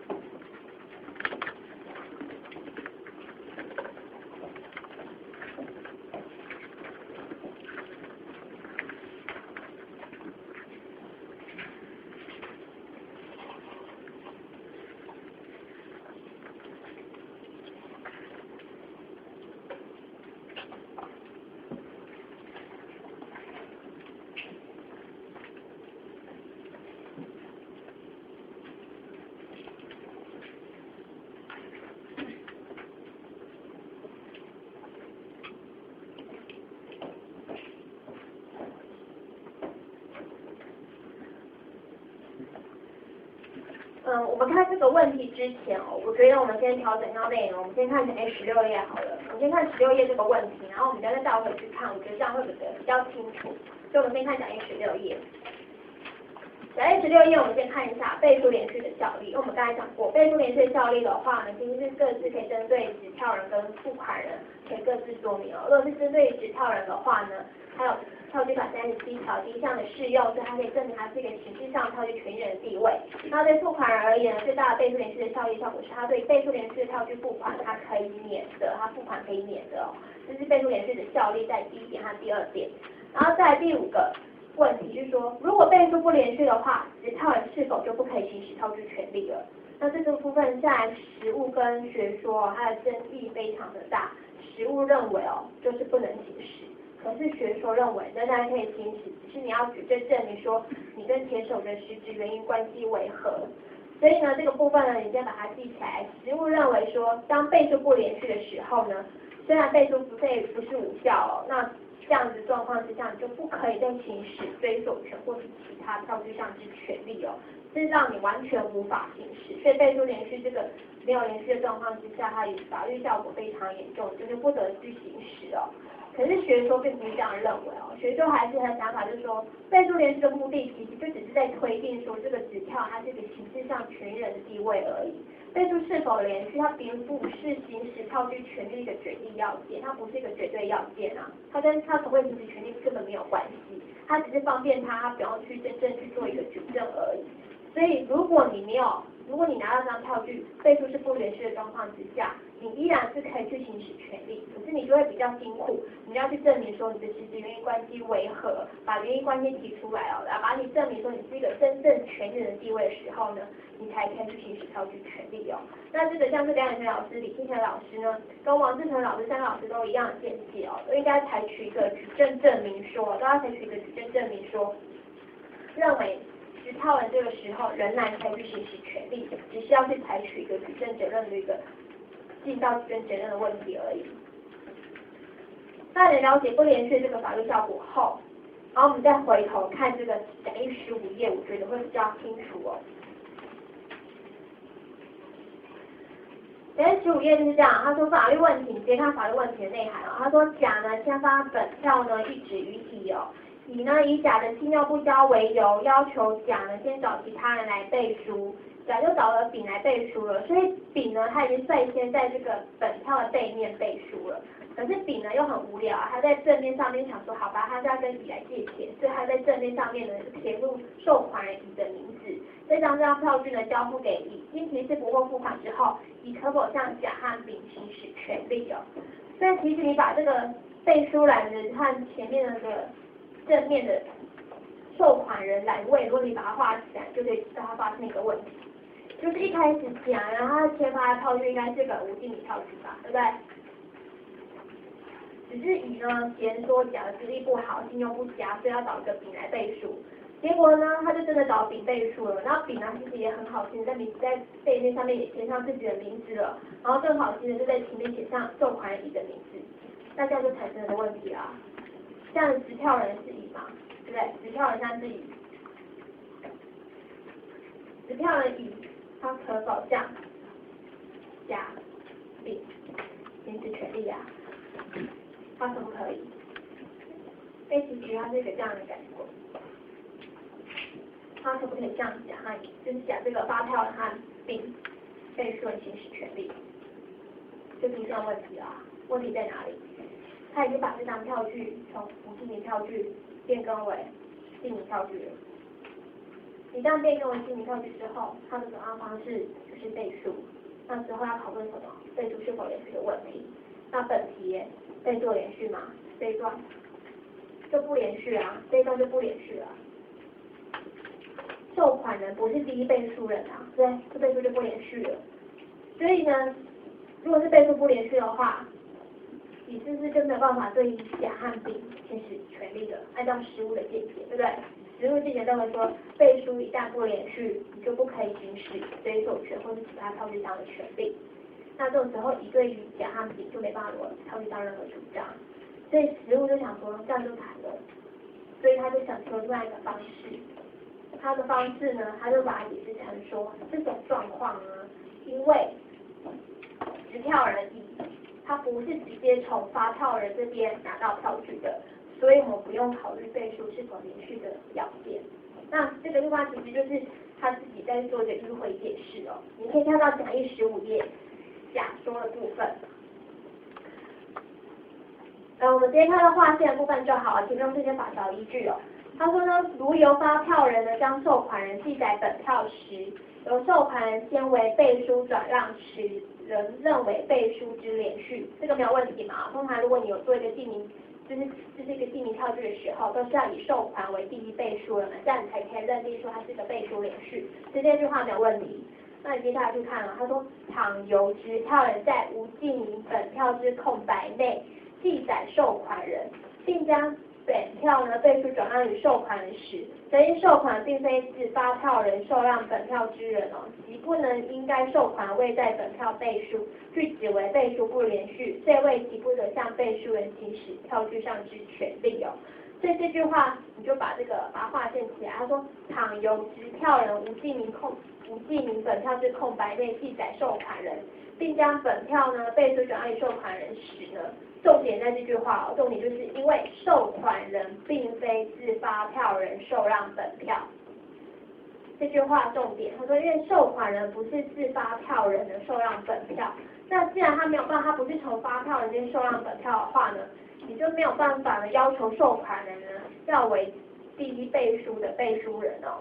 嗯，我们看这个问题之前哦，我觉得我们先调整一下内容，我们先看哎十六页好了，我们先看十六页这个问题，然后我们再倒回去看，我觉得这样会比较比较清楚。所以我们先看讲义十六页。讲义十六页，我们先看一下背书连续的效力。因为我们刚才讲过，背书连续的效力的话呢，其实是各自可以针对持票人跟付款人可以各自说明哦。如果是针对持票人的话呢，还有票据法三十七条第一项的适用，所以它可以证明它是一个形式上票据权益人的地位。那对付款人而言，最大的背书连续的效力效果是，它对背书连续的票据付款，它可以免的，它付款可以免的哦。这是背书连续的效力在第一点和第二点。然后再来第五个问题是说，如果背书不连续的话，持票人是否就不可以行使票据权利了？那这个部分在实务跟学说它的争议非常的大。实务认为哦，就是不能行使。可是学说认为仍然可以行使，只是你要举证证明说你跟前手的实质原因关系为何。所以呢，这个部分呢，你先把它记起来。实务认为说，当背书不连续的时候呢，虽然背书不对不是无效哦，那这样子状况之下，你就不可以再行使追索权或是其他票据上之权利哦，是让你完全无法行使。所以背书连续这个没有连续的状况之下，它法律效果非常严重，就是不得去行使哦。可是学说并不是这样认为哦，学说还是很想法就是说，背书连续的目的其实就只是在推定说这个指票它是一个形式上权益人的地位而已。背书是否连续，它并不是行使票据权利的决定要件，它不是一个绝对要件啊，它跟它可不可以行使权利根本没有关系，它只是方便他，他不要去真正去做一个举证而已。所以如果你没有，如果你拿到这张票据，背书是不连续的状况之下，你依然是可以去行使权利，可是你就会比较辛苦，你要去证明说你的实质原因关系为何，把原因关系提出来哦，然后把你证明说你是一个真正权利人的地位的时候呢，你才可以去行使票据权利哦。那这个像是梁远泉老师、李庆成老师呢，跟王志成老师三个老师都一样的见解哦，都应该采取一个举证证明说，都要采取一个举证证明说，认为持票人这个时候仍然可以去行使权利，只是要去采取一个举证责任的一个尽到举证责任的问题而已。那你了解不连续这个法律效果后，然后我们再回头看这个讲义十五页，我觉得会比较清楚哦。讲义十五页就是这样，他说法律问题，直接看法律问题的内涵哦。他说甲呢先发本票呢一纸于乙哦。乙呢以甲的信用不交为由，要求甲呢先找其他人来背书，甲就找了丙来背书了，所以丙呢他已经率先在这个本票的背面背书了。可是丙呢又很无聊，他在正面上面想说，好吧，他是要跟乙来借钱，所以他在正面上面呢填入受款人乙的名字，再将这张票据呢交付给乙，经提示不获付款之后，乙可否向甲和丙行使权利哦？所以其实你把这个背书栏的和前面的这个正面的受款人栏位，如果你把它画起来，就可以知道它发生一个问题。 就是一开始讲，然后它签发的票据应该是个无记名票据吧，对不对？只是乙呢嫌说甲的资历不好，信用不佳，所以要找一个丙来背书。结果呢，他就真的找丙背书了。然后丙呢其实也很好心，在名在背面上面也写上自己的名字了。然后更好心的就在前面写上受款人乙的名字。那这样就产生了个问题啦。这样的持票人是乙嘛，对不对？持票人像是乙，持票人乙，他可否向甲、丙行使权利啊？他可不可以？A 其实它是一个这样的概念，他可不可以向甲和乙，就是甲这个发票人和丙被诉人行使权利？就出现问题啦。问题在哪里？他已经把这张票据从无记名票据变更为记名票据了。一旦变更为记名票据之后，它的转让方式就是背书。那之后要讨论什么？背书是否连续的问题。那本题背书连续吗？这一段就不连续啊，这一段就不连续了。受款人不是第一被诉人啊，对，这背书就不连续了。所以呢，如果是背书不连续的话，你是不是就没有办法对甲和丙行使权利的？按照实务的见解，对不对？实务见解认为说，背书一旦不连续，你就不可以行使追授权或是其他票据上的权利。那这种时候，乙对于甲和丙就没办法罗票据上任何主张。所以实务就想说，这样就谈了。所以他就想出另外一个方式。他的方式呢，他就把它解释成说，这种状况呢，因为持票人乙他不是直接从发票人这边拿到票据的，所以我们不用考虑背书是否连续的要件。那这个地方其实就是他自己在做一个迂回解释哦。你可以看到讲义十五页甲说的部分。呃，我们直接看到划线的部分就好了，其中这些法条依据哦。他说呢，如由发票人呢将受款人记载本票时，由受款人先为背书转让时，人认为背书之连续，这个没有问题嘛？通常如果你有做一个记名，就是这是一个记名票据的时候，都是要以受款为第一背书人，这样你才可以认定说它是个背书连续，所以这句话没有问题。那你接下来去看了，他说，倘由持票人在无记名本票之空白内记载受款人，并将本票呢背书转让与受款人时，则因受款并非自发票人受让本票之人哦，即不能因该受款未在本票背书，据指为背书不连续，遂为即不得向背书人行使票据上之权利哦。所以这句话你就把这个把它划线起来。他说，倘由持票人无记名空无记名本票之空白内记载受款人，并将本票呢背书转让与受款人时呢，重点在这句话哦，重点就是因为受款人并非自发票人受让本票。这句话重点，他说因为受款人不是自发票人的受让本票，那既然他没有办法，他不是从发票人间受让本票的话呢，你就没有办法呢要求受款人呢要为第一背书的背书人哦。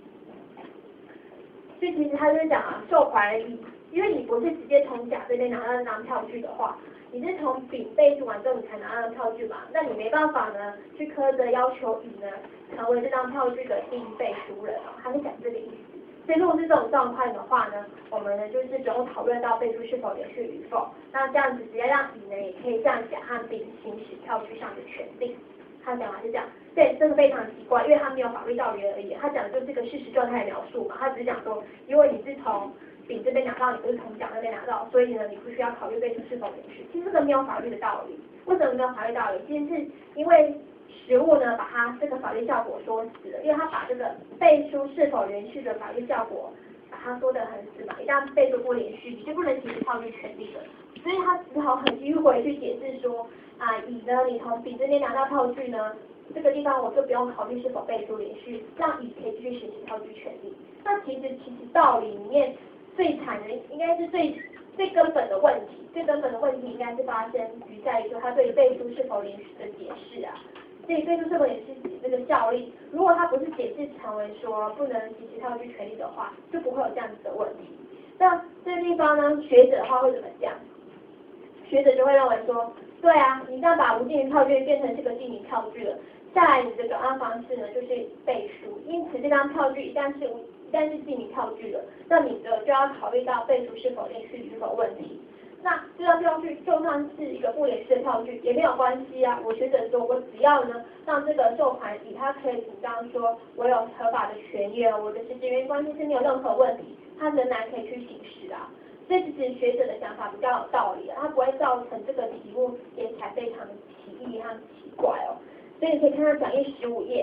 所以其实他就是讲啊，受款人乙，因为你不是直接从甲这边拿到那张票据的话，你是从丙背书完之后你才拿到票据嘛，那你没办法呢去苛责要求乙呢成为这张票据的第一背书人哦，他是讲这个意思。所以如果是这种状况的话呢，我们呢就是不用讨论到背书是否连续与否，那这样子直接让乙呢也可以向甲和丙行使票据上的权利。他讲法是这样，对，这个非常奇怪，因为他没有法律道理而已，他讲的就是这个事实状态的描述嘛，他只是讲说，因为你是从丙这边拿到，你不是从甲那边拿到，所以呢，你不需要考虑背书是否连续。其实这个没有法律的道理，为什么没有法律道理？其实是因为实务呢把它这个法律效果说死了，因为他把这个背书是否连续的法律效果把它说得很死嘛，一旦背书不连续，你就不能行使票据权利了，所以他只好很迂回去解释说。啊，乙呢，你从丙这边拿到票据呢，这个地方我就不用考虑是否背书连续，让乙可以继续行使票据权利。那其实其实道理里面最惨的，应该是最最根本的问题，最根本的问题应该是发生于在于说他对于背书是否连续的解释啊。所以背书是否连续这个效力，如果他不是解释成为说不能行使票据权利的话，就不会有这样子的问题。那这个地方呢，学者的话会怎么讲？学者就会认为说。对啊，你一旦把无记名票据变成这个记名票据了，下来你的转让方式呢就是背书，因此这张票据一旦是无一旦是记名跳句了，那你的就要考虑到背书是否连续与否问题。那这道跳句就算是一个不连续的跳句也没有关系啊，我学者说我只要呢让这个受款人他可以主张说我有合法的权益，我的实质原因关系是没有任何问题，他仍然可以去行使啊。所以其实学者的想法比较有道理啊，它不会造成这个题目写起来非常奇异和奇怪哦。所以你可以看到讲义十五页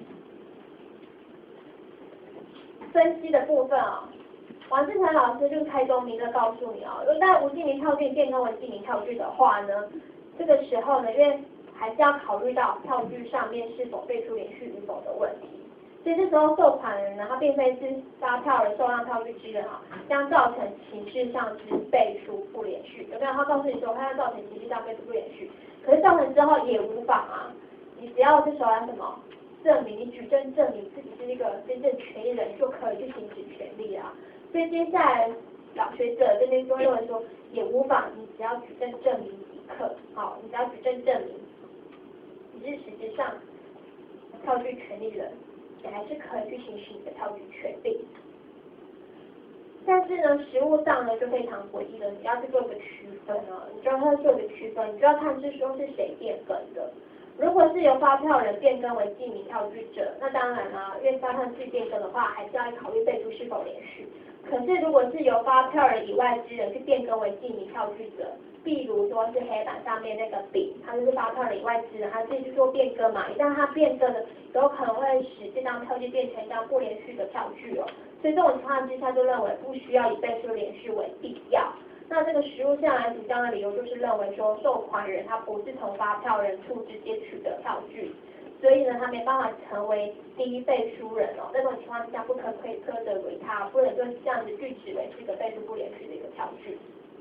分析的部分哦。王志成老师就开宗明义的告诉你哦，如果在无记名跳句变更为记名跳句的话呢，这个时候呢，因为还是要考虑到跳句上面是否背书连续与否的问题。所以这时候受款人呢，他并非是发票人、受让票据之人啊，将造成形式上之背书不连续。有没有？他告诉你说，他要造成形式上背书不连续，可是造成之后也无妨啊。你只要这时候要什么证明，你举证证明自己是一个真正权益人，就可以去行使权利啊。所以接下来老学者这边就认为说，也无妨，你只要举证证明即可。好，你只要举证证明你是实质上票据权利人。你还是可以去行使你的票据权利，但是呢，实务上呢就非常诡异了，你要去做一个区分啊，你就要做一个区分，你就要看是说是谁变更的。如果是由发票人变更为记名票据者，那当然啦，因为发票据变更的话，还是要考虑背书是否连续。可是如果是由发票人以外之人去变更为记名票据者，譬如说是黑板上面那个丙，他就是发票人以外之人，他自己去做变更嘛，一旦他变更了，有可能会使这张票据变成一张不连续的票据哦。所以这种情况之下，就认为不需要以背书连续为必要。那这个实务上来主张的理由就是认为说，受款人他不是从发票人处直接取得票据，所以呢，他没办法成为第一背书人哦。那种情况之下，不可可以苛责为他，不能就是这样子据指为是一个背书不连续的一个票据。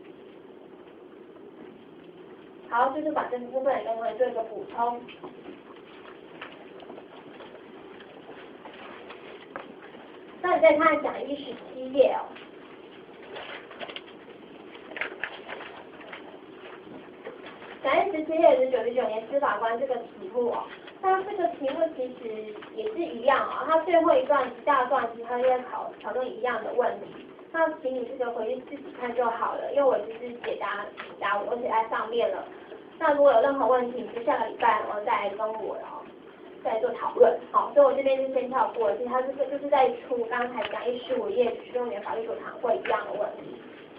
好，就是把这部分跟同学做一个补充。那你再看讲义十七页哦。讲义十七页是九十九年司法官这个题目哦，那这个题目其实也是一样啊、哦，它最后一段一大段其实它在考讨论一样的问题。那请你这个回去自己看就好了，因为我就是解答答我都写在上面了。那如果有任何问题，你就下个礼拜然后再跟我然后再做讨论。好，所以我这边就先跳过了。其实它这个就是在出刚才讲义十五页实用原法律所谈会一样的问题。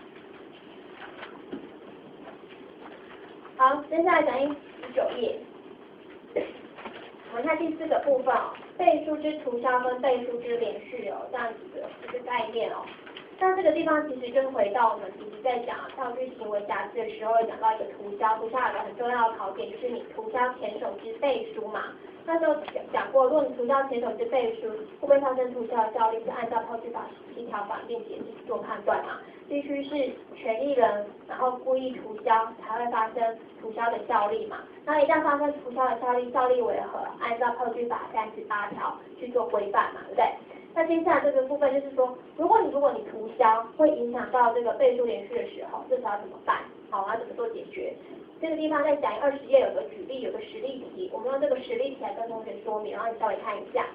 好，接下来讲义十九页，我们看第四个部分哦，背书之涂销跟背书之连续哦，这样子的一个概念哦。那这个地方其实就回到我们其实在讲票据行为瑕疵的时候，会讲到一个涂销，涂销有个很重要的考点，就是你涂销前手之背书嘛。那时候讲讲过，如果你涂销前手之背书，会不会发生涂销的效力，是按照票据法十七条法定解释去做判断嘛？必须是权益人，然后故意涂销才会发生涂销的效力嘛。那一旦发生涂销的效力，效力为何？按照票据法三十八条去做规范嘛，对不对？那接下来这个部分就是说，如果你如果你涂销会影响到这个背书连续的时候，这时候要怎么办？好，要怎么做解决？这个地方在讲二十页有个举例，有个实例题，我们用这个实例题来跟同学说明，然后你稍微看一下。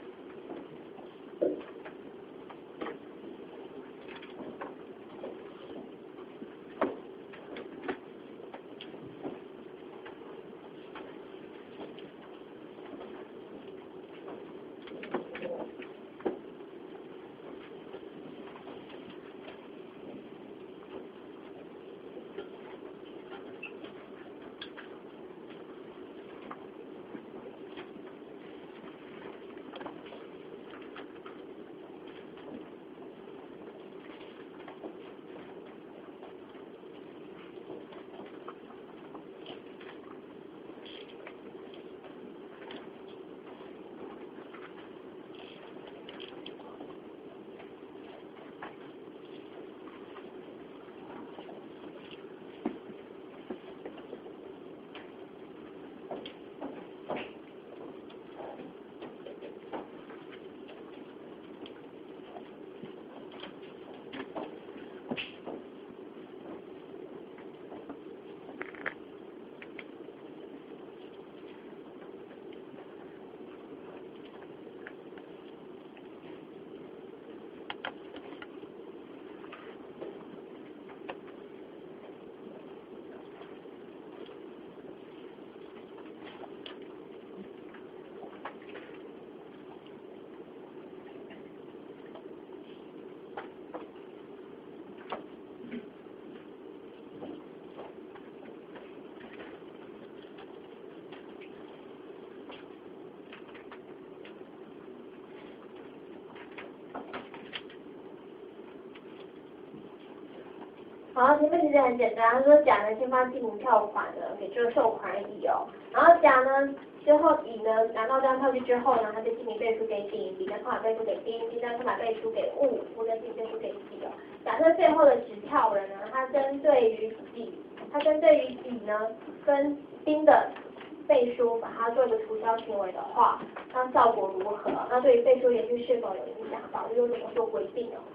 好，前面其实很简单，他说甲呢先发记名票款呢给这个受款人乙哦，然后甲呢之后乙呢拿到这张票据之后呢，他就记名背书给丙，丙的扣款背书给丁，丁的扣款背书给戊，戊的记名背书给己哦。假设最后的持票人呢，他针对于乙，他针对于乙呢跟丁的背书把它做一个涂销行为的话，那效果如何？那对于背书连续是否有影响？法律又怎么做规定哦？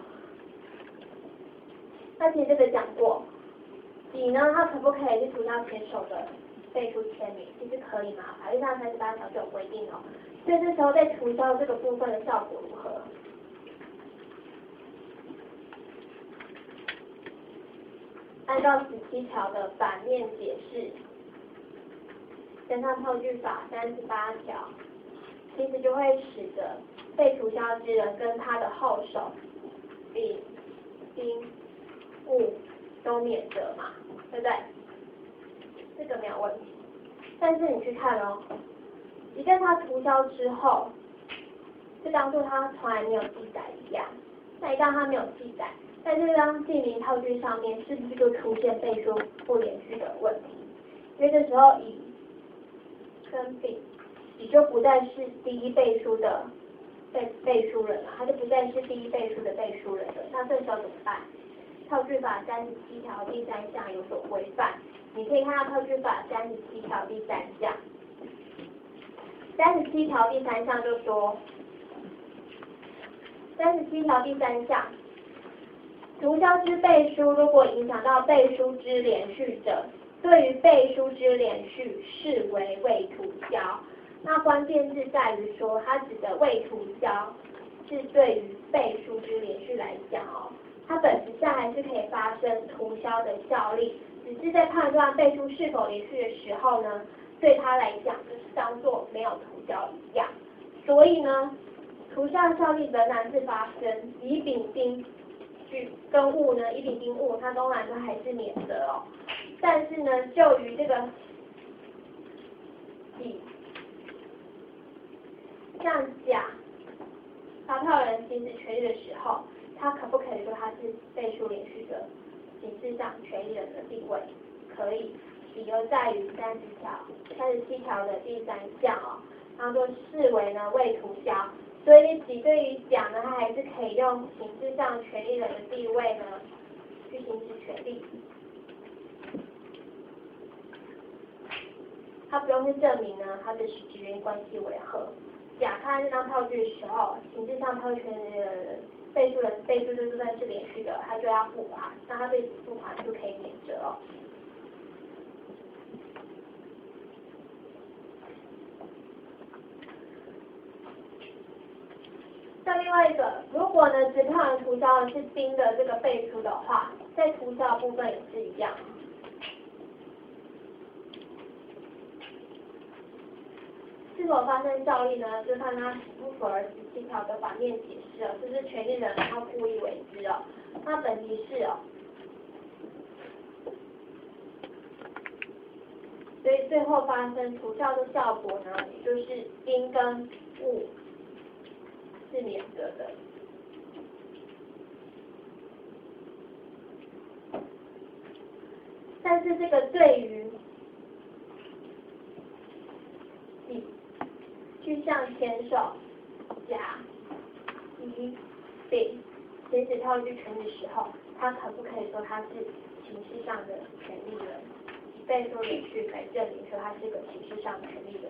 那其实这个讲过，乙呢，他可不可以去涂销前手的背书签名？其实可以嘛，法律上三十八条就有规定哦。所以这时候在涂销这个部分的效果如何？按照十七条的反面解释，加上票据法三十八条，其实就会使得被涂销之人跟他的后手丙、丁、戊都免责嘛，对不对？这个没有问题。但是你去看哦，一旦他涂销之后，就当做他从来没有记载一样。那一旦他没有记载，在这张记名票据上面，是不是就出现背书不连续的问题？因为这时候乙跟丙，乙就不再是第一背书的背背书人了，他就不再是第一背书的背书人了。那这时候怎么办？票据法三十七条第三项有所规范，你可以看到票据法三十七条第三项。三十七条第三项就说，三十七条第三项，涂销之背书如果影响到背书之连续者，对于背书之连续视为未涂销。那关键是在于说，它指的未涂销是对于背书之连续来讲哦，它本质上还是可以发生涂销的效力，只是在判断背书是否连续的时候呢，对他来讲就是当做没有涂销一样。所以呢，涂销效力仍然是发生，乙丙丁跟戊呢，乙丙丁戊，它当然都还是免责哦。但是呢，就于这个乙像甲发票人行使权利的时候，他可不可以说他是背书连续的形式上权利人的地位？可以，理由在于三十条、三十七条的第三项哦，当做视为呢未涂销，所以你对于甲呢，他还是可以用形式上权利人的地位呢去行使权利。他不用去证明呢他的实质原因关系为何。甲看这张票据的时候，形式上票据权利人背书人背书这部分是连续的，他就要付款，那他对此付款就可以免责哦。那另外一个，如果呢持票人涂销的是丁的这个背书的话，在涂销部分也是一样。是否发生效力呢？就看他符不符合十七条的反面解释哦，就是权利人然后故意为之哦。那本题是哦，所以最后发生涂销的效果呢，也就是丁跟戊是免责的。但是这个对于乙去向前手甲、乙、丙行使票据权的时候，他可不可以说他是形式上的权利人？以背书连续来证明说他是个形式上的权利人。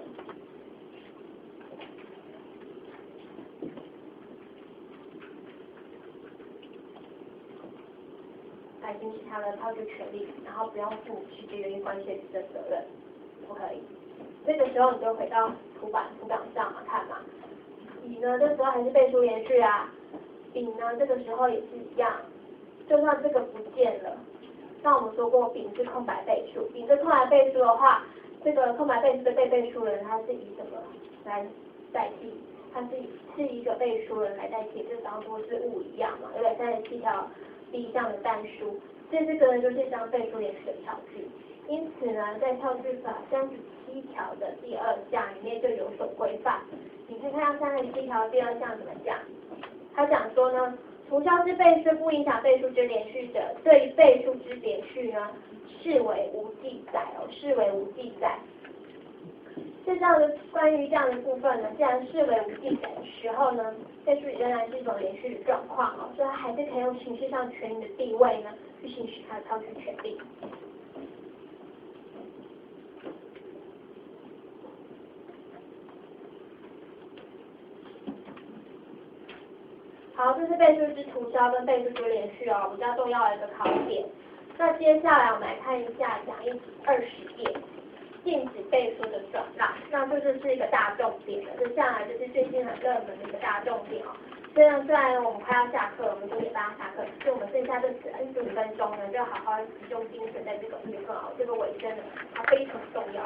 来行使他的票据权利，然后不用负实质原因关系的责任，不可以。这个时候你就回到图版图档上嘛看嘛，乙呢这时候还是背书连续啊，丙呢这个时候也是一样，就算这个不见了，那我们说过丙是空白背书，丙是空白背书的话，这个空白背书的被背书人他是以什么来代替？他是是一个背书人来代替，就当做是物一样嘛，对不对？三十七条第一项的但书，所以这个呢就是一张背书连续的票据。因此呢，在票据法三十七条的第二项里面就有所规范。你可以看到三十七条第二项怎么讲？他讲说呢， 图消之倍数不影响倍数之连续者，对于倍数之连续呢，视为无记载哦，视为无记载。这样的关于这样的部分呢，既然视为无记载的时候呢，倍数仍然是一种连续的状况哦，所以它还是可以用形式上权利的地位呢，去行使它的超取权利。好，这是倍数之图消跟倍数之连续哦，比较重要的一个考点。那接下来我们来看一下讲义二十页。禁止倍数的转让，那这就是一个大重点了，这下来就是最近很热门的一个大重点哦。虽然虽然我们快要下课，我们九点半要下课，所以我们剩下这十五分钟呢，就好好集中精神在这个部分哦，这个尾声呢，它非常重要。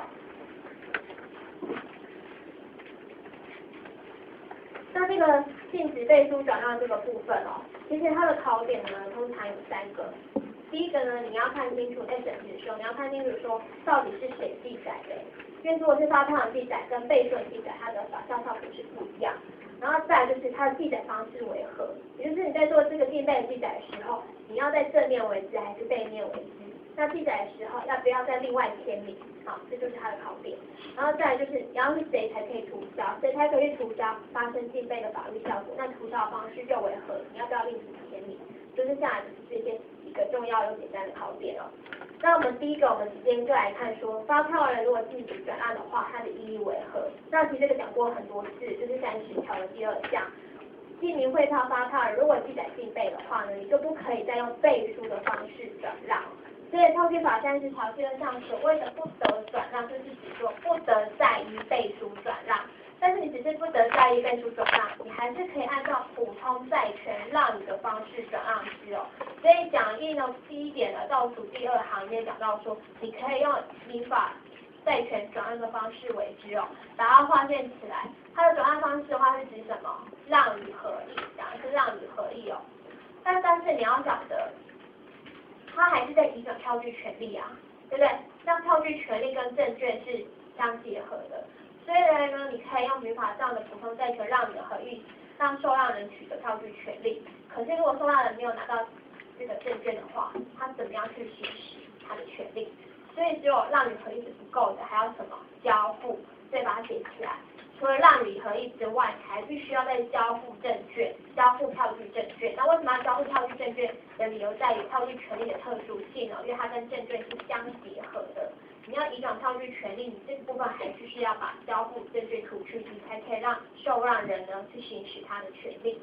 那这个禁止倍数转让这个部分哦，其实它的考点呢，通常有三个。第一个呢，你要看清楚在审题的时候，你要看清楚说到底是谁记载的，因为如果是发票的记载跟倍数的记载，它的法效效果是不一样。然后再来就是它的记载方式为何，也就是你在做这个定倍的记载的时候，你要在正面为之还是背面为之？那记载的时候要不要再另外签名？好，这就是它的考点。然后再来就是你要是谁才可以涂销，谁才可以涂销发生定倍的法律效果，那涂销的方式又为何？你要不要另行签名？就是下来就是这些几个重要又简单的考点哦。那我们第一个，我们直接就来看说，发票人如果禁止转让的话，它的意义为何？那其实这个讲过很多次，就是三十条的第二项，记名汇票发票人如果记载定倍的话呢，你就不可以再用倍数的方式转让。所以套据法三十条第二项所谓的不得转让，就是指说不得再依倍数转让。但是你只是不得再依倍数转让，你还是可以按照普通债权让与的方式转让之哦。所以讲义呢第一点呢倒数第二行里面讲到说，你可以用民法债权转让的方式为之哦，把它划线起来。它的转让方式的话是指什么？让与合意，讲的是让与合意哦。但但是你要晓得，它还是在移转票据权利啊，对不对？那票据权利跟证券是相结合的。虽然呢，你可以用民法上的普通债权让与的合意，让受让人取得票据权利。可是如果受让人没有拿到这个证券的话，他怎么样去行使他的权利？所以只有让与合意是不够的，还要什么？交付，所以把它写起来。除了让与合意之外，还必须要再交付证券，交付票据证券。那为什么要交付票据证券的理由在于票据权利的特殊性哦，因为它跟证券是相结合的。你要移转票据权利，你这个部分还必须要把交付证券除去，你才可以让受让人呢去行使他的权利。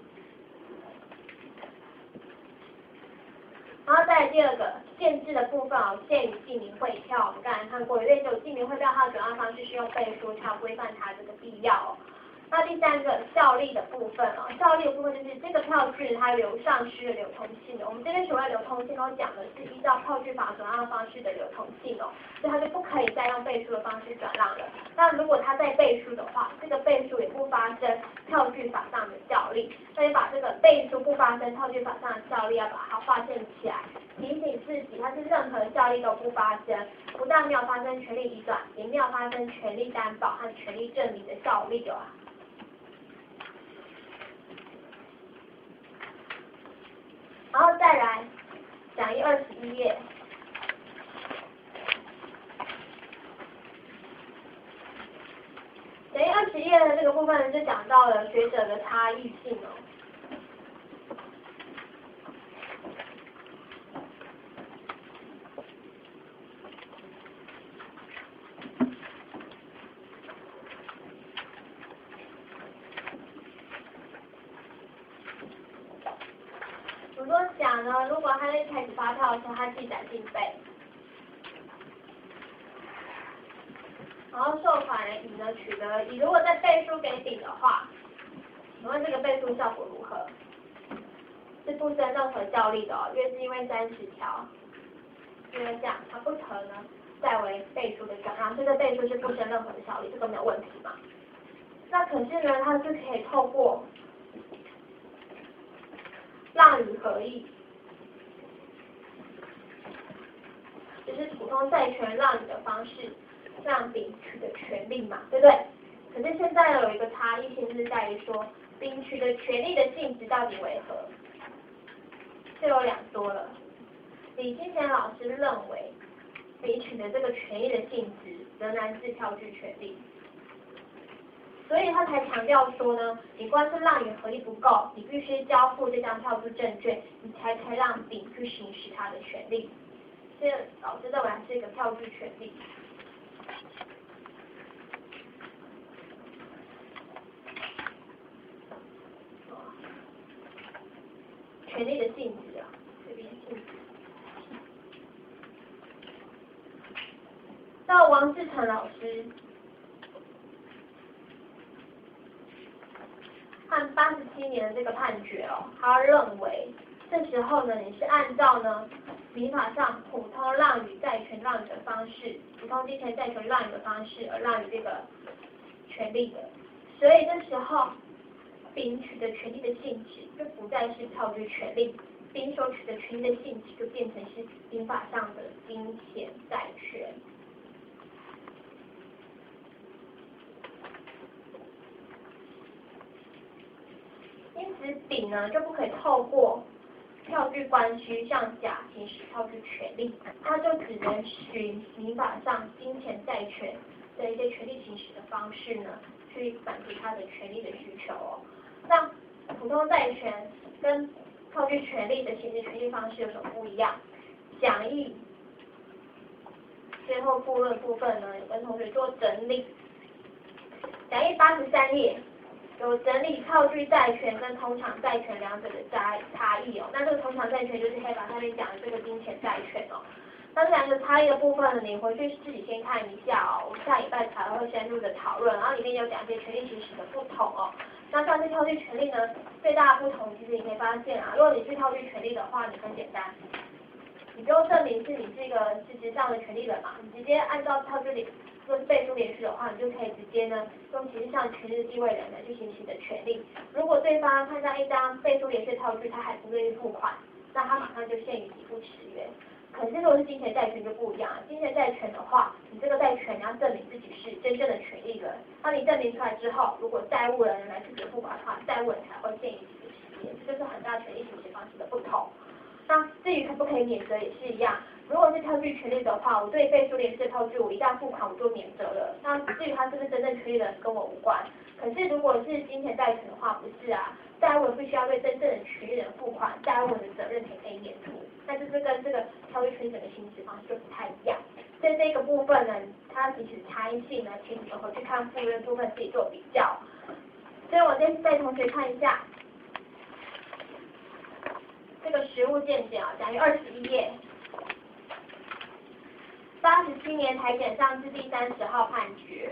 然后再来第二个限制的部分哦，限于记名汇票，我们刚才看过，因为只有记名汇票它的转让方式是用倍数，才有规范它这个必要哦。那第三个效力的部分哦，效力的部分就是这个票据它流丧失的流通性哦。我们这边所谓流通性都讲的是依照票据法转让方式的流通性哦，所以它就不可以再用倍数的方式转让了。那如果它在倍数的话，这个倍数也不发生票据法上的效力，所以把这个倍数不发生票据法上的效力要把它划线起来，提醒自己它是任何效力都不发生，不但没有发生权利移转，也没有发生权利担保和权利证明的效力哦。然后再来讲义二十一页，讲义二十一页的这个部分就讲到了学者的差异性哦。我说讲呢，如果他在开始发票的时候，他记载定倍，然后受款人乙呢取得乙，如果在倍数给丙的话，请问这个倍数效果如何？是不生任何效力的哦，因为是因为三十条，因为这样它不可能再为倍数的转让，这个倍数是不生任何的效力，这个没有问题嘛？那可是呢，它是可以透过让与合意，就是普通债权让与的方式，让丙取得权利嘛，对不对？可是现在有一个差异性，就是在于说，丙取得权利的性质到底为何？ 就有两说了。李金贤老师认为，比取的这个权利的性质仍然是票据权利，所以他才强调说呢，你光是让与合意不够，你必须交付这张票据证券，你才可以让丙去行使他的权利。所以老师认为是一个票据权利。权利的性质啊，这边性质。到王志成老师和八十七年的这个判决哦，他认为这时候呢，你是按照呢民法上普通让与债权让与的方式，普通金钱债权让与的方式而让与这个权利的，所以这时候丙取得权利的性质就不再是票据权利，丙所取得权利的性质就变成是民法上的金钱债权。因此，丙呢就不可以透过票据关系向甲行使票据权利，他就只能循民法上金钱债权的一些权利行使的方式呢，去满足他的权利的需求哦。那普通债权跟票据权利的行使权利方式有什么不一样？讲义最后部论部分呢，有跟同学做整理。讲义八十三页有整理票据债权跟通常债权两者的差差异哦。那这个通常债权就是可以把上面讲的这个金钱债权哦。那这两个差异的部分呢，你回去自己先看一下哦。我下礼拜才会深入的讨论，然后里面有讲一些权利行使的不同哦。那像是票据权利呢，最大的不同其实你可以发现啊，如果你是票据权利的话，你很简单，你不用证明是你是一个实质上的权利人嘛，你直接按照票据里若是背书连续的话，你就可以直接呢用实质上权利的地位人来去行使你的权利。如果对方看到一张背书连续票据，他还不愿意付款，那他马上就限于抵付迟约。可是如果是金钱债权就不一样，金钱债权的话，你这个债权你要证明自己是真正的权利人，当你证明出来之后，如果债务人来拒绝付款的话，债务人才会限于抵付时间，这就是很大权利行使方式的不同。那至于可不可以免责也是一样，如果是票据权利的话，我对背书连续票据我一旦付款我就免责了，那至于他是不是真正权利人跟我无关。可是如果是金钱债权的话，不是啊，债务人必须要对真正的权利人付款，债务人的责任才可以免除。那就是跟这个票据权利整个行使方式就不太一样。所以这个部分呢，它彼此差异性呢，请你们回去看附约部分自己做比较。所以我这次带同学看一下这个实务见解啊，讲于二十一页，八十七年台检上字第三十号判决。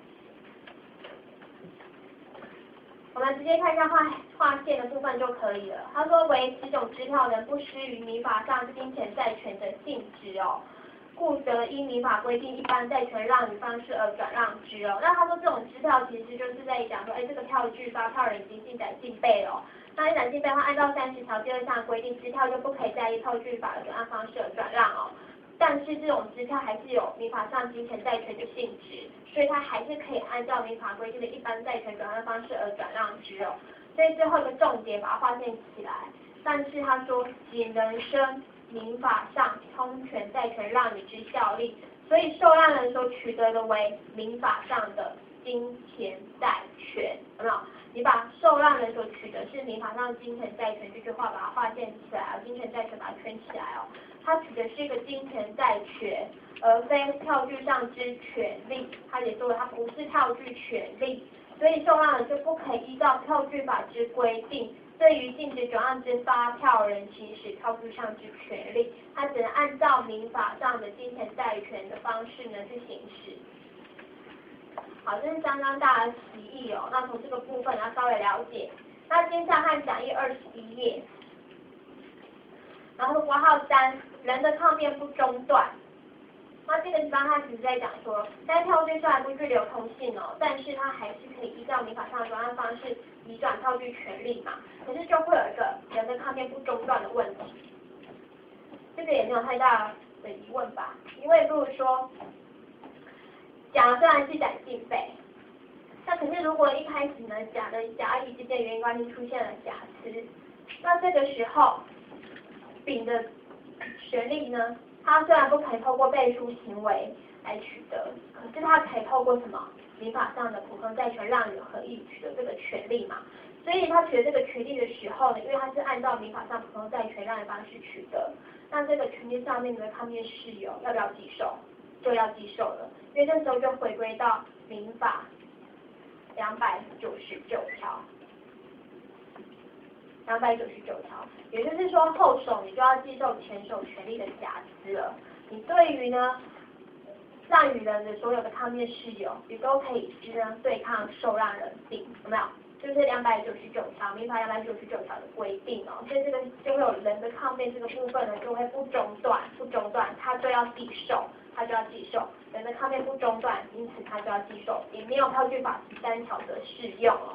我们直接看一下划划线的部分就可以了。他说，为此种支票人不失于民法上金钱债权的性质哦，故得依民法规定一般债权让与方式而转让之哦。那他说这种支票其实就是在讲说，哎，这个票据发票人已经进载进备了。那一载进备的话，按照三十条第二项规定，支票就不可以再依票据法的转让方式而转让哦。但是这种支票还是有民法上金钱债权的性质，所以它还是可以按照民法规定的一般债权转让方式而转让之哦。所以最后一个重点把它划线起来。但是他说仅能生民法上通权债权让与之效力，所以受让人所取得的为民法上的金钱债权，有没有？你把受让人所取得是民法上的金钱债权这句话把它划线起来，金钱债权把它圈起来哦。它取的是一个金钱债权，而非票据上之权利。他也说了，它不是票据权利，所以受让人就不可以依照票据法之规定，对于禁止转让之发票人行使票据上之权利，他只能按照民法上的金钱债权的方式呢去行使。好，这是相当大的歧义哦。那从这个部分要稍微了解。那接下来看讲义二十一页，然后括号三，人的抗辩不中断。那这个地方他只是在讲说，该票据虽然不具流通性哦，但是它还是可以依照民法上的转让方式移转票据权利嘛。可是就会有一个人的抗辩不中断的问题，这个也没有太大的疑问吧？因为如果说甲虽然是载进备，那可是如果一开始呢，甲的甲乙之间的原因关系出现了瑕疵，那这个时候丙的权利呢，它虽然不可以透过背书行为来取得，可是它可以透过什么？民法上的普通债权让与合意取得这个权利嘛。所以他取得这个权利的时候呢，因为他是按照民法上普通债权让与方式取得，那这个权利上面的抗辩事由要不要继受？就要继受了，因为这时候就回归到民法两百九十九条。两百九十九条，也就是说后手你就要继受前手权利的瑕疵了。你对于呢让与人的所有的抗辩事由，你都可以之呢对抗受让人定，有没有？就是两百九十九条，民法两百九十九条的规定哦，所以这个就会有人的抗辩这个部分呢就会不中断，不中断，他就要继受，他就要继受，人的抗辩不中断，因此他就要继受，也没有票据法十三条的适用哦。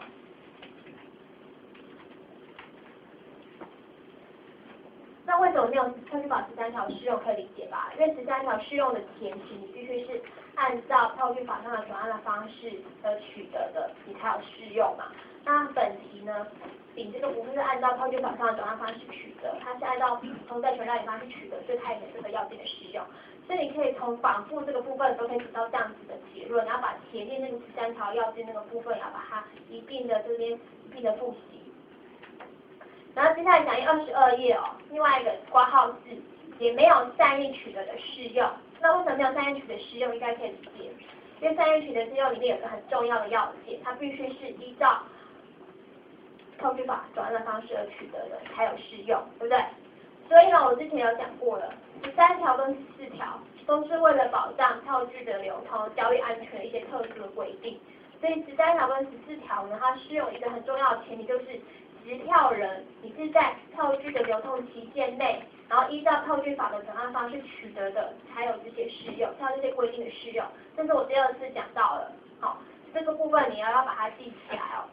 那为什么没有票据法十三条适用可以理解吧？因为十三条适用的前提，你必须是按照票据法上的转案的方式而取得的，你才有适用嘛。那本题呢，丙这个不是按照票据法上的转案方式取得，它是按照普通债权让与方式取得，所以它也没这个要件的适用。所以你可以从反复这个部分都可以得到这样子的结论，然后把前面那个十三条要件那个部分，要把它一并的这边一并的复习。然后接下来讲义二十二页哦，另外一个括号字也没有善意取得的适用。那为什么没有善意取得适用？应该可以理解，因为善意取得适用里面有个很重要的要件，它必须是依照票据法转案的方式而取得的才有适用，对不对？所以呢，我之前有讲过了，十三条跟十四条都是为了保障票据的流通、交易安全的一些特殊的规定。所以十三条跟十四条呢，它适用一个很重要的前提，就是持票人你是在票据的流通期限内，然后依照票据法的转案方式取得的，才有这些适用，才有这些规定的适用。这是我第二次讲到了，好，这个部分你要要把它记起来哦。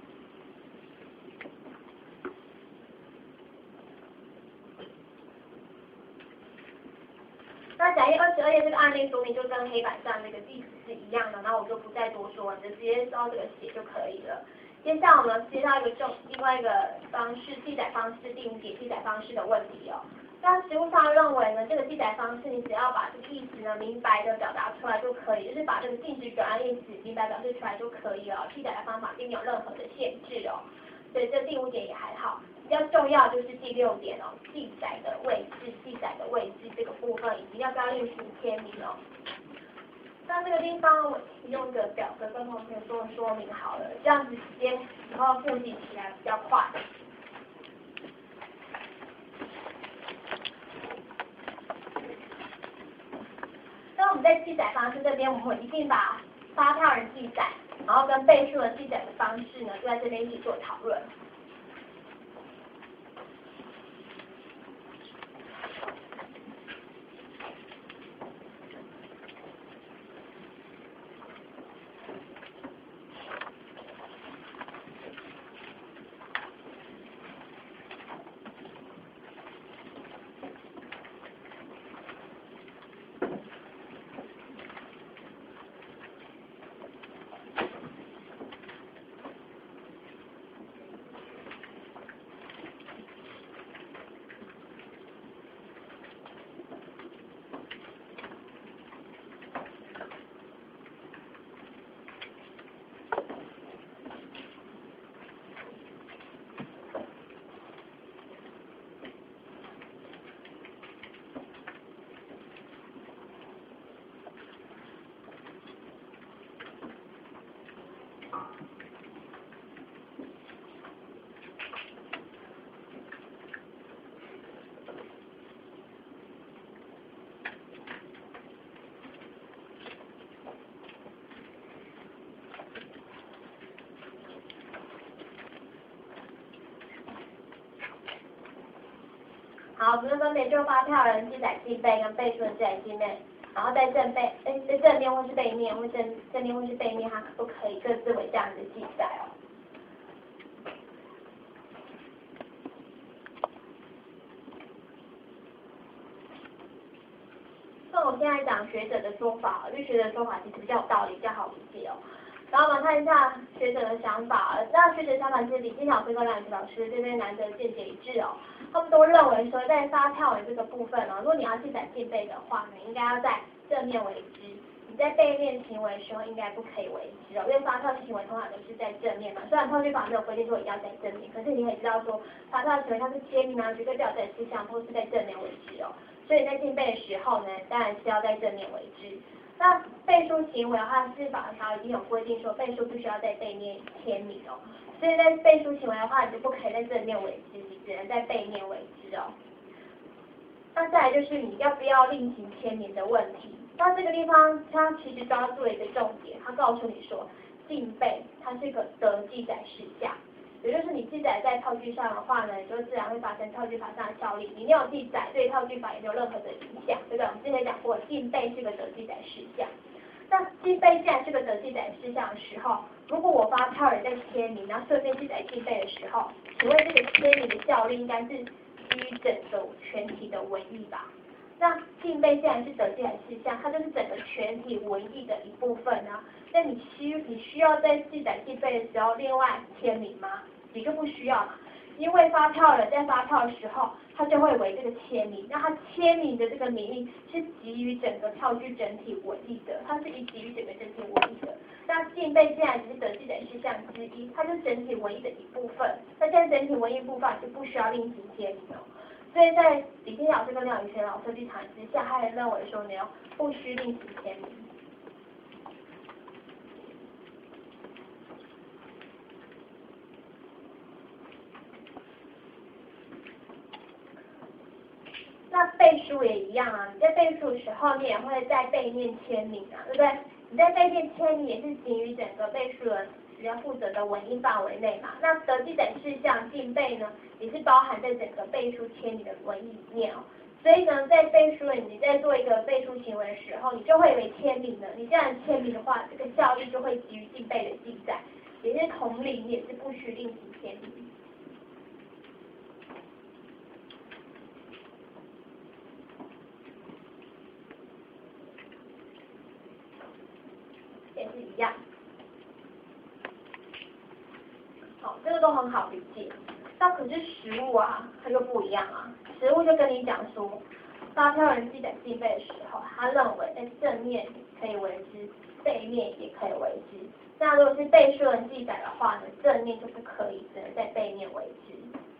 那讲义二十二页这个案例说明就跟黑板上那个例子是一样的，然后我就不再多说了，你就直接照这个写就可以了。接下来我们介绍一个重另外一个方式记载方式定解记载方式的问题哦。那实务上认为呢，这个记载方式你只要把这个意思呢明白的表达出来就可以，就是把这个禁止转案意思明白表示出来就可以了。记载的方法并没有任何的限制哦，所以这第五点也还好。比较重要就是第六点哦，记载的位置，记载的位置这个部分以及要不要另行签名哦。那这个地方我用个表格跟同学做说明好了，这样子直接以后复习起来比较快。那我们在记载方式这边，我们一定把发票人记载，然后跟被诉人记载的方式呢，就在这边一起做讨论。好，我们分别就发票人记载记背跟被诉人记载记内，然后在正背，哎，在正面或是背面，或正正面或是背面，它都可以各自为这样子记载哦。那我现在讲学者的说法，因为学者的说法其实比较有道理，比较好理解哦。然后我们看一下学者的想法，那学者想法是李金老师跟梁老师这边难得见解一致哦。 他们都认为说，在发票的这个部分呢，如果你要记载进备的话，你应该要在正面为之；你在背面行为的时候，应该不可以为之哦，因为发票行为通常都是在正面嘛。虽然套句法没有规定说一定要在正面，可是你可以知道说，发票行为它是签名啊，绝对不要在事项或是在正面为之哦。所以在进备的时候呢，当然是要在正面为之。那背书行为的话，司法条已经有规定说，背书必须要在背面签名哦。所以在背书行为的话，你就不可以在正面为之，你只能在背面为之哦。那再来就是你要不要另行签名的问题。那这个地方它其实抓住了一个重点，它告诉你说，进备它是一个得记载事项，也就是你记载在套句上的话呢，你就自然会发生套句法上的效力。你没有记载，对套句法也没有任何的影响，对不对？我们之前讲过，进备是个得记载事项。那进备既然是个得记载事项的时候，如果我发票人在签名，然后顺便记载进备的时候，请问这个签名的效力应该是基于整个全体的文意吧？那进备既然是得记载事项，它就是整个全体文意的一部分啊。那你需你需要在记载进备的时候另外签名吗？你就不需要嘛，因为发票人在发票的时候，他就会为这个签名，那他签名的这个名义是基于整个票据整体文意的，它是以基于整个整体文意的。那进备既然只是得记载事项之一，它是整体文意的一部分，那在整体文意部分就不需要另行签名哦。所以在李天老师跟廖宇轩老师立场之下，他也认为说你要不需另行签名。那背书也一样啊，你在背书的时候，你也会在背面签名啊，对不对？你在背面签名也是基于整个背书人需要负责的文意范围内嘛。那得记载事项进备呢，也是包含在整个背书签名的文意里面哦。所以呢，在背书人你在做一个背书行为的时候，你就会为签名的。你这样签名的话，这个效力就会基于进备的记载，也是同理，你也是不需另行签名。也是一样，好，这个都很好理解。那可是实物啊，它就不一样啊。实物就跟你讲说，发票人记载进备的时候，他认为在正面可以为之，背面也可以为之。那如果是背书人记载的话呢，正面就不可以，只能在背面为之。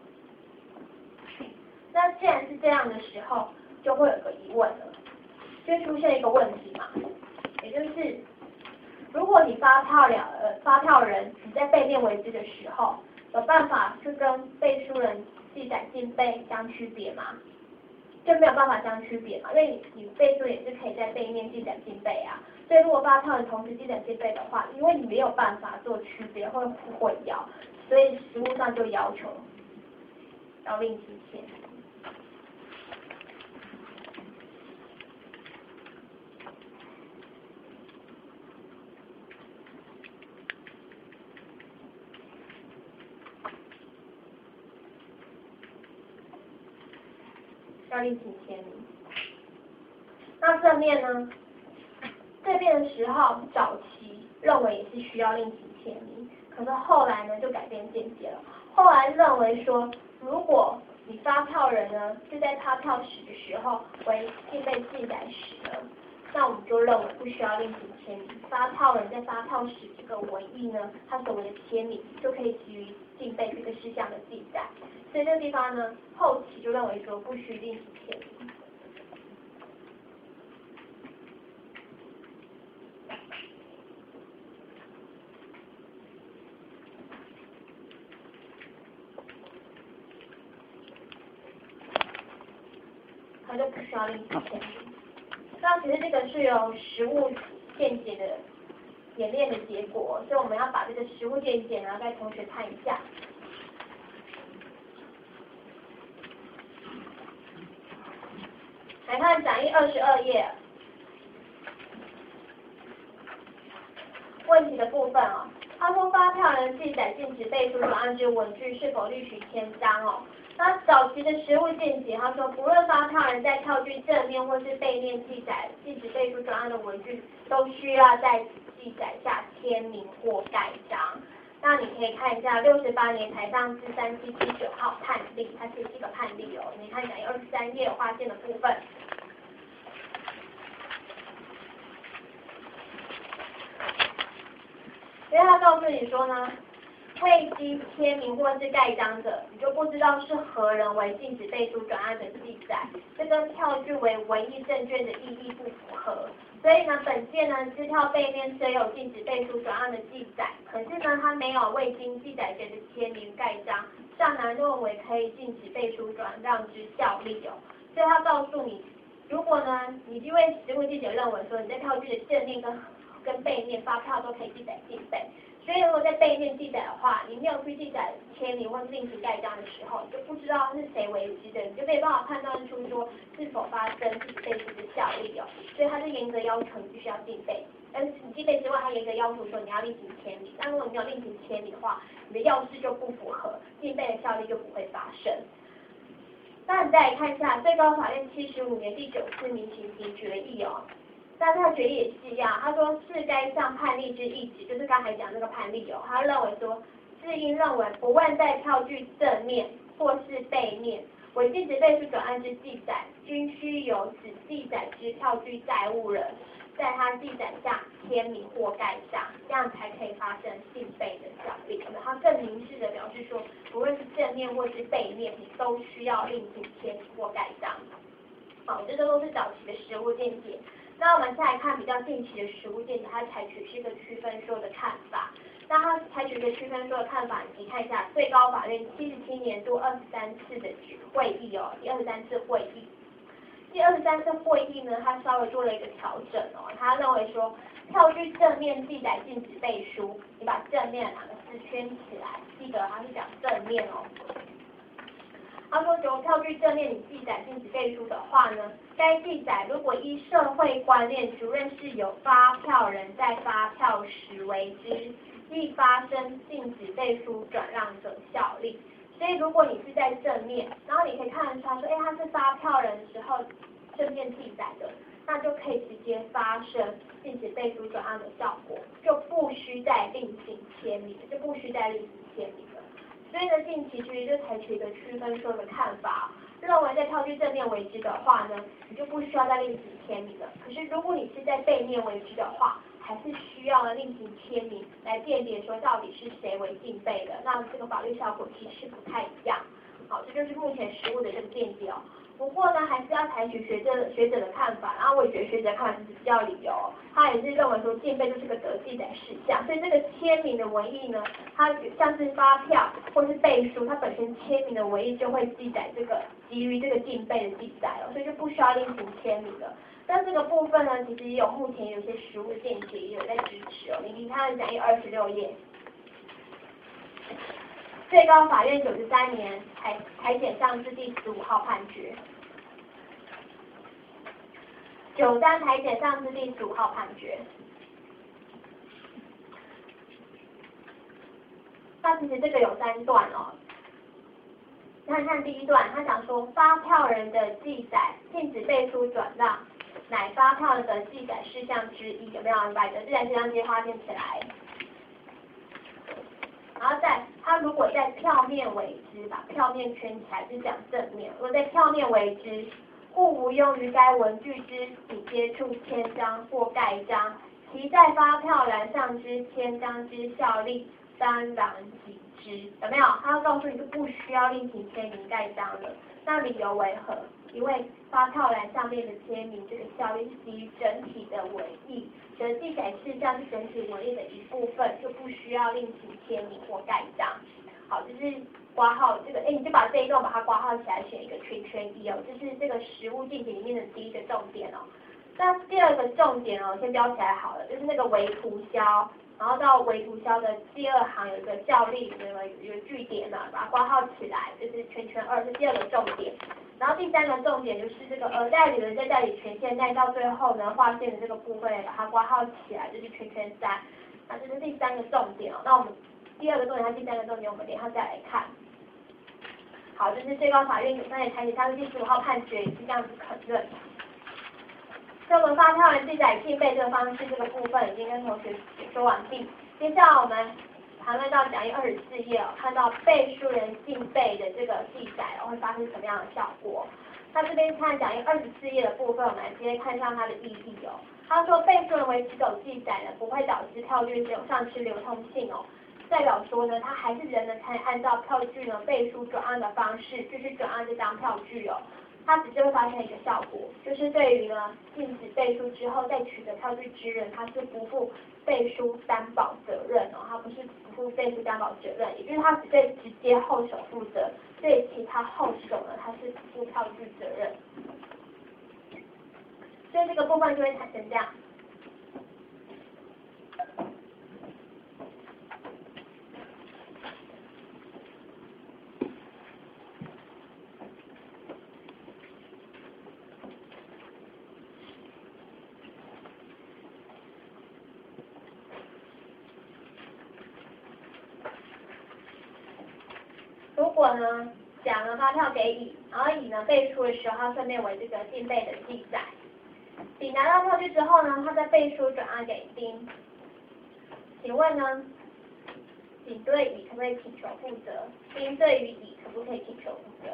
那既然是这样的时候，就会有个疑问了，就出现一个问题嘛，也就是。如果你发票了呃发票人你在背面为之的时候，有办法去跟背书人记载进备相区别吗？就没有办法相区别嘛，因为你你背书也是可以在背面记载进备啊。所以如果发票人同时记载进备的话，因为你没有办法做区别会混淆，所以实务上就要求要另行签。要另行签名。那正面呢？这边的时候，早期认为也是需要另行签名，可是后来呢就改变见解了。后来认为说，如果你发票人呢是在发票时的时候为进备记载时呢，那我们就认为不需要另行签名。发票人在发票时这个文意呢，他所谓的签名就可以基于进备这个事项的记载。所以这个地方呢，后期就认为说不需另行签名。它就不需要另行签名。那其实这个是由实务见解的演练的结果，所以我们要把这个实务见解呢，带同学看一下。来看讲义二十二页，问题的部分哦。他说发票人记载禁止背书转案之文句是否律许签章哦。那早期的实务见解，他说不论发票人在票据正面或是背面记载禁止背书转案的文句，都需要在记载下签名或盖章。 那你可以看一下六十八年台上四三七七九号判例，它是一个判例哦。你看一下有二十三页划线的部分。因为他告诉你说呢，未经签名或是盖章者，你就不知道是何人为禁止背书转案的记载，这跟票据为文艺证券的意义不符合。所以呢，本件呢支票背面虽有禁止背书转案的记载，可是呢，它没有未经记载者的签名盖章，上南认为可以禁止背书转让之效力哦。所以他告诉你，如果呢，你因为实务记者认为说你在票据的正面跟跟背面发票都可以记载禁背，所以如果在背面记载的话，你没有去记载签名或是另行盖章的时候，你就不知道是谁为之的，你就没办法判断出说是否发生自己背书的效力哦。所以它是严格要求你必须要禁背，但是你禁背之外，它严格要求说你要另行签名，但如果你没有另行签名的话，你的要事就不符合，禁背的效力就不会发生。那你再来看一下最高法院七十五年第九次民刑庭决议哦。那他的决议也是一样，他说是该项判例之意旨，就是刚才讲那个判例哦，他认为说，是应认为不论在票据正面或是背面，为禁止背书转案之记载，均须由此记载之票据债务人，在他记载下签名或盖章，这样才可以发生禁背的效力。那他更明示的表示说，不论是正面或是背面，你都需要另行签名或盖章。好，这些都是早期的实务见解。那我们再来看比较近期的实务见解，它采取是一个区分说的看法。那它采取一个区分说的看法，你看一下最高法院七十七年度二十三次的会议哦，第二十三次会议。第二十三次会议呢，它稍微做了一个调整哦，他认为说，票据正面记载禁止背书，你把正面两个字圈起来，记得它是讲正面哦。他说，由票据正面你记载禁止背书的话呢，该记载如果依社会观念，主任是有发票人在发票时为之，亦发生禁止背书转让者效力。所以如果你是在正面，然后你可以看得出来说，哎，他是发票人的时候正面记载的，那就可以直接发生禁止背书转让的效果，就不需再另行签名，就不需再另行签名了。所以呢，近期其实就采取一个区分说的看法，认为在票据正面为之的话呢，你就不需要再另行签名了。可是如果你是在背面为之的话，还是需要另行签名来辨别说到底是谁为禁背的，那这个法律效果其实不太一样。好，这就是目前实务的这个见解哦。不过呢，还是要采取学者学者的看法，然后我也觉得学者的看法是比较理由，他也是认为说禁背就是个得记载事项，所以这个签名的文义呢，它像是发票或是背书，它本身签名的文义就会记载这个基于这个禁背的记载哦，所以就不需要另行签名的。但这个部分呢，其实也有目前有些实务见解也有在支持哦。你你看讲义二十六页。最高法院九十三年台台检上字第十五号判决，九三台检上字第十五号判决。那其实这个有三段哦。看看第一段，他讲说发票人的记载禁止背书转让，乃发票人的记载事项之一，有没有？把这记载事项直接划线起来。然后在他如果在票面为之，把票面圈起来是讲正面。如果在票面为之，故无用于该文具之已接触签章或盖章，其在发票栏上之签章之效力，当然己知。有没有？他要告诉你就不需要另行签名盖章了。那理由为何？因为发票栏上面的签名这个效力是基于整体的文义，则记载事项是整体文义的一部分，就不需要另行签名或盖章。好，就是括号这个，哎，你就把这一段把它括号起来，选一个圈圈一哦，这是这个实务进行里面的第一个重点哦。那第二个重点哦，先标起来好了，就是那个为涂销，然后到为涂销的第二行有一个效力，有个有个句点嘛，把它括号起来，就是圈圈二是第二个重点。然后第三个重点就是这个呃代理人在代理权限内到最后呢划线的这个部分，把它括号起来，就是圈圈三。那这是第三个重点哦。那我们第二个重点和第三个重点，我们等一下再来看。好，这是最高法院九三年台检上字第十五号判决，也是这样子肯认。所以我们发票人记载禁背这个方式这个部分已经跟同学解说完毕。接下来我们谈论到讲义二十四页哦，看到背书人进背的这个记载哦，会发生什么样的效果？那这边看讲义二十四页的部分，我们来直接看上它的意义哦。他说背书人为持久记载呢，不会导致票据有丧失流通性哦。代表说呢，它还是人呢可以按照票据呢背书转案的方式继续转案这张票据哦。它只是会发生一个效果，就是对于呢禁止背书之后再取得票据之人，他是不负背书担保责任哦，他不是不负背书担保责任，也就是他只对直接后手负责，对其他后手呢他是不负票据责任。所以这个部分就会产生这样。如果呢，甲呢发票给乙，然后乙呢背书的时候，它顺便为这个进背的记载。丙拿到票据之后呢，他再背书转案给丁。请问呢，丙对乙可不可以请求负责？丁对于乙可不可以请求负责？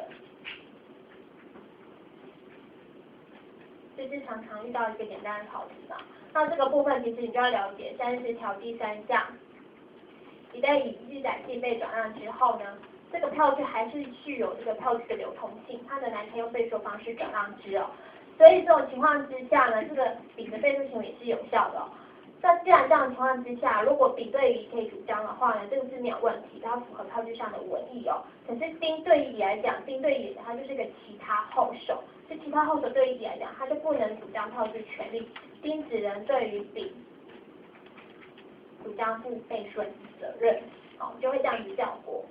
这是常常遇到一个简单的考题嘛。那这个部分其实你就要了解三十条第三项，乙在乙记载进背转案之后呢，这个票据还是具有这个票据的流通性，它仍然可以用背书方式转让之哦。所以这种情况之下呢，这个丙的背书行为也是有效的哦。那既然这样的情况之下，如果丙对于乙可以主张的话呢，这个是没有问题，它符合票据上的文义哦。可是丁对于乙来讲，丁对于乙它就是个其他后手，是其他后手对于乙来讲，他就不能主张票据权利，丁只能对于丙主张负背书责任，哦，就会这样子效果。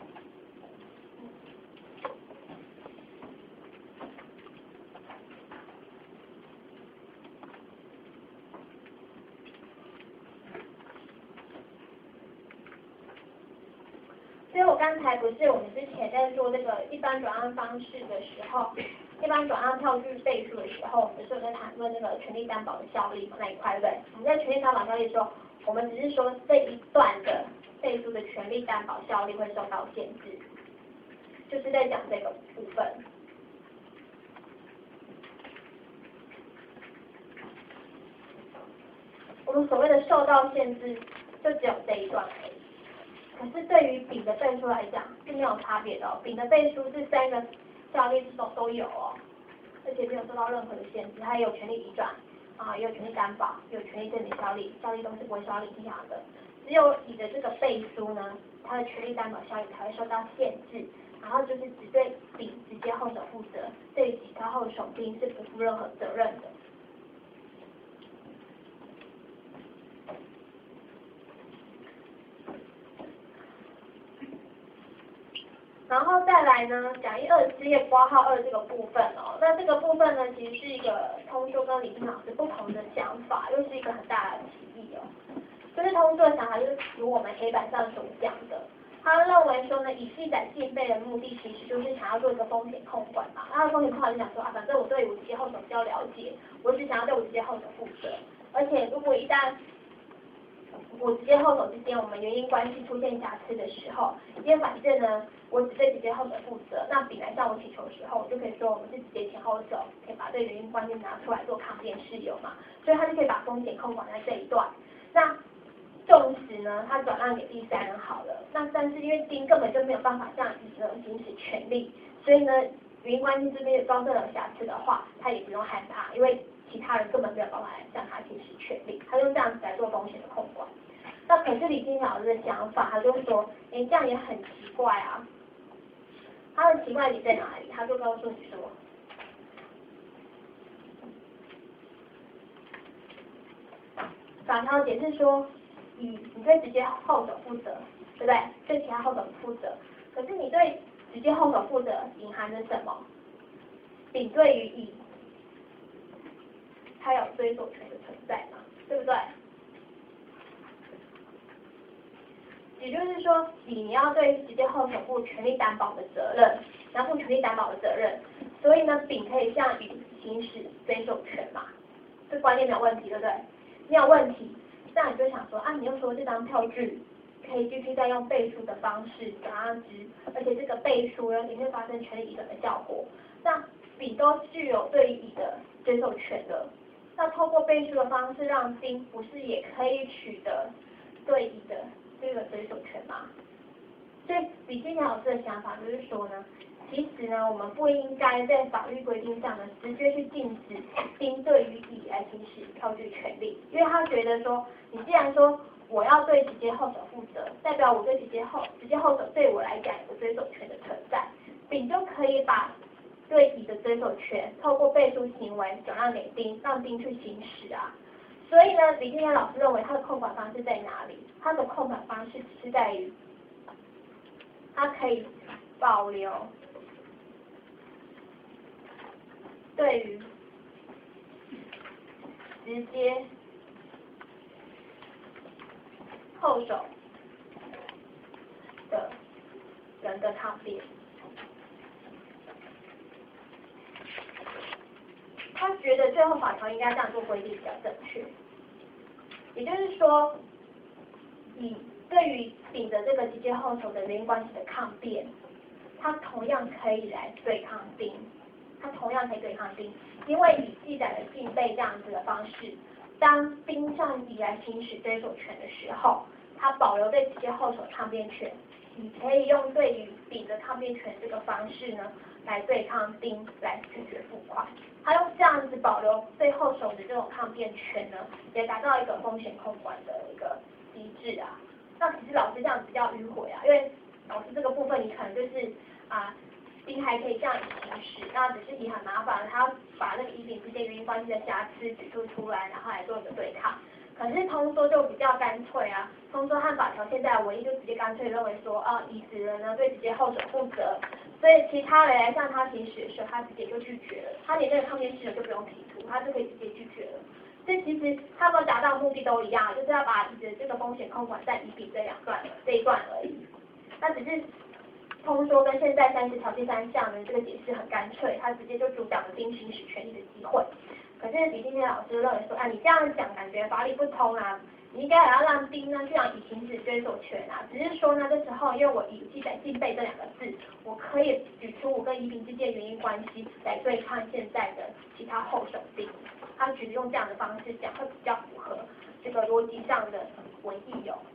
所以我刚才不是我们之前在做这个一般转案方式的时候，一般转案票据背书的时候，我们是有在谈论那个权利担保的效力嘛那一块对？我们在权利担保效力的时候，我们只是说这一段的背书的权利担保效力会受到限制，就是在讲这个部分。我们所谓的受到限制，就只有这一段而已。可是对于丙的背书来讲是没有差别的哦，丙的背书这三个效力都都有哦，而且没有受到任何的限制，它也有权利移转啊，也有权利担保，也有权利证明效力，效力都是不会受到影响的。只有乙的这个背书呢，它的权利担保效力才会受到限制，然后就是只对丙直接后手负责，对其他后手丁是不负任何责任的。然后再来呢，讲义二十四页括号二这个部分哦，那这个部分呢，其实是一个通说跟李金老师不同的想法，又是一个很大的歧义哦。就是通说的想法，就是如我们黑板上所讲的，他认为说呢，以记载进背的目的，其实就是想要做一个风险控管嘛。他的风险控管就想说啊，反正我对我直接后手比较了解，我只想要对我直接后手负责，而且如果一旦我直接后手之间我们原因关系出现瑕疵的时候，因为反正呢，我只对直接后手负责，那丙来向我请求的时候，我就可以说我们是直接前后手，可以把这原因关系拿出来做抗辩事由嘛，所以他就可以把风险控管在这一段。那纵使呢，他转让给第三人好了，那但是因为丁根本就没有办法向乙呢行使权利，所以呢，原因关系这边装设了瑕疵的话，他也不用害怕，因为其他人根本没有办法向他行使权利，他用这样子来做风险的控管。那可是李金老师的想法，他就说，哎，这样也很奇怪啊。他的奇怪点在哪里？他就告诉你说，法条解释说，乙你对直接后手负责，对不对？对其他后手负责。可是你对直接后手负责隐含着什么？丙对于乙，他有追索权的存在嘛？对不对？也就是说，乙你要对直接后手负权利担保的责任，要负权利担保的责任，所以呢，丙可以向乙行使追索权嘛？这观念没有问题，对不对？没有问题，那你就想说啊，你又说这张票据可以继续再用背书的方式转让之，而且这个背书呢也会发生权利移转的效果。那丙都具有对于乙的追索权了，那透过背书的方式让丁不是也可以取得对乙的这个追索权吗？所以李金老师的想法就是说呢，其实呢，我们不应该在法律规定上呢直接去禁止丁对于乙来行使票据权利，因为他觉得说，你既然说我要对直接后手负责，代表我对直接后直接后手对我来讲有追索权的存在，丙就可以把对乙的追索权透过背书行为转让给丁，让丁去行使啊。所以呢，李金天老师认为他的控管方式在哪里？他的控管方式只是在于，他可以保留对于直接后手的人的抗辩。他觉得最后法条应该这样做规定比较正确，也就是说，以对于丙的这个直接后手的原因关系的抗辩，他同样可以来对抗丁，他同样可以对抗丁，因为以记载了禁备这样子的方式，当丁向乙来行使追索权的时候，他保留对直接后手抗辩权，你可以用对于丙的抗辩权这个方式呢，来对抗丁，来拒绝付款。他用这样子保留对后手的这种抗辩权呢，也达到一个风险控管的一个机制啊。那其实老师这样比较迂回啊，因为老师这个部分你可能就是啊，丁还可以这样行使，那只是乙很麻烦，他要把那个乙丙之间原因关系的瑕疵指出出来，然后来做一个对抗。可是通说就比较干脆啊，通说和法条现在唯一就直接干脆认为说，啊，乙子人呢对直接后手负责，所以其他人来向他行使的时候，他直接就拒绝了，他连那个抗辩事由就不用提出，他就可以直接拒绝了。所以其实他们达到目的都一样，就是要把乙的这个风险控管在乙丙这两段这一段而已。那只是通说跟现在三十条第三项的这个解释很干脆，他直接就主讲了丁行使权利的机会。可是李金天老师认为说，啊，你这样讲感觉法理不通啊，你应该也要让丁呢这样以行使追索权啊。只是说呢，这时候因为我以记载禁备这两个字，我可以举出我跟乙丙之间原因关系来对抗现在的其他后手丁。他觉得用这样的方式讲会比较符合这个逻辑上的文意哦。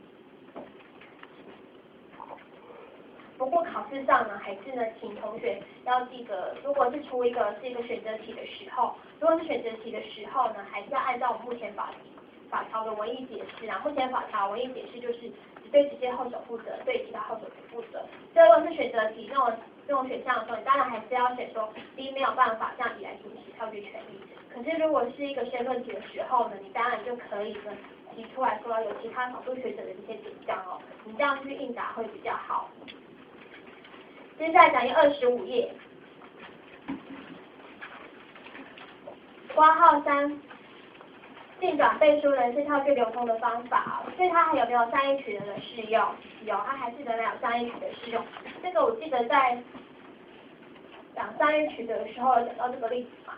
不过考试上呢，还是呢，请同学要记得，如果是出一个是一个选择题的时候，如果是选择题的时候呢，还是要按照我们目前法法条的文义解释啊。目前法条文义解释就是只对直接后手负责，对其他后手不负责。所以如果是选择题那种这种选项的时候，你当然还是要选说第一没有办法向乙来行使票据权利。可是如果是一个申论题的时候呢，你当然就可以呢提出来说有其他少数学者的这些主张哦，你这样去应答会比较好。接下来讲义二十五页，括号三，进转背书人是票据流通的方法，所以它还有没有善意取得的适用？有，它还是仍然有善意取得适用。这个我记得在讲善意取得的时候有讲到这个例子嘛。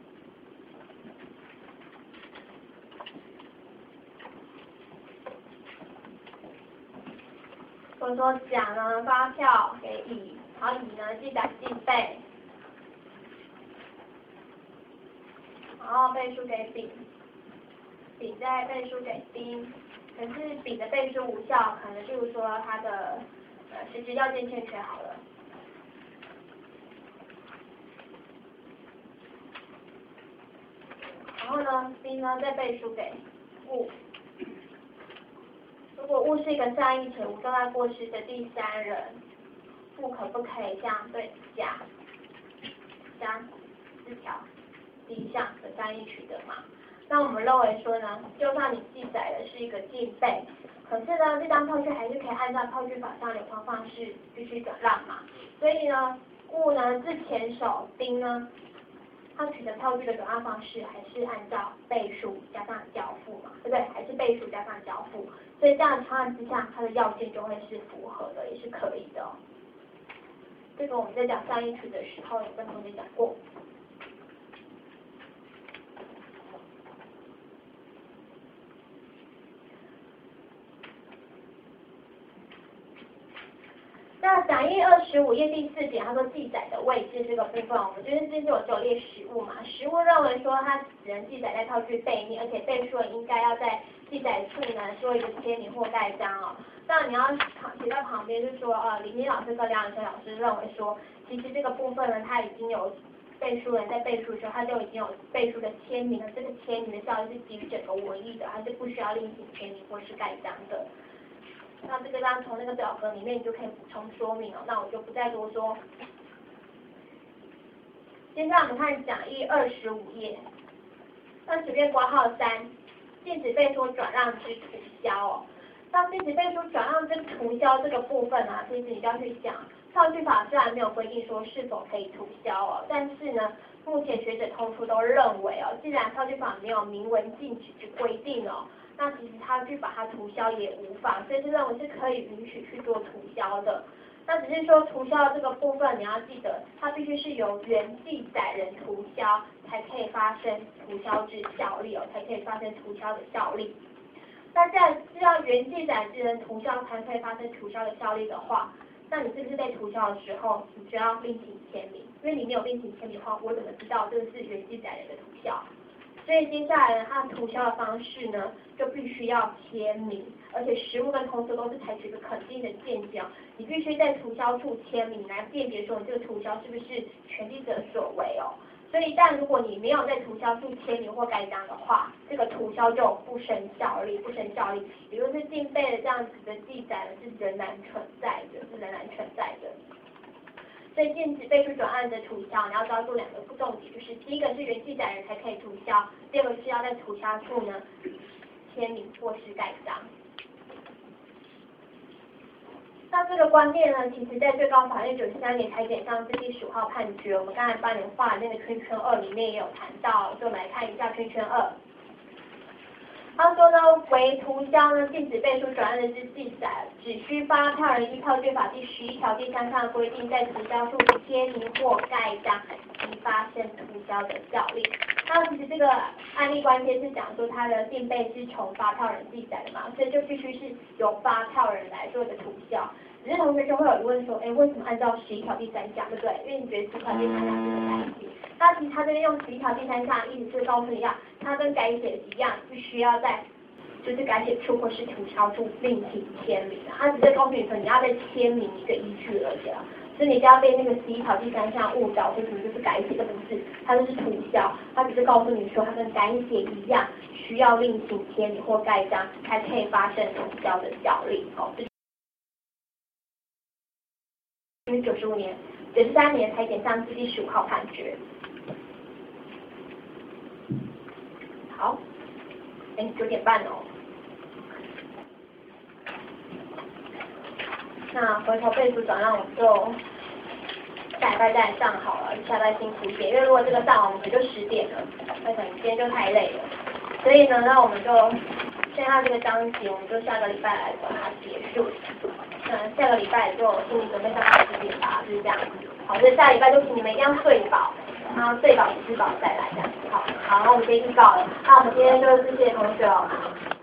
或者说甲呢发票给乙，然后乙呢记载进备，然后背书给丙，丙再背书给丁，可是丙的背书无效，可能就是说他的呃实质要件欠缺好了。然后呢，丁呢再背书给戊。如果戊是一个善意且无重大过失的第三人，戊可不可以这样对甲将四条第一项的善意取得嘛？那我们认为说呢，就算你记载的是一个禁备，可是呢，这张票据还是可以按照票据法上流通方式继续转让嘛。所以呢，戊呢自前手，丁呢，他取得票据的转让方式还是按照背书加上交付嘛，对不对？还是背书加上交付。所以这样的情况之下，它的要件就会是符合的，也是可以的哦。这个我们在讲善意取得的时候有跟同学讲过。 讲义二十五页第四点，他说记载的位置这个部分，我们就是这是我只有列实物嘛，实物认为说它只能记载在套句背面，而且背书人应该要在记载处呢做一个签名或盖章哦。那你要写在旁边，就是说呃，李明老师跟梁永生老师认为说，其实这个部分呢，他已经有背书人在背书的时候，他就已经有背书的签名了，这个签名的效力是基于整个文义的，它是不需要另行签名或是盖章的。那这个当从那个表格里面你就可以补充说明了，那我就不再多说。接下来我们看讲义二十五页，二十页括号三，禁止背书转让之涂销哦。那禁止背书转让之涂销这个部分啊，其实你就要去讲，套句法虽然没有规定说是否可以涂销哦，但是呢，目前学者通书都认为哦，既然套句法没有明文禁止之规定哦。那其实他去把它涂销也无妨，所以是认为是可以允许去做涂销的。那只是说涂销的这个部分，你要记得，它必须是由原记载人涂销，才可以发生涂销之效力哦，才可以发生涂销的效力。那在是要原记载之人涂销才可以发生涂销的效力的话，那你是不是在涂销的时候，你就要另行签名？因为你没有另行签名的话，我怎么知道这个是原记载人的涂销？所以接下来呢，它涂销的方式呢，就必须要签名，而且实物跟通书都是采取一个肯定的见解，你必须在涂销处签名来辨别说你这个涂销是不是权利者所为哦。所以，但如果你没有在涂销处签名或盖章的话，这个涂销就不生效力，不生效力，也就是禁背的这样子的记载呢是仍然存在的，是仍然存在的。所以禁止背书转案的涂销，你要抓住两个重点，就是第一个是原记载人才可以涂销，第二个是要在涂销处呢签名或是盖章。那这个观念呢，其实在最高法院九十三年裁减上是第十五号判决，我们刚才帮你画的那个圈圈二里面也有谈到，所以我们来看一下圈圈二。他说呢，为涂销呢禁止背书转案的之记载，只需发票人依套句法第十一条第三项规定，在涂销处签名或盖章，即发生涂销的效力。那其实这个案例关键是讲说它的定背是从发票人记载的嘛，所以就必须是由发票人来做的涂销。只是同学就会有疑问说，哎，为什么按照十一条第三项，对不对？因为你觉得十一条第三项是个改写，那其实他这边用十一条第三项，意思是告诉你啊，它跟改写一样，必须要在就是改写处或是涂销处另行签名啊。他只是告诉你说，你要再签名一个依据而已啊。所以你不要被那个十一条第三项误导，说什么就是改写的不是，它就是涂销，它只是告诉你说它跟改写一样，需要另行签名或盖章才可以发生涂销的效力。哦，这是九十五年、九十三年裁减上字第十五号判决。好，哎，九点半哦。那回头背书转让我们就下礼拜再上好了，下礼拜辛苦一点，因为如果这个上完我们可能就十点了，那可能今天就太累了。所以呢，那我们就剩下这个章节，我们就下个礼拜来把它结束。嗯，下个礼拜就心理准备上十点吧，就是这样子。好，所以下礼拜就请你们一定要睡饱，然后睡饱吃饱再来这样子。好，好，那我们先预告了，那我们今天就谢谢同学哦。